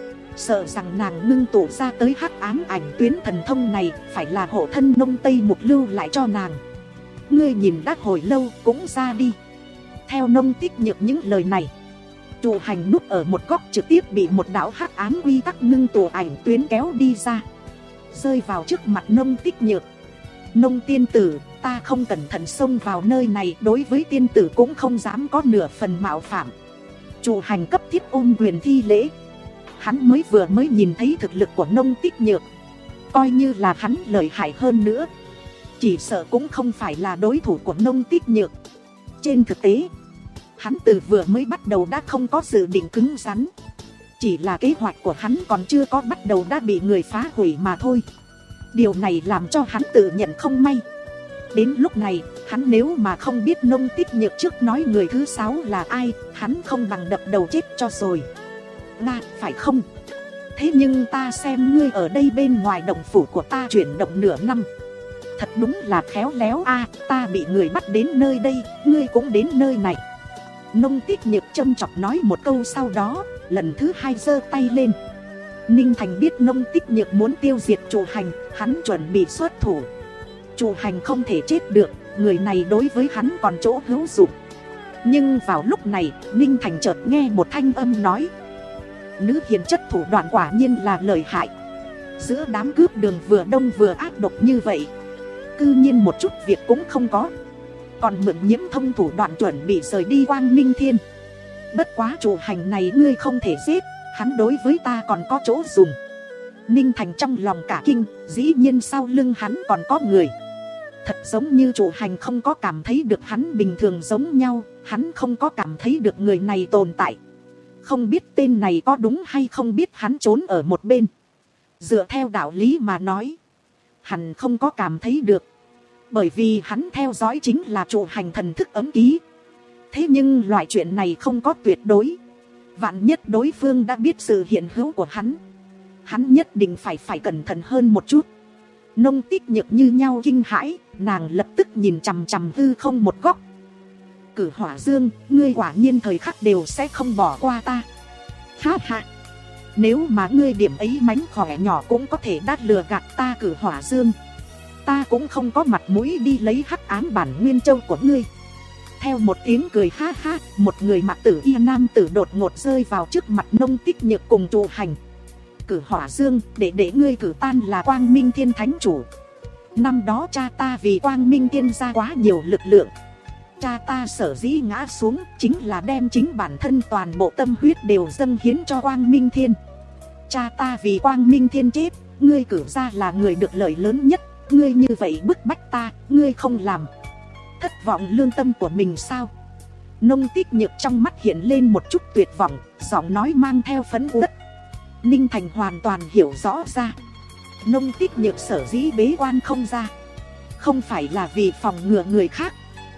Sợ rằng nàng ngưng tụ ra tới hắc ám ảnh tuyến thần thông này phải là hộ thân Nông Tây Mục lưu lại cho nàng. Ngươi nhìn đã hồi lâu, cũng ra đi. Theo Nông Tích Nhược những lời này, Trụ Hành núp ở một góc trực tiếp bị một đạo hắc ám quy tắc ngưng tụ ảnh tuyến kéo đi ra, rơi vào trước mặt Nông Tích Nhược. Nông tiên tử, ta không cẩn thận xông vào nơi này, đối với tiên tử cũng không dám có nửa phần mạo phạm. Trụ Hành cấp thiết ôm quyền thi lễ. Hắn mới vừa mới nhìn thấy thực lực của Nông Tích Nhược, coi như là hắn lợi hại hơn nữa, chỉ sợ cũng không phải là đối thủ của Nông Tích Nhược. Trên thực tế, hắn từ vừa mới bắt đầu đã không có dự định cứng rắn, chỉ là kế hoạch của hắn còn chưa có bắt đầu đã bị người phá hủy mà thôi. Điều này làm cho hắn tự nhận không may. Đến lúc này, hắn nếu mà không biết Nông Tích Nhược trước nói người thứ sáu là ai, hắn không bằng đập đầu chết cho rồi. Nga, phải không? Thế nhưng ta xem ngươi ở đây bên ngoài động phủ của ta chuyển động nửa năm, thật đúng là khéo léo a. Ta bị người bắt đến nơi đây, ngươi cũng đến nơi này. Nông Tích Nhược châm chọc nói một câu, sau đó lần thứ hai giơ tay lên. Ninh Thành biết Nông Tích Nhược muốn tiêu diệt Trụ Hành, hắn chuẩn bị xuất thủ. Trụ Hành không thể chết được, người này đối với hắn còn chỗ hữu dụng. Nhưng vào lúc này, Ninh Thành chợt nghe một thanh âm nói, nữ hiền chất thủ đoạn quả nhiên là lợi hại. Giữa đám cướp đường vừa đông vừa ác độc như vậy, cư nhiên một chút việc cũng không có, còn mượn Nhiễm Thông thủ đoạn chuẩn bị rời đi Quang Minh Thiên. Bất quá Trụ Hành này ngươi không thể giết, hắn đối với ta còn có chỗ dùng. Ninh Thành trong lòng cả kinh, dĩ nhiên sau lưng hắn còn có người. Thật giống như Trụ Hành không có cảm thấy được hắn bình thường giống nhau, hắn không có cảm thấy được người này tồn tại. Không biết tên này có đúng hay không, biết hắn trốn ở một bên. Dựa theo đạo lý mà nói, hắn không có cảm thấy được, bởi vì hắn theo dõi chính là Trụ Hành thần thức ấm ký. Thế nhưng loại chuyện này không có tuyệt đối, vạn nhất đối phương đã biết sự hiện hữu của hắn, hắn nhất định phải phải cẩn thận hơn một chút. Nông Tích Nhược như nhau kinh hãi, nàng lập tức nhìn chằm chằm hư không một góc. Cử Hỏa Dương, ngươi quả nhiên thời khắc đều sẽ không bỏ qua ta. Ha ha, Nếu mà ngươi điểm ấy mánh khỏe nhỏ cũng có thể đát lừa gạt ta Cử Hỏa Dương, ta cũng không có mặt mũi đi lấy hắc ám bản nguyên châu của ngươi. Theo một tiếng cười ha ha, một người mặc tử y nam tử đột ngột rơi vào trước mặt Nông Tích Nhược cùng trụ hành. Cử Hỏa Dương, để để ngươi cử tan là Quang Minh Thiên Thánh Chủ. Năm đó cha ta vì Quang Minh Thiên ra quá nhiều lực lượng. Cha ta sở dĩ ngã xuống chính là đem chính bản thân toàn bộ tâm huyết đều dâng hiến cho Quang Minh Thiên. Cha ta vì Quang Minh Thiên chết, ngươi cử ra là người được lợi lớn nhất. Ngươi như vậy bức bách ta, ngươi không làm, thất vọng lương tâm của mình sao? Nông Tích Nhược trong mắt hiện lên một chút tuyệt vọng, giọng nói mang theo phẫn uất. Ninh Thành hoàn toàn hiểu rõ ra, Nông Tích Nhược sở dĩ bế quan không ra, không phải là vì phòng ngừa người khác,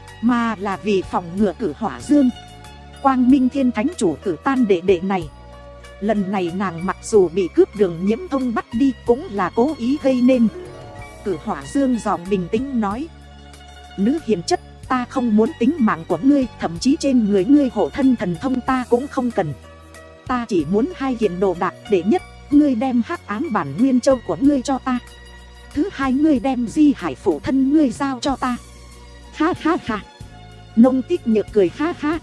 mà là vì phòng ngừa Cử Hỏa Dương. Quang Minh Thiên Thánh Chủ cử tan đệ đệ này. Lần này nàng mặc dù bị cướp đường Nhiễm Thông bắt đi cũng là cố ý gây nên. Cử Hỏa Dương giọng bình tĩnh nói: nữ hiền chất, ta không muốn tính mạng của ngươi, thậm chí trên người ngươi hộ thân thần thông ta cũng không cần. Ta chỉ muốn hai kiện đồ đạc. Đệ nhất, ngươi đem hắc ám bản nguyên châu của ngươi cho ta. Thứ hai, ngươi đem di hải phụ thân ngươi giao cho ta. Ha ha ha. Nông Tích Nhược cười ha ha.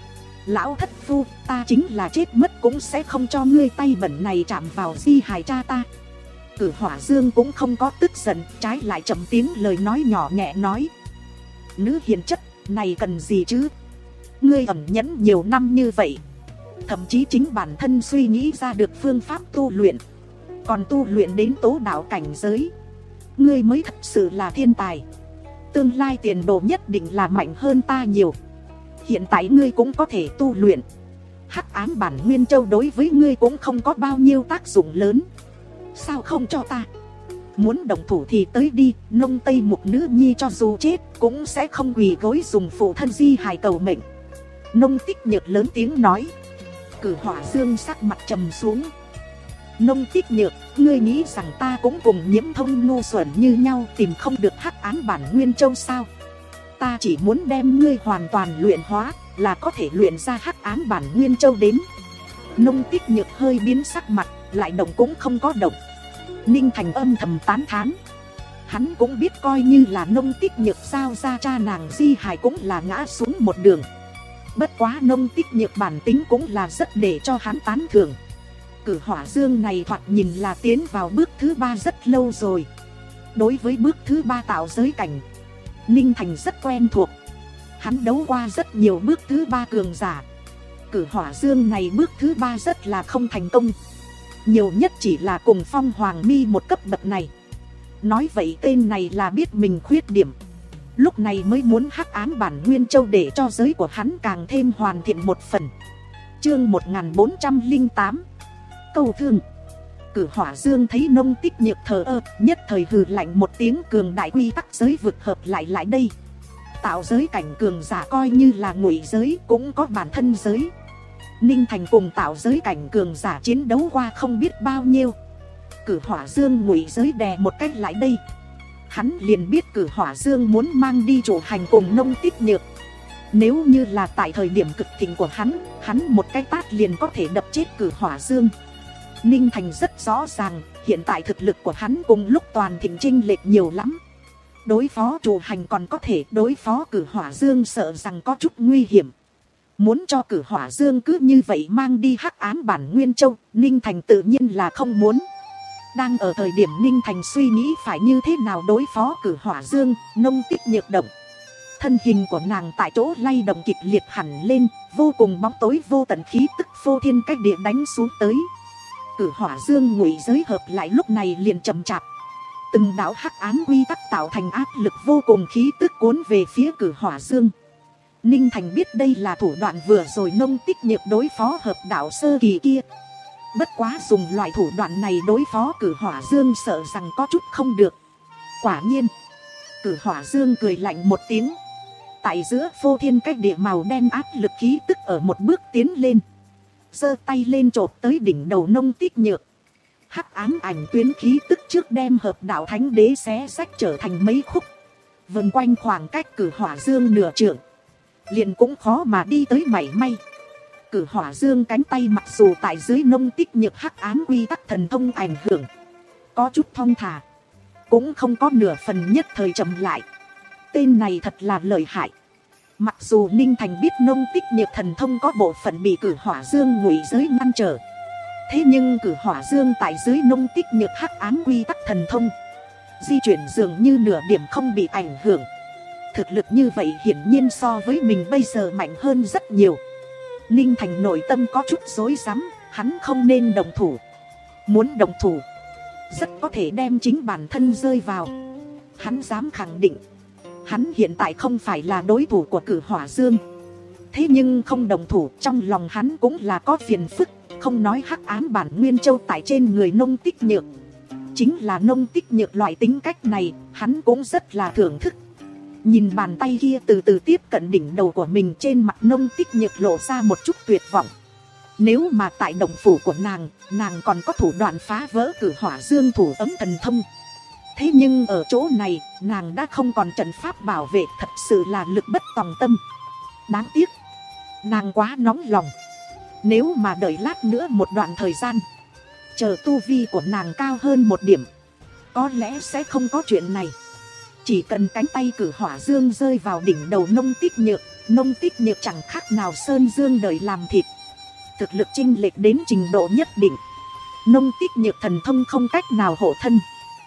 Lão thất phu, ta chính là chết mất cũng sẽ không cho ngươi tay bẩn này chạm vào di hải cha ta. Cử Hỏa Dương cũng không có tức giận, trái lại trầm tiếng lời nói nhỏ nhẹ nói: nữ hiền chất, này cần gì chứ? Ngươi ẩn nhẫn nhiều năm như vậy, thậm chí chính bản thân suy nghĩ ra được phương pháp tu luyện, còn tu luyện đến tố đạo cảnh giới. Ngươi mới thật sự là thiên tài. Tương lai tiền đồ nhất định là mạnh hơn ta nhiều. Hiện tại ngươi cũng có thể tu luyện. Hắc ám bản nguyên châu đối với ngươi cũng không có bao nhiêu tác dụng lớn. Sao không cho ta? Muốn động thủ thì tới đi. Nông Tây Mục nữ nhi cho dù chết cũng sẽ không quỳ gối dùng phụ thân di hài cầu mệnh. Nông Tích Nhược lớn tiếng nói. Cử Hỏa Dương sắc mặt trầm xuống. Nông Tích Nhược, ngươi nghĩ rằng ta cũng cùng Nhiễm Thông ngu xuẩn như nhau tìm không được hắc ám bản nguyên châu sao? Ta chỉ muốn đem ngươi hoàn toàn luyện hóa là có thể luyện ra hắc ám bản nguyên châu đến. Nông Tích Nhược hơi biến sắc mặt, lại động cũng không có động. Ninh Thành âm thầm tán thán. Hắn cũng biết coi như là Nông Tích Nhược sao ra cha nàng di hài cũng là ngã xuống một đường. Bất quá Nông Tích Nhược bản tính cũng là rất để cho hắn tán thưởng. Cử Hỏa Dương này thoạt nhìn là tiến vào bước thứ ba rất lâu rồi. Đối với bước thứ ba tạo giới cảnh, Ninh Thành rất quen thuộc. Hắn đấu qua rất nhiều bước thứ ba cường giả. Cử Hỏa Dương này bước thứ ba rất là không thành công. Nhiều nhất chỉ là cùng Phong Hoàng Mi một cấp bậc này. Nói vậy tên này là biết mình khuyết điểm, lúc này mới muốn hắc ám bản nguyên châu để cho giới của hắn càng thêm hoàn thiện một phần. Chương một nghìn bốn trăm lẻ tám Câu thương. Cử Hỏa Dương thấy Nông Tích Nhược thờ ơ, nhất thời hừ lạnh một tiếng, cường đại quy tắc giới vực hợp lại lại đây. Tạo giới cảnh cường giả coi như là ngụy giới cũng có bản thân giới. Ninh Thành cùng tạo giới cảnh cường giả chiến đấu qua không biết bao nhiêu. Cử Hỏa Dương ngụy giới đè một cách lại đây, hắn liền biết Cử Hỏa Dương muốn mang đi chủ hành cùng Nông Tích Nhược. Nếu như là tại thời điểm cực thịnh của hắn, hắn một cái tát liền có thể đập chết Cử Hỏa Dương. Ninh Thành rất rõ ràng, hiện tại thực lực của hắn cùng lúc toàn thịnh chênh lệch nhiều lắm. Đối phó chủ hành còn có thể, đối phó Cử Hỏa Dương sợ rằng có chút nguy hiểm. Muốn cho Cử Hỏa Dương cứ như vậy mang đi hắc ám bản nguyên châu, Ninh Thành tự nhiên là không muốn. Đang ở thời điểm Ninh Thành suy nghĩ phải như thế nào đối phó Cử Hỏa Dương, Nông Tích Nhược động. Thân hình của nàng tại chỗ lay động kịch liệt hẳn lên, vô cùng bóng tối vô tận khí tức phô thiên cách địa đánh xuống tới. Cử Hỏa Dương ngụy giới hợp lại lúc này liền chậm chạp. Từng đạo hắc ám quy tắc tạo thành áp lực vô cùng khí tức cuốn về phía Cử Hỏa Dương. Ninh Thành biết đây là thủ đoạn vừa rồi Nông Tích Nhược đối phó hợp đạo sơ kỳ kia. Bất quá dùng loại thủ đoạn này đối phó Cử Hỏa Dương sợ rằng có chút không được. Quả nhiên, Cử Hỏa Dương cười lạnh một tiếng. Tại giữa phô thiên cách địa màu đen áp lực khí tức ở một bước tiến lên, giơ tay lên chộp tới đỉnh đầu Nông Tích Nhược. Hắc ám ảnh tuyến khí tức trước đem hợp đạo thánh đế xé sách trở thành mấy khúc, vần quanh khoảng cách Cử Hỏa Dương nửa trượng, liền cũng khó mà đi tới mảy may. Cử Hỏa Dương cánh tay mặc dù tại dưới nông tích nhược hắc ám quy tắc thần thông ảnh hưởng, có chút thong thả, cũng không có nửa phần nhất thời chậm lại. Tên này thật là lợi hại. Mặc dù Ninh Thành biết nông tích nhược thần thông có bộ phận bị Cử Hỏa Dương ngụy giới ngăn trở, thế nhưng Cử Hỏa Dương tại dưới nông tích nhược hắc ám quy tắc thần thông di chuyển dường như nửa điểm không bị ảnh hưởng. Thực lực như vậy hiển nhiên so với mình bây giờ mạnh hơn rất nhiều. Ninh Thành nội tâm có chút rối rắm, hắn không nên động thủ. Muốn động thủ, rất có thể đem chính bản thân rơi vào. Hắn dám khẳng định, hắn hiện tại không phải là đối thủ của Cử Hỏa Dương. Thế nhưng không động thủ, trong lòng hắn cũng là có phiền phức. Không nói hắc ám bản nguyên châu tại trên người nông tích nhược, chính là nông tích nhược loại tính cách này, hắn cũng rất là thưởng thức. Nhìn bàn tay kia từ từ tiếp cận đỉnh đầu của mình, trên mặt nông tích nhược lộ ra một chút tuyệt vọng. Nếu mà tại động phủ của nàng, nàng còn có thủ đoạn phá vỡ Cử Hỏa Dương thủ ấm thần thông. Thế nhưng ở chỗ này, nàng đã không còn trận pháp bảo vệ, thật sự là lực bất tòng tâm. Đáng tiếc, nàng quá nóng lòng. Nếu mà đợi lát nữa một đoạn thời gian, chờ tu vi của nàng cao hơn một điểm, có lẽ sẽ không có chuyện này. Chỉ cần cánh tay Cử Hỏa Dương rơi vào đỉnh đầu nông tích nhược, nông tích nhược chẳng khác nào sơn dương đời làm thịt. Thực lực chênh lệch đến trình độ nhất định, nông tích nhược thần thông không cách nào hộ thân.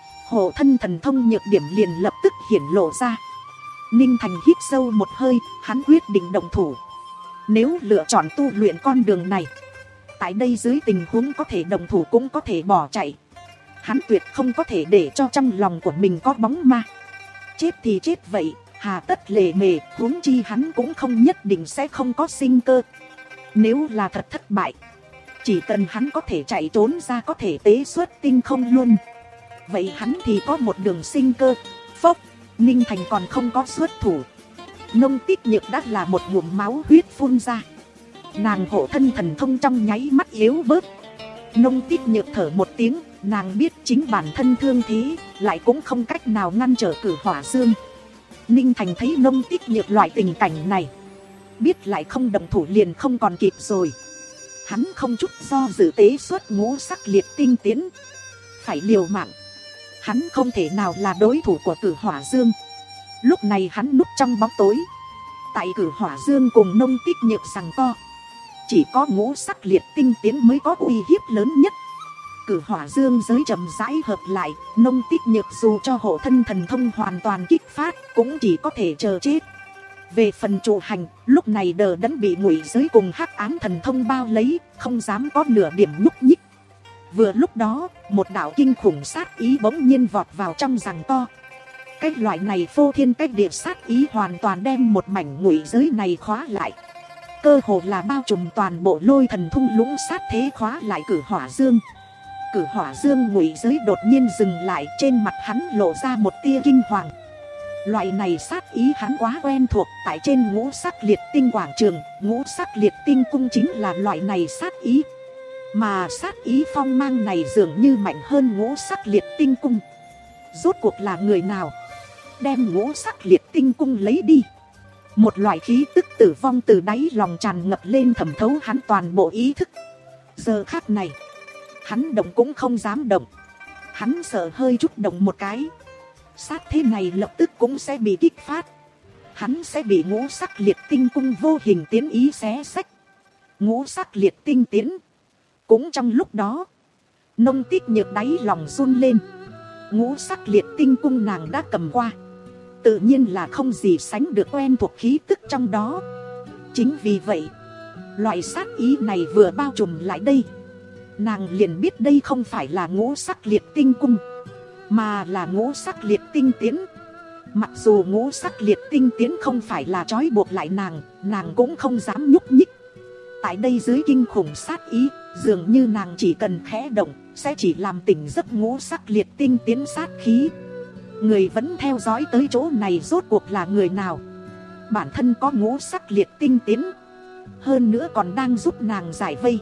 Hộ thân thần thông nhược điểm liền lập tức hiển lộ ra. Ninh Thành hít sâu một hơi, hắn quyết định động thủ. Nếu lựa chọn tu luyện con đường này, tại đây dưới tình huống có thể động thủ cũng có thể bỏ chạy. Hắn tuyệt không có thể để cho trong lòng của mình có bóng ma. Chết thì chết vậy, hà tất lề mề, huống chi hắn cũng không nhất định sẽ không có sinh cơ. Nếu là thật thất bại, chỉ cần hắn có thể chạy trốn ra, có thể tế xuất tinh không luôn, vậy hắn thì có một đường sinh cơ. Phốc, Ninh Thành còn không có xuất thủ, nông tích nhược đã là một ngụm máu huyết phun ra. Nàng hộ thân thần thông trong nháy mắt yếu bớt. Nông tích nhược thở một tiếng, nàng biết chính bản thân thương thế, lại cũng không cách nào ngăn trở Cử Hỏa Dương. Ninh Thành thấy nông tích nhược loại tình cảnh này, biết lại không động thủ liền không còn kịp rồi. Hắn không chút do dự tế xuất ngũ sắc liệt tinh tiến. Phải liều mạng, hắn không thể nào là đối thủ của Cử Hỏa Dương. Lúc này hắn núp trong bóng tối, tại Cử Hỏa Dương cùng nông tích nhược giằng co, chỉ có ngũ sắc liệt tinh tiến mới có uy hiếp lớn nhất. Cử Hỏa Dương giới chậm rãi hợp lại, nông tích nhược dù cho hộ thân thần thông hoàn toàn kích phát, cũng chỉ có thể chờ chết. Về phần trụ hành, lúc này đờ đẫn bị ngụy giới cùng hắc ám thần thông bao lấy, không dám có nửa điểm nhúc nhích. Vừa lúc đó, một đạo kinh khủng sát ý bỗng nhiên vọt vào trong giằng co. Cái loại này phô thiên cách địa sát ý hoàn toàn đem một mảnh ngụy giới này khóa lại. Cơ hồ là bao trùm toàn bộ lôi thần thung lũng sát thế khóa lại Cử Hỏa Dương. Cử Hỏa Dương ngụy giới đột nhiên dừng lại, trên mặt hắn lộ ra một tia kinh hoàng. Loại này sát ý hắn quá quen thuộc, tại trên ngũ sắc liệt tinh quảng trường, ngũ sắc liệt tinh cung chính là loại này sát ý. Mà sát ý phong mang này dường như mạnh hơn ngũ sắc liệt tinh cung. Rốt cuộc là người nào đem ngũ sắc liệt tinh cung lấy đi? Một loại khí tức tử vong từ đáy lòng tràn ngập lên, thẩm thấu hắn toàn bộ ý thức. Giờ khắc này, hắn động cũng không dám động. Hắn sợ hơi chút động một cái, sát thế này lập tức cũng sẽ bị kích phát. Hắn sẽ bị ngũ sắc liệt tinh cung vô hình tiến ý xé xách. Ngũ sắc liệt tinh tiến. Cũng trong lúc đó, nông tích nhược đáy lòng run lên. Ngũ sắc liệt tinh cung nàng đã cầm qua, tự nhiên là không gì sánh được quen thuộc khí tức trong đó. Chính vì vậy, loại sát ý này vừa bao trùm lại đây, nàng liền biết đây không phải là ngũ sắc liệt tinh cung, mà là ngũ sắc liệt tinh tiến. Mặc dù ngũ sắc liệt tinh tiến không phải là trói buộc lại nàng, nàng cũng không dám nhúc nhích. Tại đây dưới kinh khủng sát ý, dường như nàng chỉ cần khẽ động, sẽ chỉ làm tỉnh giấc ngũ sắc liệt tinh tiến sát khí. Người vẫn theo dõi tới chỗ này rốt cuộc là người nào? Bản thân có ngũ sắc liệt tinh tiến, hơn nữa còn đang giúp nàng giải vây.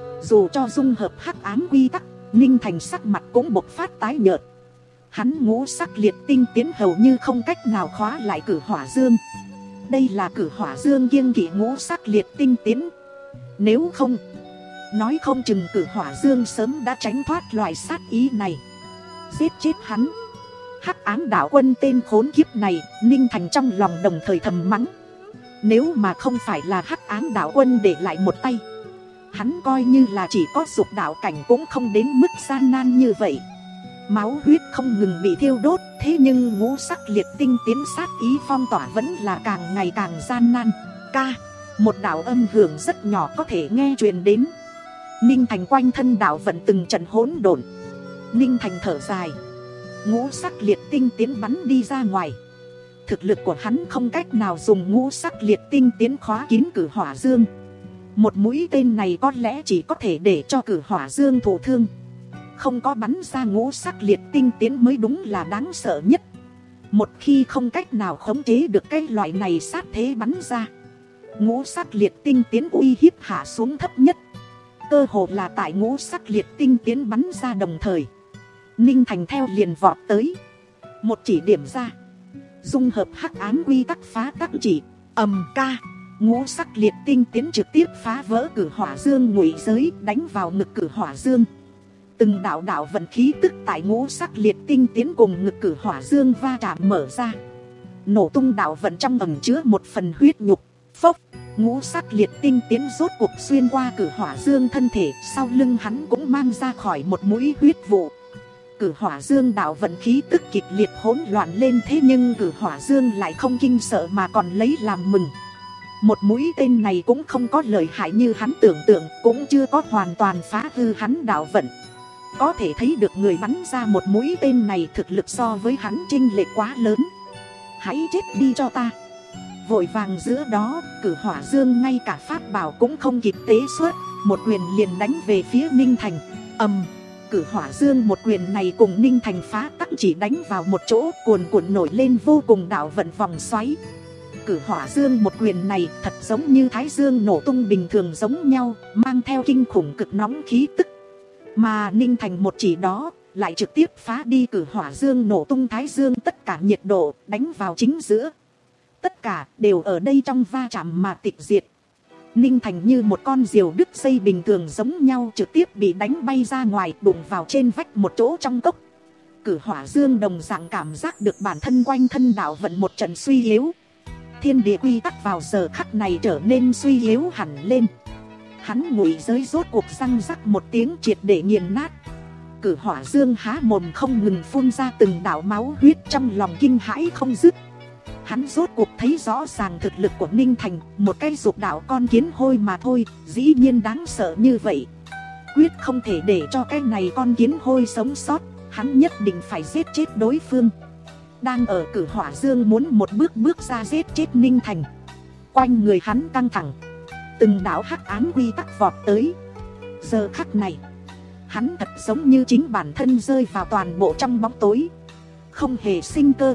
Dù cho dung hợp hắc ám quy tắc, Ninh Thành sắc mặt cũng bộc phát tái nhợt. Hắn ngũ sắc liệt tinh tiến hầu như không cách nào khóa lại Cử Hỏa Dương. Đây là Cử Hỏa Dương kiêng kỵ ngũ sắc liệt tinh tiến. Nếu không, nói không chừng Cử Hỏa Dương sớm đã tránh thoát loại sát ý này, giết chết hắn. Hắc Ám Đạo Quân tên khốn kiếp này, Ninh Thành trong lòng đồng thời thầm mắng. Nếu mà không phải là Hắc Ám Đạo Quân để lại một tay, hắn coi như là chỉ có dục đạo cảnh cũng không đến mức gian nan như vậy. Máu huyết không ngừng bị thiêu đốt, thế nhưng ngũ sắc liệt tinh tiến sát ý phong tỏa vẫn là càng ngày càng gian nan. Ca, một đạo âm hưởng rất nhỏ có thể nghe truyền đến. Ninh Thành quanh thân đạo vận từng trận hỗn độn. Ninh Thành thở dài, ngũ sắc liệt tinh tiến bắn đi ra ngoài. Thực lực của hắn không cách nào dùng ngũ sắc liệt tinh tiến khóa kín Cử Hỏa Dương. Một mũi tên này có lẽ chỉ có thể để cho Cử Hỏa Dương thụ thương. Không có bắn ra ngũ sắc liệt tinh tiến mới đúng là đáng sợ nhất. Một khi không cách nào khống chế được cái loại này sát thế bắn ra, ngũ sắc liệt tinh tiến uy hiếp hạ xuống thấp nhất. Cơ hồ là tại ngũ sắc liệt tinh tiến bắn ra đồng thời, Ninh Thành theo liền vọt tới, một chỉ điểm ra, dung hợp hắc ám quy tắc phá tắc chỉ. Ầm ca, ngũ sắc liệt tinh tiến trực tiếp phá vỡ Cử Hỏa Dương ngụy giới, đánh vào ngực Cử Hỏa Dương. Từng đạo đạo vận khí tức tại ngũ sắc liệt tinh tiến cùng ngực Cử Hỏa Dương va chạm mở ra, nổ tung đạo vận trong ẩn chứa một phần huyết nhục. Phốc, ngũ sắc liệt tinh tiến rốt cuộc xuyên qua Cử Hỏa Dương thân thể, sau lưng hắn cũng mang ra khỏi một mũi huyết vụ. Cử Hỏa Dương đạo vận khí tức kịch liệt hỗn loạn lên, thế nhưng Cử Hỏa Dương lại không kinh sợ mà còn lấy làm mừng. Một mũi tên này cũng không có lợi hại như hắn tưởng tượng, cũng chưa có hoàn toàn phá hư hắn đạo vận. Có thể thấy được người bắn ra một mũi tên này thực lực so với hắn chênh lệch quá lớn. Hãy chết đi cho ta. Vội vàng giữa đó, Cử Hỏa Dương ngay cả pháp bảo cũng không kịp tế xuất, một quyền liền đánh về phía Ninh Thành. Ầm, Cử Hỏa Dương một quyền này cùng Ninh Thành phá tắc chỉ đánh vào một chỗ, cuồn cuộn nổi lên vô cùng đạo vận vòng xoáy. Cử Hỏa Dương một quyền này thật giống như thái dương nổ tung bình thường giống nhau, mang theo kinh khủng cực nóng khí tức. Mà Ninh Thành một chỉ đó lại trực tiếp phá đi Cử Hỏa Dương nổ tung thái dương tất cả nhiệt độ, đánh vào chính giữa. Tất cả đều ở đây trong va chạm mà tịch diệt. Ninh Thành như một con diều đứt dây bình thường giống nhau, trực tiếp bị đánh bay ra ngoài, đụng vào trên vách một chỗ trong cốc. Cử Hỏa Dương đồng dạng cảm giác được bản thân quanh thân đạo vận một trận suy yếu. Thiên địa quy tắc vào giờ khắc này trở nên suy yếu hẳn lên. Hắn ngụy giới rốt cuộc răng rắc một tiếng triệt để nghiền nát. Cử Hỏa Dương há mồm không ngừng phun ra từng đạo máu huyết, trong lòng kinh hãi không dứt. Hắn rốt cuộc thấy rõ ràng thực lực của Ninh Thành, một cái dục đạo con kiến hôi mà thôi, dĩ nhiên đáng sợ như vậy. Quyết không thể để cho cái này con kiến hôi sống sót, hắn nhất định phải giết chết đối phương. Đang ở Cử Hỏa Dương muốn một bước bước ra giết chết Ninh Thành, quanh người hắn căng thẳng, từng đạo hắc ám quy tắc vọt tới. Giờ khắc này, hắn thật giống như chính bản thân rơi vào toàn bộ trong bóng tối, không hề sinh cơ.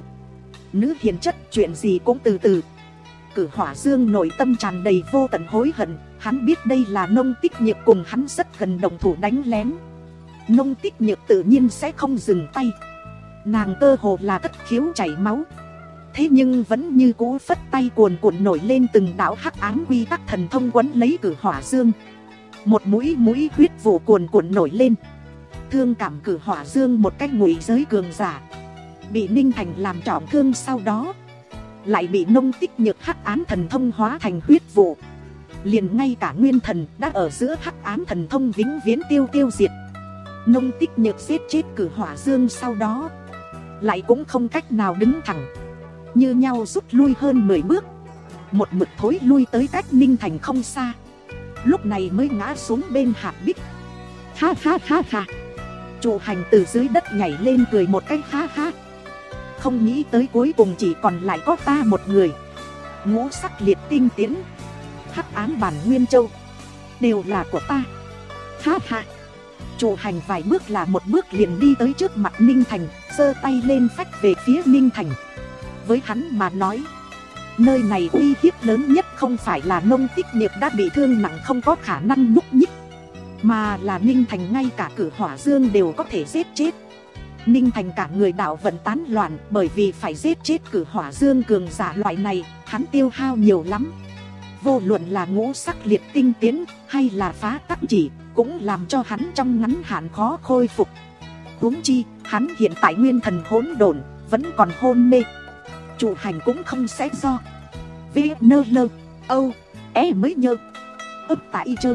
Nữ hiền chất, chuyện gì cũng từ từ. Cử Hỏa Dương nội tâm tràn đầy vô tận hối hận. Hắn biết đây là Nông Tích Nhược cùng hắn rất gần đồng thủ đánh lén. Nông Tích Nhược tự nhiên sẽ không dừng tay. Nàng cơ hồ là thất khiếu chảy máu, thế nhưng vẫn như cũ phất tay cuồn cuộn nổi lên từng đạo hắc ám quy tắc thần thông quấn lấy Cử Hỏa Dương. Một mũi mũi huyết vụ cuồn cuộn nổi lên. Thương cảm Cử Hỏa Dương một cách ngụy giới cường giả, bị Ninh Thành làm trọng thương, sau đó lại bị Nông Tích Nhược hắc ám thần thông hóa thành huyết vụ. Liền ngay cả nguyên thần đã ở giữa hắc ám thần thông vĩnh viễn tiêu tiêu diệt. Nông Tích Nhược giết chết Cử Hỏa Dương sau đó lại cũng không cách nào đứng thẳng, như nhau rút lui hơn mười bước, một mực thối lui tới cách Ninh Thành không xa, lúc này mới ngã xuống bên hạp bích. Ha ha ha ha. Trụ Hành từ dưới đất nhảy lên cười một cái ha ha. Không nghĩ tới cuối cùng chỉ còn lại có ta một người. Ngũ sắc liệt tinh tiến, hắc ám bản nguyên châu đều là của ta. Ha ha. Trụ Hành vài bước là một bước liền đi tới trước mặt Ninh Thành, giơ tay lên phách về phía Ninh Thành. Với hắn mà nói, nơi này uy hiếp lớn nhất không phải là Nông Tích Nhược đã bị thương nặng không có khả năng nhúc nhích, mà là Ninh Thành ngay cả Cử Hỏa Dương đều có thể giết chết. Ninh Thành cả người đạo vận tán loạn, bởi vì phải giết chết Cử Hỏa Dương cường giả loại này, hắn tiêu hao nhiều lắm. Vô luận là ngũ sắc liệt tinh tiến hay là phá tắc chỉ, cũng làm cho hắn trong ngắn hạn khó khôi phục. Huống chi, hắn hiện tại nguyên thần hỗn độn, vẫn còn hôn mê. Trụ hành cũng không sẽ do V nơ lơ âu e mới nhơ ấp tại chơ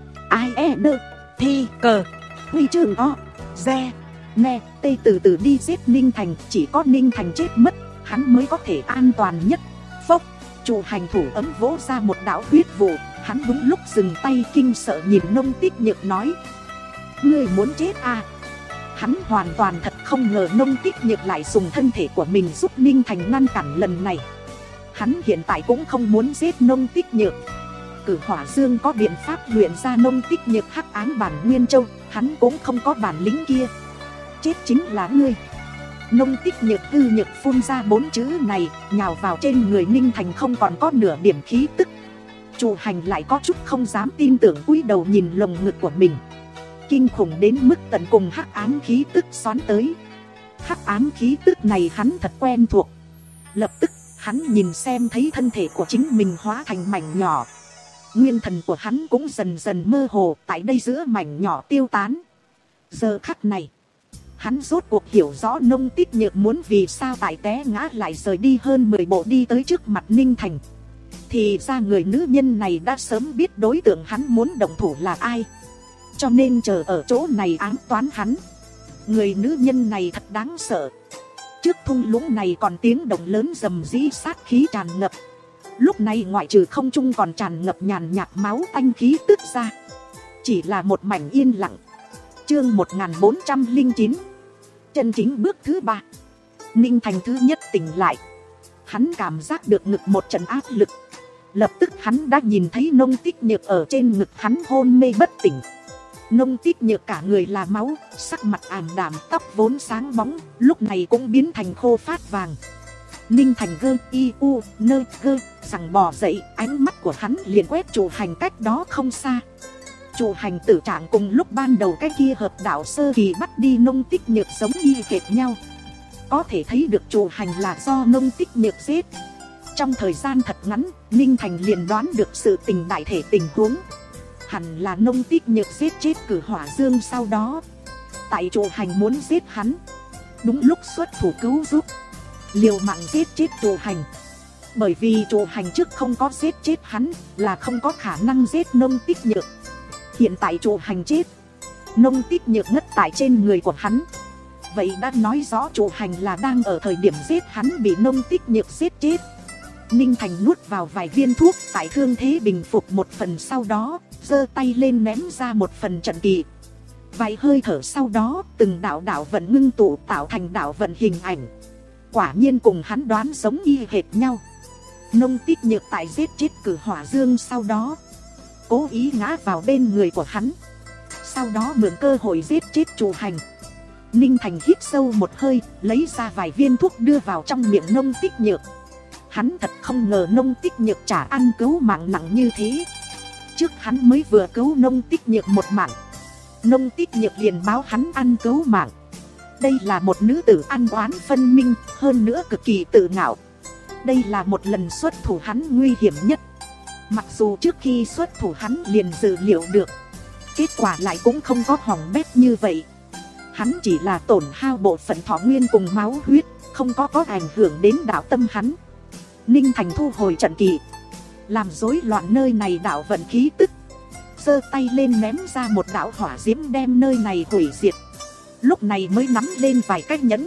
ai e nơ Thi cờ huy chương o Re nè tê từ từ đi giết Ninh Thành. Chỉ có Ninh Thành chết mất, hắn mới có thể an toàn nhất. Phốc, trụ hành thủ ấm vỗ ra một đạo huyết vụ. Hắn đúng lúc dừng tay, kinh sợ nhìn Nông Tích Nhược nói: ngươi muốn chết à? Hắn hoàn toàn thật không ngờ Nông Tích Nhược lại dùng thân thể của mình giúp Ninh Thành ngăn cản lần này. Hắn hiện tại cũng không muốn giết Nông Tích Nhược. Cử Hỏa Dương có biện pháp luyện ra Nông Tích Nhược hắc ám bản nguyên châu, hắn cũng không có bản lĩnh kia. Chết chính là ngươi. Nông Tích Nhược hư nhược phun ra bốn chữ này, nhào vào trên người Ninh Thành không còn có nửa điểm khí tức. Trụ hành lại có chút không dám tin tưởng, cúi đầu nhìn lồng ngực của mình. Kinh khủng đến mức tận cùng hắc ám khí tức xoắn tới. Hắc ám khí tức này hắn thật quen thuộc. Lập tức hắn nhìn xem thấy thân thể của chính mình hóa thành mảnh nhỏ. Nguyên thần của hắn cũng dần dần mơ hồ tại đây giữa mảnh nhỏ tiêu tán. Giờ khắc này, hắn rốt cuộc hiểu rõ Nông Tích Nhược muốn vì sao tại té ngã lại rời đi hơn mười bộ đi tới trước mặt Ninh Thành. Thì ra người nữ nhân này đã sớm biết đối tượng hắn muốn động thủ là ai, cho nên chờ ở chỗ này ám toán hắn. Người nữ nhân này thật đáng sợ. Trước thung lũng này còn tiếng động lớn rầm rĩ, sát khí tràn ngập. Lúc này ngoại trừ không trung còn tràn ngập nhàn nhạt máu tanh khí tức ra. Chỉ là một mảnh yên lặng. Chương một nghìn bốn trăm lẻ chín. Chân chính bước thứ ba. Ninh Thành thứ nhất tỉnh lại. Hắn cảm giác được ngực một trận áp lực. Lập tức hắn đã nhìn thấy Nông Tích Nhược ở trên ngực hắn hôn mê bất tỉnh. Nông Tích Nhược cả người là máu, sắc mặt ảm đạm, tóc vốn sáng bóng, lúc này cũng biến thành khô phát vàng. Ninh Thành gơ y u nơ gơ rằng bò dậy, ánh mắt của hắn liền quét trụ hành cách đó không xa. Trụ hành tử trạng cùng lúc ban đầu cái kia hợp đạo sơ kỳ bắt đi Nông Tích Nhược giống y hệt nhau. Có thể thấy được trụ hành là do Nông Tích Nhược giết. Trong thời gian thật ngắn, Ninh Thành liền đoán được sự tình đại thể tình huống. Hẳn là Nông Tích Nhược giết chết Cử Hỏa Dương sau đó. Tại trụ hành muốn giết hắn, đúng lúc xuất thủ cứu giúp, liều mạng giết chết trụ hành. Bởi vì trụ hành trước không có giết chết hắn, là không có khả năng giết Nông Tích Nhược. Hiện tại trụ hành chết, Nông Tích Nhược ngất tại trên người của hắn. Vậy đã nói rõ trụ hành là đang ở thời điểm giết hắn bị Nông Tích Nhược giết chết. Ninh Thành nuốt vào vài viên thuốc, tại thương thế bình phục một phần sau đó, giơ tay lên ném ra một phần trận kỳ. Vài hơi thở sau đó, từng đạo đạo vận ngưng tụ tạo thành đạo vận hình ảnh. Quả nhiên cùng hắn đoán giống y hệt nhau. Nông Tích Nhược tại giết chết Cử Hỏa Dương sau đó, cố ý ngã vào bên người của hắn, sau đó mượn cơ hội giết chết trụ hành. Ninh Thành hít sâu một hơi, lấy ra vài viên thuốc đưa vào trong miệng Nông Tích Nhược. Hắn thật không ngờ Nông Tích Nhược trả ăn cứu mạng nặng như thế. Trước hắn mới vừa cứu Nông Tích Nhược một mạng, Nông Tích Nhược liền báo hắn ăn cứu mạng. Đây là một nữ tử ăn oán phân minh, hơn nữa cực kỳ tự ngạo. Đây là một lần xuất thủ hắn nguy hiểm nhất. Mặc dù trước khi xuất thủ hắn liền dự liệu được, kết quả lại cũng không có hỏng bét như vậy. Hắn chỉ là tổn hao bộ phận thọ nguyên cùng máu huyết, không có có ảnh hưởng đến đạo tâm hắn. Ninh Thành thu hồi trận kỳ, làm rối loạn nơi này đạo vận khí tức, giơ tay lên ném ra một đạo hỏa diễm đem nơi này hủy diệt. Lúc này mới nắm lên vài cái nhẫn,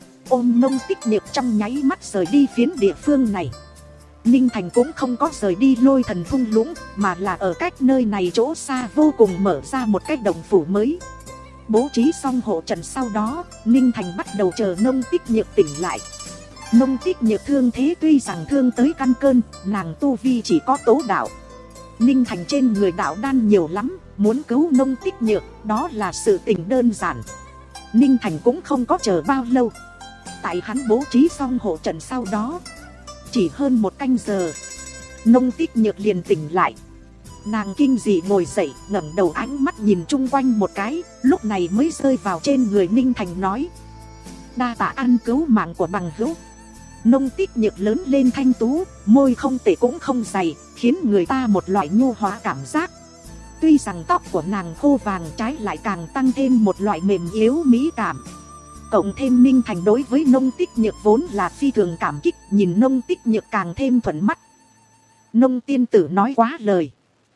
ôm Nông Tích Nhược trong nháy mắt rời đi phiến địa phương này. Ninh Thành cũng không có rời đi Lôi Thần thung lũng, mà là ở cách nơi này chỗ xa vô cùng mở ra một cái đồng phủ mới. Bố trí xong hộ trận sau đó, Ninh Thành bắt đầu chờ Nông Tích Nhược tỉnh lại. Nông Tích Nhược thương thế tuy rằng thương tới căn cơn, nàng tu vi chỉ có tố đạo. Ninh Thành trên người đạo đan nhiều lắm, muốn cứu Nông Tích Nhược, đó là sự tình đơn giản. Ninh Thành cũng không có chờ bao lâu. Tại hắn bố trí xong hộ trận sau đó, chỉ hơn một canh giờ, Nông Tích Nhược liền tỉnh lại. Nàng kinh dị ngồi dậy, ngẩng đầu ánh mắt nhìn chung quanh một cái, lúc này mới rơi vào trên người Ninh Thành nói: đa tạ ăn cứu mạng của bằng hữu. Nông Tích Nhược lớn lên thanh tú, môi không tệ cũng không dày, khiến người ta một loại nhu hóa cảm giác. Tuy rằng tóc của nàng khô vàng, trái lại càng tăng thêm một loại mềm yếu mỹ cảm. Cộng thêm Ninh Thành đối với Nông Tích Nhược vốn là phi thường cảm kích, nhìn Nông Tích Nhược càng thêm thuận mắt. Nông tiên tử nói quá lời.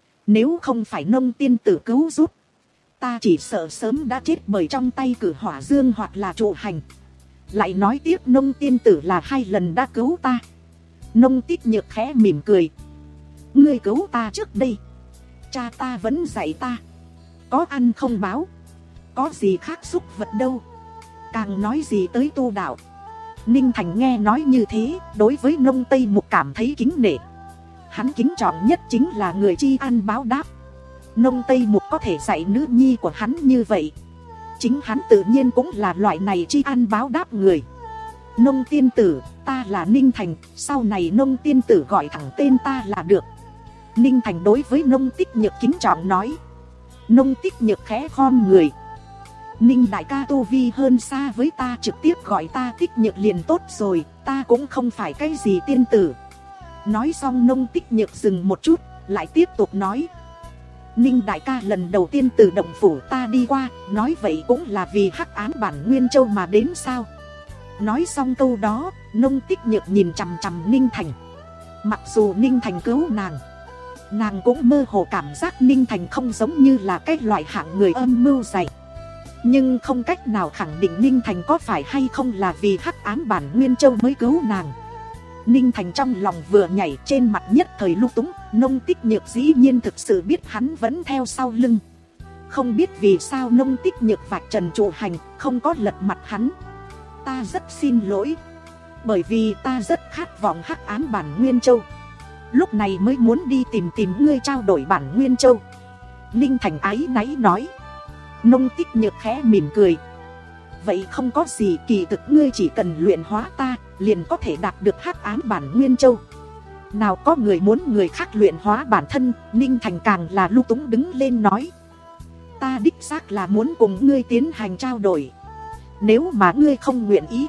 Nếu không phải Nông tiên tử cứu giúp, ta chỉ sợ sớm đã chết bởi trong tay Cử Hỏa Dương hoặc là Trụ Hành. Lại nói tiếp Nông tiên tử là hai lần đã cứu ta. Nông Tích Nhược khẽ mỉm cười. Ngươi cứu ta trước đây, cha ta vẫn dạy ta, có ăn không báo, có gì khác xúc vật đâu. Càng nói gì tới tu đạo. Ninh Thành nghe nói như thế, đối với Nông Tây Mục cảm thấy kính nể. Hắn kính trọng nhất chính là người tri ăn báo đáp. Nông Tây Mục có thể dạy nữ nhi của hắn như vậy, chính hắn tự nhiên cũng là loại này tri ăn báo đáp người. Nông tiên tử, ta là Ninh Thành, sau này Nông tiên tử gọi thẳng tên ta là được. Ninh Thành đối với Nông Tích Nhược kính trọng nói. Nông Tích Nhược khẽ khom người. Ninh đại ca tu vi hơn xa với ta, trực tiếp gọi ta Tích Nhược liền tốt rồi, ta cũng không phải cái gì tiên tử. Nói xong Nông Tích Nhược dừng một chút, lại tiếp tục nói. Ninh đại ca lần đầu tiên từ động phủ ta đi qua, nói vậy cũng là vì hắc ám bản Nguyên Châu mà đến sao? Nói xong câu đó, Nông Tích Nhược nhìn chằm chằm Ninh Thành. Mặc dù Ninh Thành cứu nàng, nàng cũng mơ hồ cảm giác Ninh Thành không giống như là cái loại hạng người âm mưu dày. Nhưng không cách nào khẳng định Ninh Thành có phải hay không là vì hắc ám bản Nguyên Châu mới cứu nàng. Ninh Thành trong lòng vừa nhảy, trên mặt nhất thời lung túng. Nông Tích Nhược dĩ nhiên thực sự biết hắn vẫn theo sau lưng. Không biết vì sao Nông Tích Nhược vạch trần Trụ Hành, không có lật mặt hắn. Ta rất xin lỗi, bởi vì ta rất khát vọng hắc ám bản Nguyên Châu, lúc này mới muốn đi tìm tìm ngươi trao đổi bản Nguyên Châu. Ninh Thành áy náy nói. Nông Tích Nhược khẽ mỉm cười. Vậy không có gì, kỳ thực ngươi chỉ cần luyện hóa ta, liền có thể đạt được hắc ám bản Nguyên Châu. Nào có người muốn người khác luyện hóa bản thân. Ninh Thành càng là lung túng đứng lên nói. Ta đích xác là muốn cùng ngươi tiến hành trao đổi. Nếu mà ngươi không nguyện ý,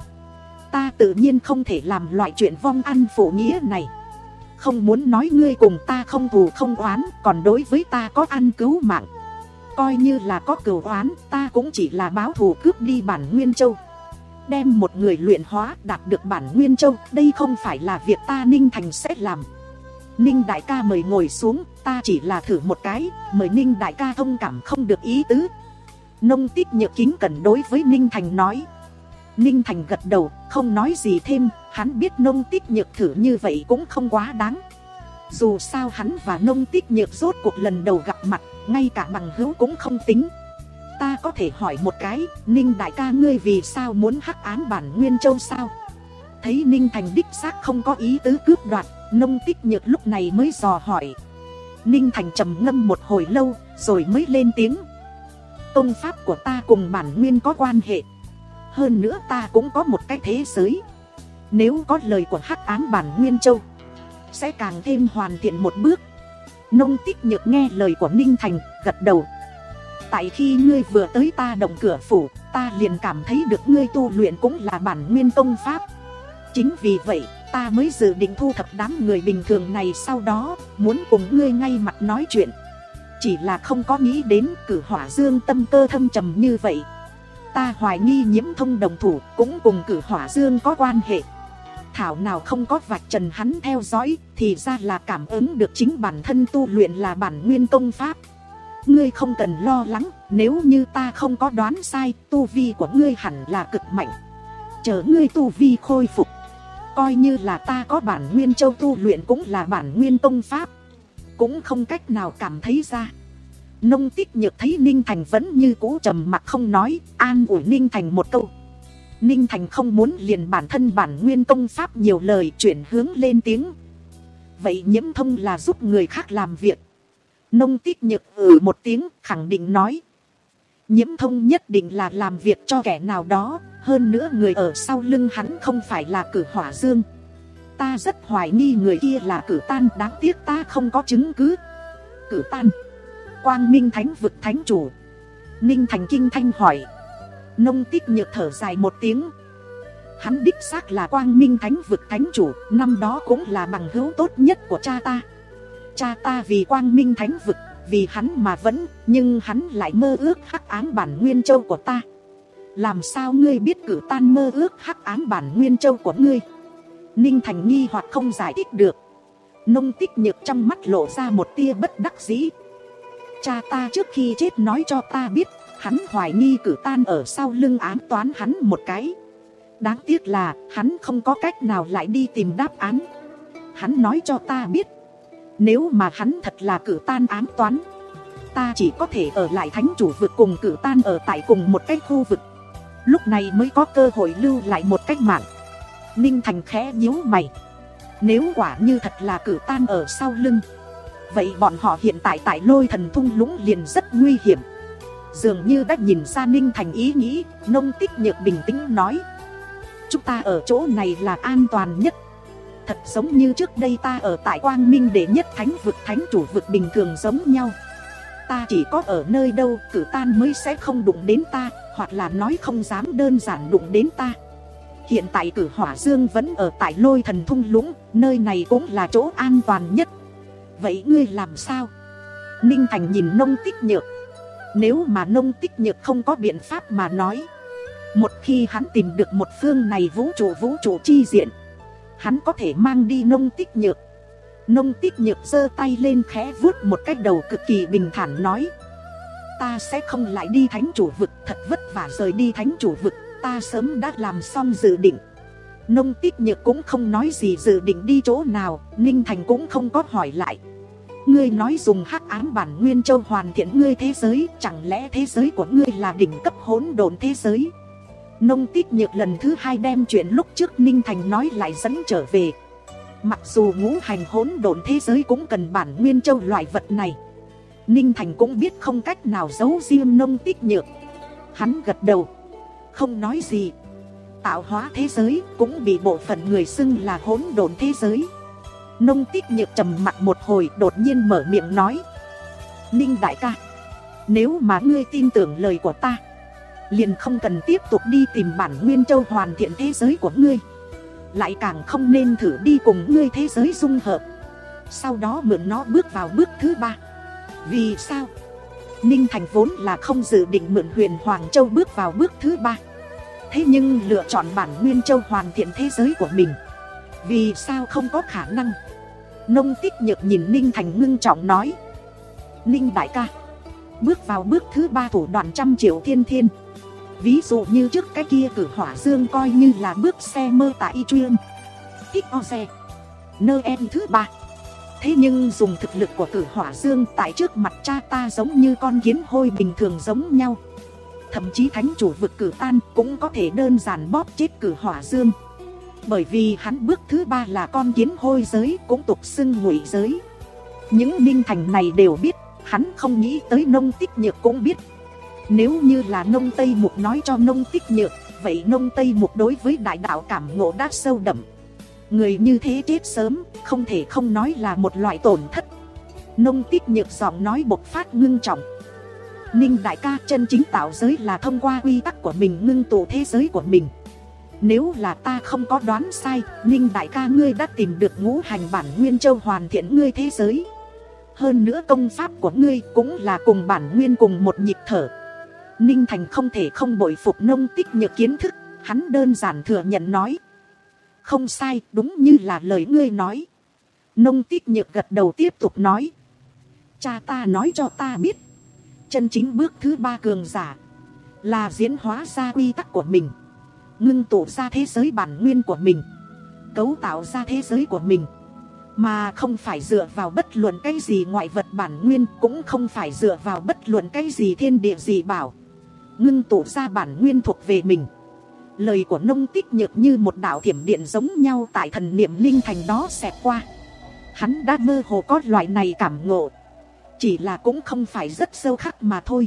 ta tự nhiên không thể làm loại chuyện vong ăn phụ nghĩa này. Không muốn nói ngươi cùng ta không thù không oán, còn đối với ta có ăn cứu mạng. Coi như là có cừu oán, ta cũng chỉ là báo thù cướp đi bản Nguyên Châu. Đem một người luyện hóa đạt được bản Nguyên Châu, đây không phải là việc ta Ninh Thành sẽ làm. Ninh đại ca mời ngồi xuống, ta chỉ là thử một cái, mời Ninh đại ca thông cảm không được ý tứ. Nông Tích Nhược kính cẩn đối với Ninh Thành nói. Ninh Thành gật đầu, không nói gì thêm. Hắn biết Nông Tích Nhược thử như vậy cũng không quá đáng. Dù sao hắn và Nông Tích Nhược rốt cuộc lần đầu gặp mặt, ngay cả bằng hữu cũng không tính. Ta có thể hỏi một cái, Ninh đại ca ngươi vì sao muốn hắc ám bản Nguyên Châu sao? Thấy Ninh Thành đích xác không có ý tứ cướp đoạt, Nông Tích Nhược lúc này mới dò hỏi. Ninh Thành trầm ngâm một hồi lâu, rồi mới lên tiếng. Công pháp của ta cùng bản nguyên có quan hệ. Hơn nữa ta cũng có một cái thế giới. Nếu có lời của hắc ám bản Nguyên Châu, sẽ càng thêm hoàn thiện một bước. Nông Tích Nhược nghe lời của Ninh Thành, gật đầu. Tại khi ngươi vừa tới ta động cửa phủ, ta liền cảm thấy được ngươi tu luyện cũng là bản nguyên công pháp. Chính vì vậy, ta mới dự định thu thập đám người bình thường này, sau đó muốn cùng ngươi ngay mặt nói chuyện. Chỉ là không có nghĩ đến Cử Hỏa Dương tâm cơ thâm trầm như vậy. Ta hoài nghi Nhiễm Thông đồng thủ cũng cùng Cử Hỏa Dương có quan hệ. Thảo nào không có vạch trần hắn theo dõi, thì ra là cảm ứng được chính bản thân tu luyện là bản nguyên công pháp. Ngươi không cần lo lắng, nếu như ta không có đoán sai, tu vi của ngươi hẳn là cực mạnh. Chờ ngươi tu vi khôi phục, coi như là ta có bản Nguyên Châu tu luyện cũng là bản nguyên công pháp, cũng không cách nào cảm thấy ra. Nông Tích Nhược thấy Ninh Thành vẫn như cũ trầm mặc không nói, an ủi Ninh Thành một câu. Ninh Thành không muốn liền bản thân bản nguyên công pháp nhiều lời, chuyển hướng lên tiếng. Vậy Nhiễm Thông là giúp người khác làm việc? Nông Tích Nhược ừ một tiếng, khẳng định nói. Nhiễm Thông nhất định là làm việc cho kẻ nào đó, hơn nữa người ở sau lưng hắn không phải là Cử Hỏa Dương. Ta rất hoài nghi người kia là Cử Tan, đáng tiếc ta không có chứng cứ. Cử Tan, Quang Minh Thánh Vực Thánh Chủ. Ninh Thành kinh thanh hỏi. Nông Tích Nhược thở dài một tiếng. Hắn đích xác là Quang Minh Thánh vực thánh chủ, năm đó cũng là bằng hữu tốt nhất của cha ta. Cha ta vì Quang Minh Thánh vực, vì hắn mà vẫn, nhưng hắn lại mơ ước hắc ám bản nguyên châu của ta. Làm sao ngươi biết Cử Tan mơ ước hắc ám bản nguyên châu của ngươi? Ninh Thành nghi hoặc không giải thích được. Nông Tích Nhược trong mắt lộ ra một tia bất đắc dĩ. Cha ta trước khi chết nói cho ta biết, hắn hoài nghi Cử Tan ở sau lưng ám toán hắn một cái. Đáng tiếc là hắn không có cách nào lại đi tìm đáp án. Hắn nói cho ta biết, nếu mà hắn thật là Cử Tan ám toán, ta chỉ có thể ở lại thánh chủ vực cùng Cử Tan ở tại cùng một cái khu vực, lúc này mới có cơ hội lưu lại một cách mạng. Ninh Thành khẽ nhíu mày. Nếu quả như thật là Cử Tan ở sau lưng, vậy bọn họ hiện tại tại Lôi Thần thung lũng liền rất nguy hiểm. Dường như đã nhìn ra Ninh Thành ý nghĩ, Nông Tích Nhược bình tĩnh nói, chúng ta ở chỗ này là an toàn nhất. Thật giống như trước đây ta ở tại Quang Minh đệ nhất thánh vực thánh chủ vực bình thường giống nhau. Ta chỉ có ở nơi đâu Cử Tan mới sẽ không đụng đến ta, hoặc là nói không dám đơn giản đụng đến ta. Hiện tại Cử Hỏa Dương vẫn ở tại Lôi Thần thung lũng, nơi này cũng là chỗ an toàn nhất. Vậy ngươi làm sao? Ninh Thành nhìn Nông Tích Nhược. Nếu mà Nông Tích Nhược không có biện pháp mà nói, một khi hắn tìm được một phương này vũ trụ vũ trụ chi diện, hắn có thể mang đi Nông Tích Nhược. Nông Tích Nhược giơ tay lên khẽ vuốt một cái đầu cực kỳ bình thản nói, ta sẽ không lại đi thánh chủ vực, thật vất vả rời đi thánh chủ vực, ta sớm đã làm xong dự định. Nông Tích Nhược cũng không nói gì dự định đi chỗ nào, Ninh Thành cũng không có hỏi lại. Ngươi nói dùng hắc ám bản nguyên châu hoàn thiện ngươi thế giới, chẳng lẽ thế giới của ngươi là đỉnh cấp hỗn độn thế giới? Nông Tích Nhược lần thứ hai đem chuyện lúc trước Ninh Thành nói lại dẫn trở về. Mặc dù ngũ hành hỗn độn thế giới cũng cần bản nguyên châu loại vật này, Ninh Thành cũng biết không cách nào giấu riêng Nông Tích Nhược. Hắn gật đầu, không nói gì. Tạo hóa thế giới cũng bị bộ phận người xưng là hỗn độn thế giới. Nông Tích Nhược trầm mặc một hồi, đột nhiên mở miệng nói, Ninh đại ca, nếu mà ngươi tin tưởng lời của ta, liền không cần tiếp tục đi tìm bản nguyên châu hoàn thiện thế giới của ngươi, lại càng không nên thử đi cùng ngươi thế giới dung hợp, sau đó mượn nó bước vào bước thứ ba. Vì sao? Ninh Thành vốn là không dự định mượn Huyền Hoàng Châu bước vào bước thứ ba, thế nhưng lựa chọn bản nguyên châu hoàn thiện thế giới của mình, vì sao không có khả năng? Nông Tích Nhược nhìn Ninh Thành ngưng trọng nói, Ninh đại ca, bước vào bước thứ ba thủ đoạn trăm triệu thiên thiên. Ví dụ như trước cái kia Cử Hỏa Dương coi như là bước xe mơ tại y chuyên thích o xe nơ em thứ ba. Thế nhưng dùng thực lực của Cử Hỏa Dương tại trước mặt cha ta giống như con kiến hôi bình thường giống nhau. Thậm chí thánh chủ vực Cử Tan cũng có thể đơn giản bóp chết Cử Hỏa Dương, bởi vì hắn bước thứ ba là con kiến hôi giới, cũng tục xưng ngụy giới. Những Ninh Thành này đều biết, hắn không nghĩ tới Nông Tích Nhược cũng biết. Nếu như là Nông Tây Mục nói cho Nông Tích Nhược, vậy Nông Tây Mục đối với đại đạo cảm ngộ đã sâu đậm. Người như thế chết sớm, không thể không nói là một loại tổn thất. Nông Tích Nhược giọng nói bộc phát ngưng trọng, Ninh đại ca, chân chính tạo giới là thông qua quy tắc của mình ngưng tụ thế giới của mình. Nếu là ta không có đoán sai, Ninh đại ca ngươi đã tìm được ngũ hành bản nguyên châu hoàn thiện ngươi thế giới. Hơn nữa công pháp của ngươi cũng là cùng bản nguyên cùng một nhịp thở. Ninh Thành không thể không bội phục Nông Tích Nhược kiến thức, hắn đơn giản thừa nhận nói, không sai, đúng như là lời ngươi nói. Nông Tích Nhược gật đầu tiếp tục nói, cha ta nói cho ta biết, chân chính bước thứ ba cường giả là diễn hóa ra quy tắc của mình, ngưng tụ ra thế giới bản nguyên của mình, cấu tạo ra thế giới của mình, mà không phải dựa vào bất luận cái gì ngoại vật bản nguyên, cũng không phải dựa vào bất luận cái gì thiên địa gì bảo, ngưng tụ ra bản nguyên thuộc về mình. Lời của Nông Tích Nhược như một đạo thiểm điện giống nhau tại thần niệm Ninh Thành đó xẹt qua. Hắn đã mơ hồ có loại này cảm ngộ, chỉ là cũng không phải rất sâu khắc mà thôi.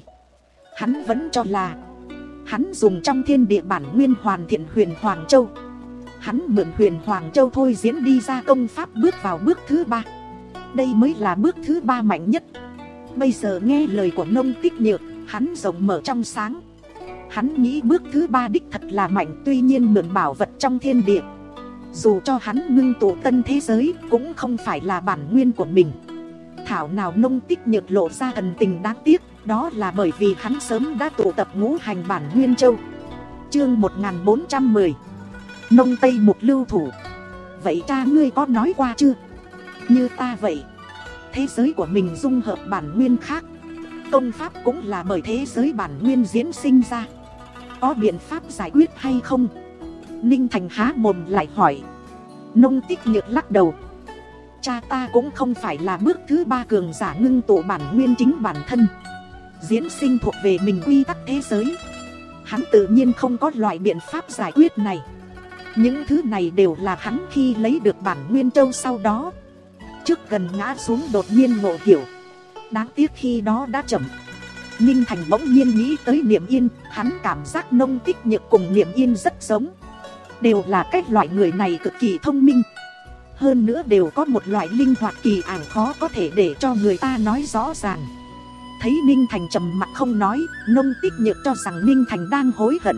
Hắn vẫn cho là hắn dùng trong thiên địa bản nguyên hoàn thiện Huyền Hoàng Châu. Hắn mượn Huyền Hoàng Châu thôi diễn đi ra công pháp bước vào bước thứ ba. Đây mới là bước thứ ba mạnh nhất. Bây giờ nghe lời của Nông Tích Nhược, hắn rộng mở trong sáng. Hắn nghĩ bước thứ ba đích thật là mạnh, tuy nhiên mượn bảo vật trong thiên địa. Dù cho hắn ngưng tụ tân thế giới cũng không phải là bản nguyên của mình. Thảo nào Nông Tích Nhược lộ ra thần tình đáng tiếc, đó là bởi vì hắn sớm đã tụ tập ngũ hành bản nguyên châu. Chương một nghìn bốn trăm mười Nông Tây Mục lưu thủ. Vậy cha ngươi có nói qua chưa? Như ta vậy, thế giới của mình dung hợp bản nguyên khác, công pháp cũng là bởi thế giới bản nguyên diễn sinh ra. Có biện pháp giải quyết hay không? Ninh Thành há mồm lại hỏi. Nông Tích Nhược lắc đầu. Cha ta cũng không phải là bước thứ ba cường giả ngưng tụ bản nguyên chính bản thân, diễn sinh thuộc về mình quy tắc thế giới. Hắn tự nhiên không có loại biện pháp giải quyết này. Những thứ này đều là hắn khi lấy được bản nguyên châu sau đó, trước gần ngã xuống đột nhiên ngộ hiểu. Đáng tiếc khi đó đã chậm. Ninh Thành bỗng nhiên nghĩ tới Niệm Yên. Hắn cảm giác Nông Tích Nhược cùng Niệm Yên rất giống, đều là cái loại người này cực kỳ thông minh. Hơn nữa đều có một loại linh hoạt kỳ ảo khó có thể để cho người ta nói rõ ràng. Thấy Ninh Thành trầm mặc không nói, Nông Tích Nhược cho rằng Ninh Thành đang hối hận.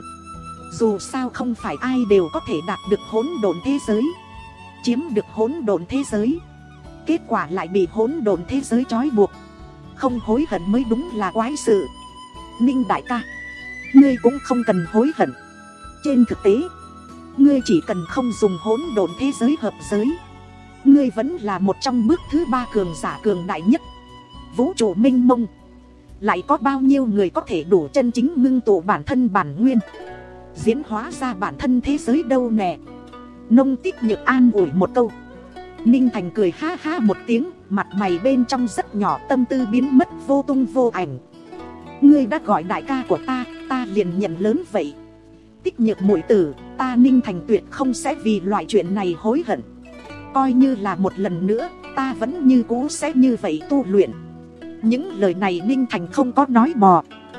Dù sao không phải ai đều có thể đạt được hỗn độn thế giới, chiếm được hỗn độn thế giới, kết quả lại bị hỗn độn thế giới trói buộc. Không hối hận mới đúng là quái sự. Ninh đại ca, ngươi cũng không cần hối hận. Trên thực tế, ngươi chỉ cần không dùng hỗn độn thế giới hợp giới, ngươi vẫn là một trong bước thứ ba cường giả cường đại nhất. Vũ trụ mênh mông, lại có bao nhiêu người có thể đủ chân chính ngưng tụ bản thân bản nguyên, diễn hóa ra bản thân thế giới đâu nè. Nông Tích Nhược an ủi một câu. Ninh Thành cười ha ha một tiếng, mặt mày bên trong rất nhỏ tâm tư biến mất vô tung vô ảnh. Ngươi đã gọi đại ca của ta, ta liền nhận lớn vậy. Tích Nhược muội tử, ta Ninh Thành tuyệt không sẽ vì loại chuyện này hối hận. Coi như là một lần nữa, ta vẫn như cũ sẽ như vậy tu luyện. Những lời này Ninh Thành không có nói mò.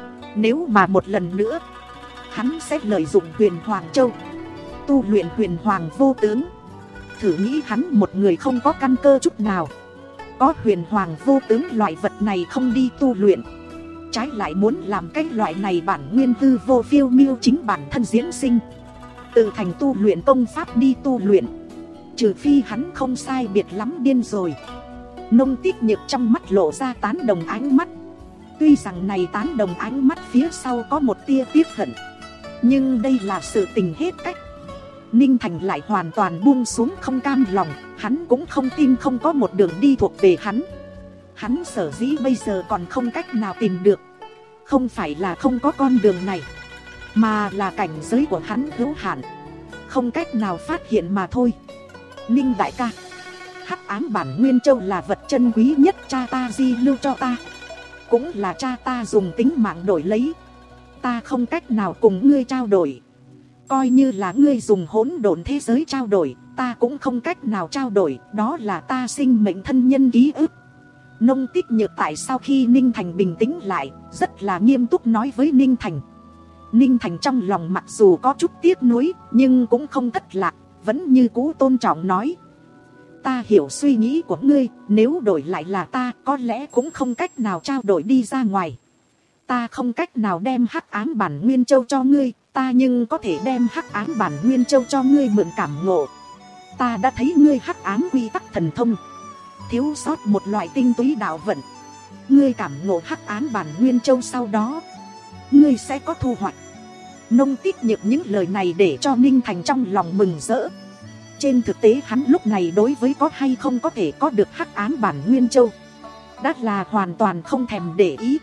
Nếu mà một lần nữa, hắn sẽ lợi dụng Huyền Hoàng Châu, tu luyện Huyền Hoàng vô tướng. Thử nghĩ hắn một người không có căn cơ chút nào, có Huyền Hoàng vô tướng loại vật này không đi tu luyện, trái lại muốn làm cái loại này bản nguyên hư vô phiêu miêu chính bản thân diễn sinh, tự thành tu luyện công pháp đi tu luyện. Trừ phi hắn không sai biệt lắm điên rồi. Nông Tích Nhược trong mắt lộ ra tán đồng ánh mắt. Tuy rằng này tán đồng ánh mắt phía sau có một tia tiếc hận, nhưng đây là sự tình hết cách. Ninh Thành lại hoàn toàn buông xuống không cam lòng. Hắn cũng không tin không có một đường đi thuộc về hắn. Hắn sở dĩ bây giờ còn không cách nào tìm được, không phải là không có con đường này, mà là cảnh giới của hắn hữu hạn, không cách nào phát hiện mà thôi. Ninh đại ca, hắc ám bản nguyên châu là vật chân quý nhất cha ta di lưu cho ta, cũng là cha ta dùng tính mạng đổi lấy. Ta không cách nào cùng ngươi trao đổi. Coi như là ngươi dùng hỗn độn thế giới trao đổi, ta cũng không cách nào trao đổi. Đó là ta sinh mệnh thân nhân ký ức. Nông Tích Nhược tại sau khi Ninh Thành bình tĩnh lại, rất là nghiêm túc nói với Ninh Thành. Ninh Thành trong lòng mặc dù có chút tiếc nuối, nhưng cũng không thất lạc, vẫn như cũ tôn trọng nói. Ta hiểu suy nghĩ của ngươi, nếu đổi lại là ta, có lẽ cũng không cách nào trao đổi đi ra ngoài. Ta không cách nào đem hắc ám bản nguyên châu cho ngươi, ta nhưng có thể đem hắc ám bản nguyên châu cho ngươi mượn cảm ngộ. Ta đã thấy ngươi hắc ám quy tắc thần thông, thiếu sót một loại tinh túy đạo vận. Ngươi cảm ngộ hắc ám bản nguyên châu sau đó, ngươi sẽ có thu hoạch. Nông Tích Nhược những lời này để cho Ninh Thành trong lòng mừng rỡ. Trên thực tế hắn lúc này đối với có hay không có thể có được hắc ám bản nguyên châu đã là hoàn toàn không thèm để ý.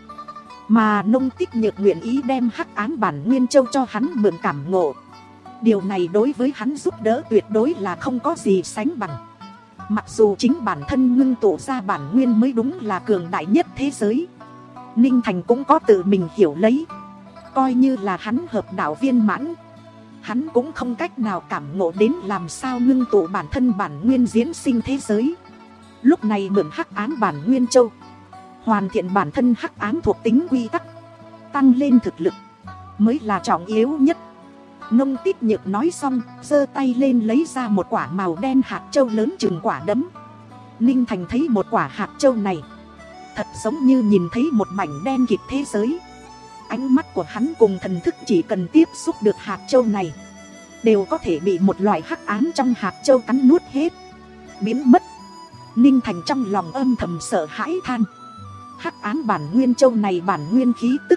Mà Nông Tích Nhược nguyện ý đem hắc ám bản nguyên châu cho hắn mượn cảm ngộ, điều này đối với hắn giúp đỡ tuyệt đối là không có gì sánh bằng. Mặc dù chính bản thân ngưng tụ ra bản nguyên mới đúng là cường đại nhất thế giới, Ninh Thành cũng có tự mình hiểu lấy. Coi như là hắn hợp đạo viên mãn, hắn cũng không cách nào cảm ngộ đến làm sao ngưng tụ bản thân bản nguyên diễn sinh thế giới. Lúc này mượn hắc ám bản nguyên châu, hoàn thiện bản thân hắc ám thuộc tính quy tắc, tăng lên thực lực mới là trọng yếu nhất. Nông Tích Nhược nói xong, giơ tay lên lấy ra một quả màu đen hạt châu lớn chừng quả đấm. Ninh Thành thấy một quả hạt châu này, thật giống như nhìn thấy một mảnh đen kịt thế giới. ánh mắt của hắn cùng thần thức chỉ cần tiếp xúc được hạt châu này đều có thể bị một loại hắc ám trong hạt châu cắn nuốt hết, biến mất. Ninh Thành trong lòng âm thầm sợ hãi than, hắc ám bản nguyên châu này bản nguyên khí tức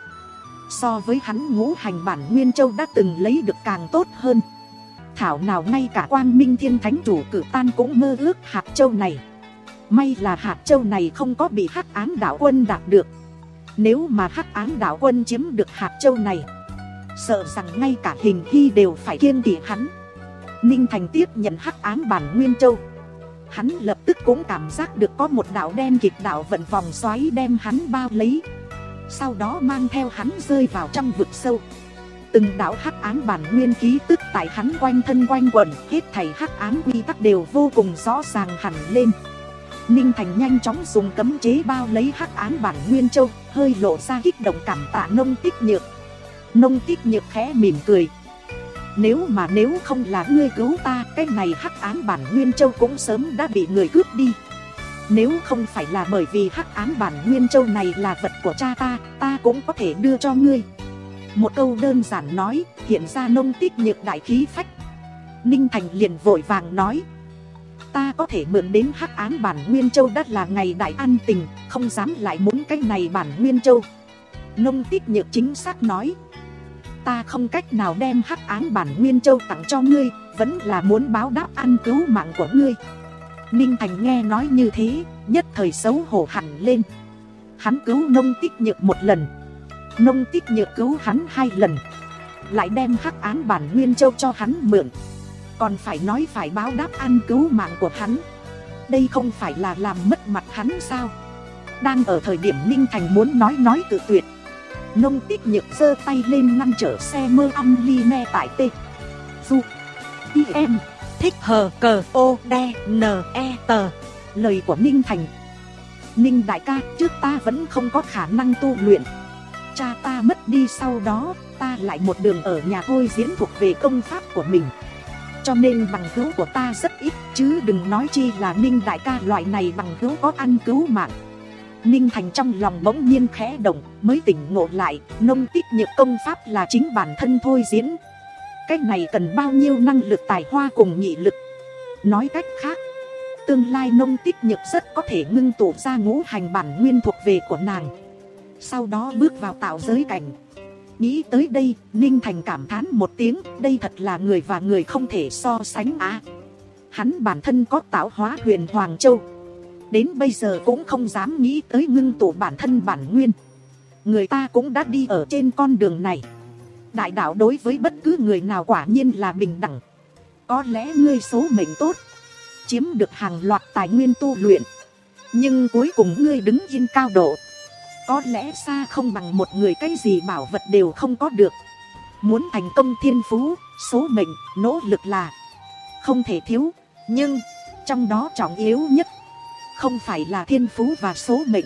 so với hắn ngũ hành bản nguyên châu đã từng lấy được càng tốt hơn. Thảo nào ngay cả Quang Minh Thiên Thánh Chủ Cử Tan cũng mơ ước hạt châu này. May là hạt châu này không có bị hắc ám đạo quân đạt được. Nếu mà hắc ám đạo quân chiếm được hạt châu này, sợ rằng ngay cả Hình Hy đều phải kiêng kỵ hắn. Ninh Thành tiếp nhận hắc ám bản nguyên châu, hắn lập tức cũng cảm giác được có một đạo đen kịt đạo vận vòng xoáy đem hắn bao lấy, sau đó mang theo hắn rơi vào trong vực sâu. Từng đạo hắc ám bản nguyên khí tức tại hắn quanh thân quanh quẩn, hết thảy hắc ám quy tắc đều vô cùng rõ ràng hẳn lên. Ninh Thành nhanh chóng dùng cấm chế bao lấy hắc ám bản nguyên châu, hơi lộ ra kích động cảm tạ Nông Tích Nhược. Nông Tích Nhược khẽ mỉm cười, nếu mà nếu không là ngươi cứu ta, cái này hắc ám bản nguyên châu cũng sớm đã bị người cướp đi. Nếu không phải là bởi vì hắc ám bản nguyên châu này là vật của cha ta, ta cũng có thể đưa cho ngươi. Một câu đơn giản nói, hiện ra Nông Tích Nhược đại khí phách. Ninh Thành liền vội vàng nói, ta có thể mượn đến hắc ám bản nguyên châu đã là ngày đại an tình, không dám lại muốn cái này bản nguyên châu. Nông Tích Nhược chính xác nói, ta không cách nào đem hắc ám bản nguyên châu tặng cho ngươi, vẫn là muốn báo đáp ăn cứu mạng của ngươi. Ninh Thành nghe nói như thế, nhất thời xấu hổ hẳn lên. Hắn cứu Nông Tích Nhược một lần, Nông Tích Nhược cứu hắn hai lần, lại đem hắc ám bản nguyên châu cho hắn mượn, còn phải nói phải báo đáp ăn cứu mạng của hắn. Đây không phải là làm mất mặt hắn sao? Đang ở thời điểm Ninh Thành muốn nói nói cự tuyệt, Nông Tích Nhược giơ tay lên ngăn trở xe mơ âm ly me tại T Du I em Thích hờ cờ ô đe nờ e tờ. Lời của Ninh Thành, Ninh đại ca, trước ta vẫn không có khả năng tu luyện. Cha ta mất đi sau đó, ta lại một đường ở nhà thôi diễn thuộc về công pháp của mình, cho nên bằng hữu của ta rất ít, chứ đừng nói chi là Ninh đại ca loại này bằng hữu có ăn cứu mạng. Ninh Thành trong lòng bỗng nhiên khẽ động, mới tỉnh ngộ lại, Nông Tích Nhược công pháp là chính bản thân thôi diễn. Cái này cần bao nhiêu năng lực tài hoa cùng nghị lực. Nói cách khác, tương lai Nông Tích Nhược rất có thể ngưng tụ ra ngũ hành bản nguyên thuộc về của nàng, sau đó bước vào tạo giới cảnh. Nghĩ tới đây, Ninh Thành cảm thán một tiếng, đây thật là người và người không thể so sánh á. Hắn bản thân có tạo hóa huyền Hoàng Châu, đến bây giờ cũng không dám nghĩ tới ngưng tụ bản thân bản nguyên. Người ta cũng đã đi ở trên con đường này. Đại đạo đối với bất cứ người nào quả nhiên là bình đẳng. Có lẽ ngươi số mệnh tốt, chiếm được hàng loạt tài nguyên tu luyện, nhưng cuối cùng ngươi đứng yên cao độ, có lẽ xa không bằng một người cái gì bảo vật đều không có được. Muốn thành công thiên phú, số mệnh, nỗ lực là không thể thiếu. Nhưng trong đó trọng yếu nhất không phải là thiên phú và số mệnh,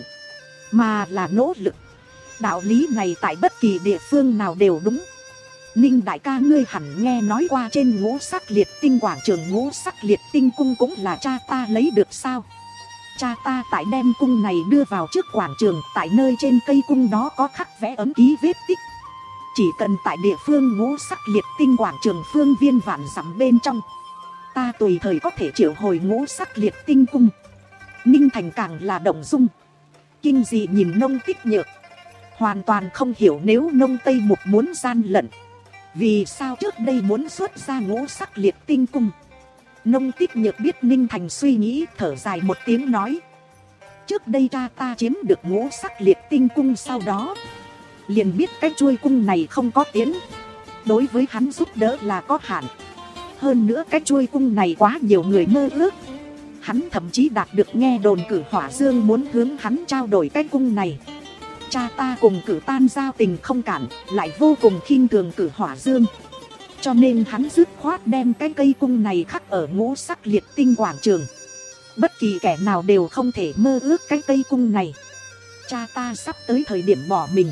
mà là nỗ lực. Đạo lý này tại bất kỳ địa phương nào đều đúng. Ninh đại ca, ngươi hẳn nghe nói qua trên Ngũ Sắc Liệt Tinh quảng trường Ngũ Sắc Liệt Tinh cung cũng là cha ta lấy được sao? Cha ta tại đem cung này đưa vào trước quảng trường, tại nơi trên cây cung đó có khắc vẽ ấm ký vết tích. Chỉ cần tại địa phương Ngũ Sắc Liệt Tinh quảng trường phương viên vạn dặm bên trong, ta tùy thời có thể triệu hồi Ngũ Sắc Liệt Tinh cung. Ninh Thành càng là động dung, kinh dị nhìn Nông Tích Nhược, hoàn toàn không hiểu nếu Nông Tây Mục muốn gian lận, vì sao trước đây muốn xuất ra Ngũ Sắc Liệt Tinh cung. Nông Tích Nhược biết Ninh Thành suy nghĩ, thở dài một tiếng nói, trước đây cha ta chiếm được Ngũ Sắc Liệt Tinh cung sau đó, liền biết cái chuôi cung này không có tiến, đối với hắn giúp đỡ là có hạn. Hơn nữa cái chuôi cung này quá nhiều người mơ ước, hắn thậm chí đạt được nghe đồn Cử Hỏa Dương muốn hướng hắn trao đổi cái cung này. Cha ta cùng Cử Tan giao tình không cản, lại vô cùng khinh thường Cử Hỏa Dương, cho nên hắn dứt khoát đem cái cây cung này khắc ở Ngũ Sắc Liệt Tinh quảng trường. Bất kỳ kẻ nào đều không thể mơ ước cái cây cung này. Cha ta sắp tới thời điểm bỏ mình,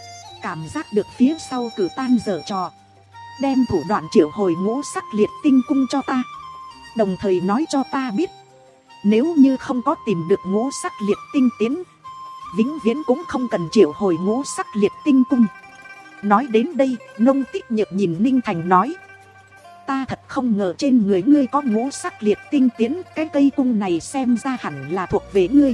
cảm giác được phía sau Cử Tan giở trò, đem thủ đoạn triệu hồi Ngũ Sắc Liệt Tinh cung cho ta, đồng thời nói cho ta biết, nếu như không có tìm được Ngũ Sắc Liệt Tinh tiến, vĩnh viễn cũng không cần triệu hồi Ngũ Sắc Liệt Tinh cung. Nói đến đây, Nông Tích Nhược nhìn Ninh Thành nói. Ta thật không ngờ trên người ngươi có ngũ sắc liệt tinh tiến, cái cây cung này xem ra hẳn là thuộc về ngươi.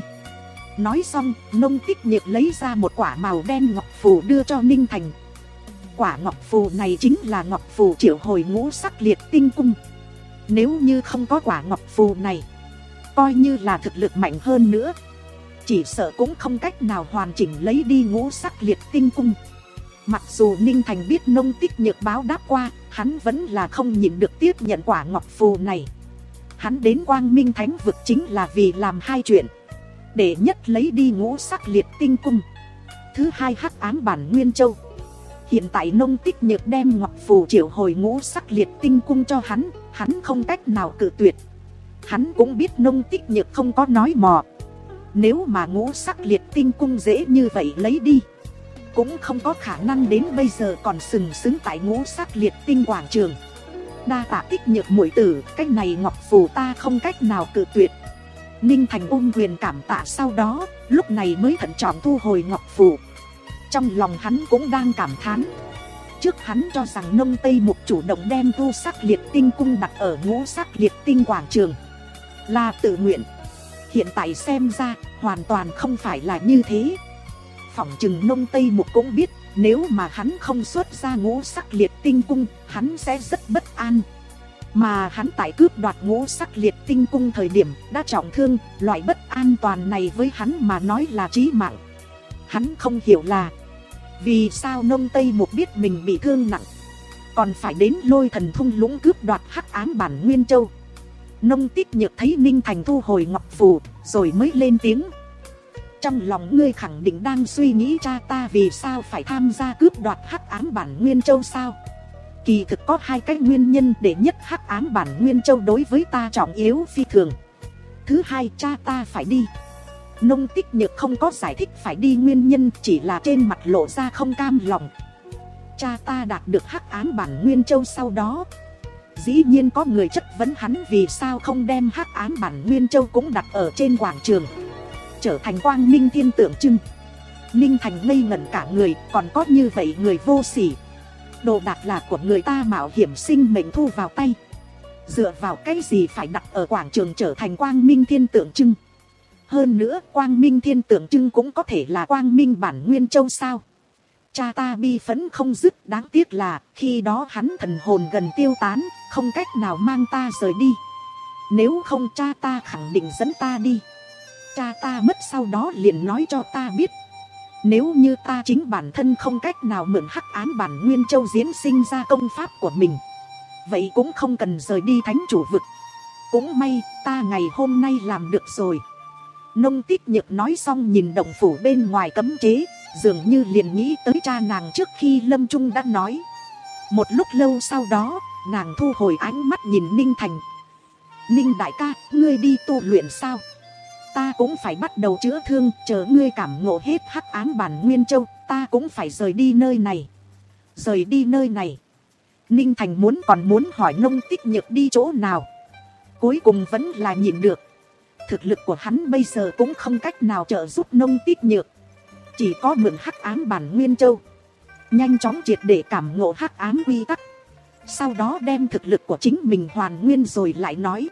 Nói xong, Nông Tích Nhược lấy ra một quả màu đen ngọc phù đưa cho Ninh Thành. Quả ngọc phù này chính là ngọc phù triệu hồi ngũ sắc liệt tinh cung. Nếu như không có quả ngọc phù này, coi như là thực lực mạnh hơn nữa, chỉ sợ cũng không cách nào hoàn chỉnh lấy đi ngũ sắc liệt tinh cung. Mặc dù Ninh Thành biết Nông Tích Nhược báo đáp qua, hắn vẫn là không nhịn được tiếp nhận quả ngọc phù này. Hắn đến Quang Minh Thánh Vực chính là vì làm hai chuyện. Để nhất lấy đi ngũ sắc liệt tinh cung, thứ hai hắc ám bản Nguyên Châu. Hiện tại Nông Tích Nhược đem ngọc phù triệu hồi ngũ sắc liệt tinh cung cho hắn, hắn không cách nào cự tuyệt. Hắn cũng biết Nông Tích Nhược không có nói mò. Nếu mà ngũ sắc liệt tinh cung dễ như vậy lấy đi, cũng không có khả năng đến bây giờ còn sừng sững tại ngũ sắc liệt tinh quảng trường. Đa tạ Tích Nhược muội tử, cái này ngọc phù ta không cách nào cự tuyệt. Ninh Thành ôm quyền cảm tạ, sau đó lúc này mới thận trọng thu hồi ngọc phù. Trong lòng hắn cũng đang cảm thán. Trước hắn cho rằng Nông Tây Mục chủ động đem thu sắc liệt tinh cung đặt ở ngũ sắc liệt tinh quảng trường là tự nguyện. Hiện tại xem ra hoàn toàn không phải là như thế. Phỏng chừng Nông Tây Mục cũng biết, nếu mà hắn không xuất ra ngũ sắc liệt tinh cung, hắn sẽ rất bất an. Mà hắn tại cướp đoạt ngũ sắc liệt tinh cung thời điểm đã trọng thương, loại bất an toàn này với hắn mà nói là chí mạng. Hắn không hiểu là vì sao Nông Tây Mục biết mình bị thương nặng, còn phải đến Lôi Thần thung lũng cướp đoạt hắc ám bản Nguyên Châu. Nông Tích Nhược thấy Ninh Thành thu hồi ngọc phù, rồi mới lên tiếng. Trong lòng ngươi khẳng định đang suy nghĩ cha ta vì sao phải tham gia cướp đoạt hắc ám bản Nguyên Châu sao? Kỳ thực có hai cái nguyên nhân. Đệ nhất, hắc ám bản Nguyên Châu đối với ta trọng yếu phi thường. Thứ hai, cha ta phải đi. Nông Tích Nhược không có giải thích phải đi nguyên nhân, chỉ là trên mặt lộ ra không cam lòng. Cha ta đạt được hắc ám bản Nguyên Châu sau đó, dĩ nhiên có người chất vấn hắn vì sao không đem hắc ám bản Nguyên Châu cũng đặt ở trên quảng trường, trở thành quang minh thiên tượng trưng. Ninh Thành ngây ngẩn cả người, còn có như vậy người vô sỉ. Đồ đạc là của người ta mạo hiểm sinh mệnh thu vào tay, dựa vào cái gì phải đặt ở quảng trường trở thành quang minh thiên tượng trưng? Hơn nữa, quang minh thiên tượng trưng cũng có thể là quang minh bản Nguyên Châu sao? Cha ta bi phẫn không dứt, đáng tiếc là khi đó hắn thần hồn gần tiêu tán, không cách nào mang ta rời đi. Nếu không cha ta khẳng định dẫn ta đi. Cha ta mất sau đó liền nói cho ta biết, nếu như ta chính bản thân không cách nào mượn hắc ám bản Nguyên Châu diễn sinh ra công pháp của mình, vậy cũng không cần rời đi thánh chủ vực. Cũng may ta ngày hôm nay làm được rồi. Nông Tích Nhược nói xong nhìn động phủ bên ngoài cấm chế, dường như liền nghĩ tới cha nàng trước khi lâm chung đã nói. Một lúc lâu sau đó, nàng thu hồi ánh mắt nhìn Ninh Thành. Ninh đại ca, ngươi đi tu luyện sao? Ta cũng phải bắt đầu chữa thương, chờ ngươi cảm ngộ hết hắc ám bản Nguyên Châu, ta cũng phải rời đi nơi này. Rời đi nơi này. Ninh Thành muốn còn muốn hỏi Nông Tích Nhược đi chỗ nào, cuối cùng vẫn là nhịn được. Thực lực của hắn bây giờ cũng không cách nào trợ giúp Nông Tích Nhược, chỉ có mượn hắc ám bản Nguyên Châu, nhanh chóng triệt để cảm ngộ hắc ám quy tắc, sau đó đem thực lực của chính mình hoàn nguyên rồi lại nói.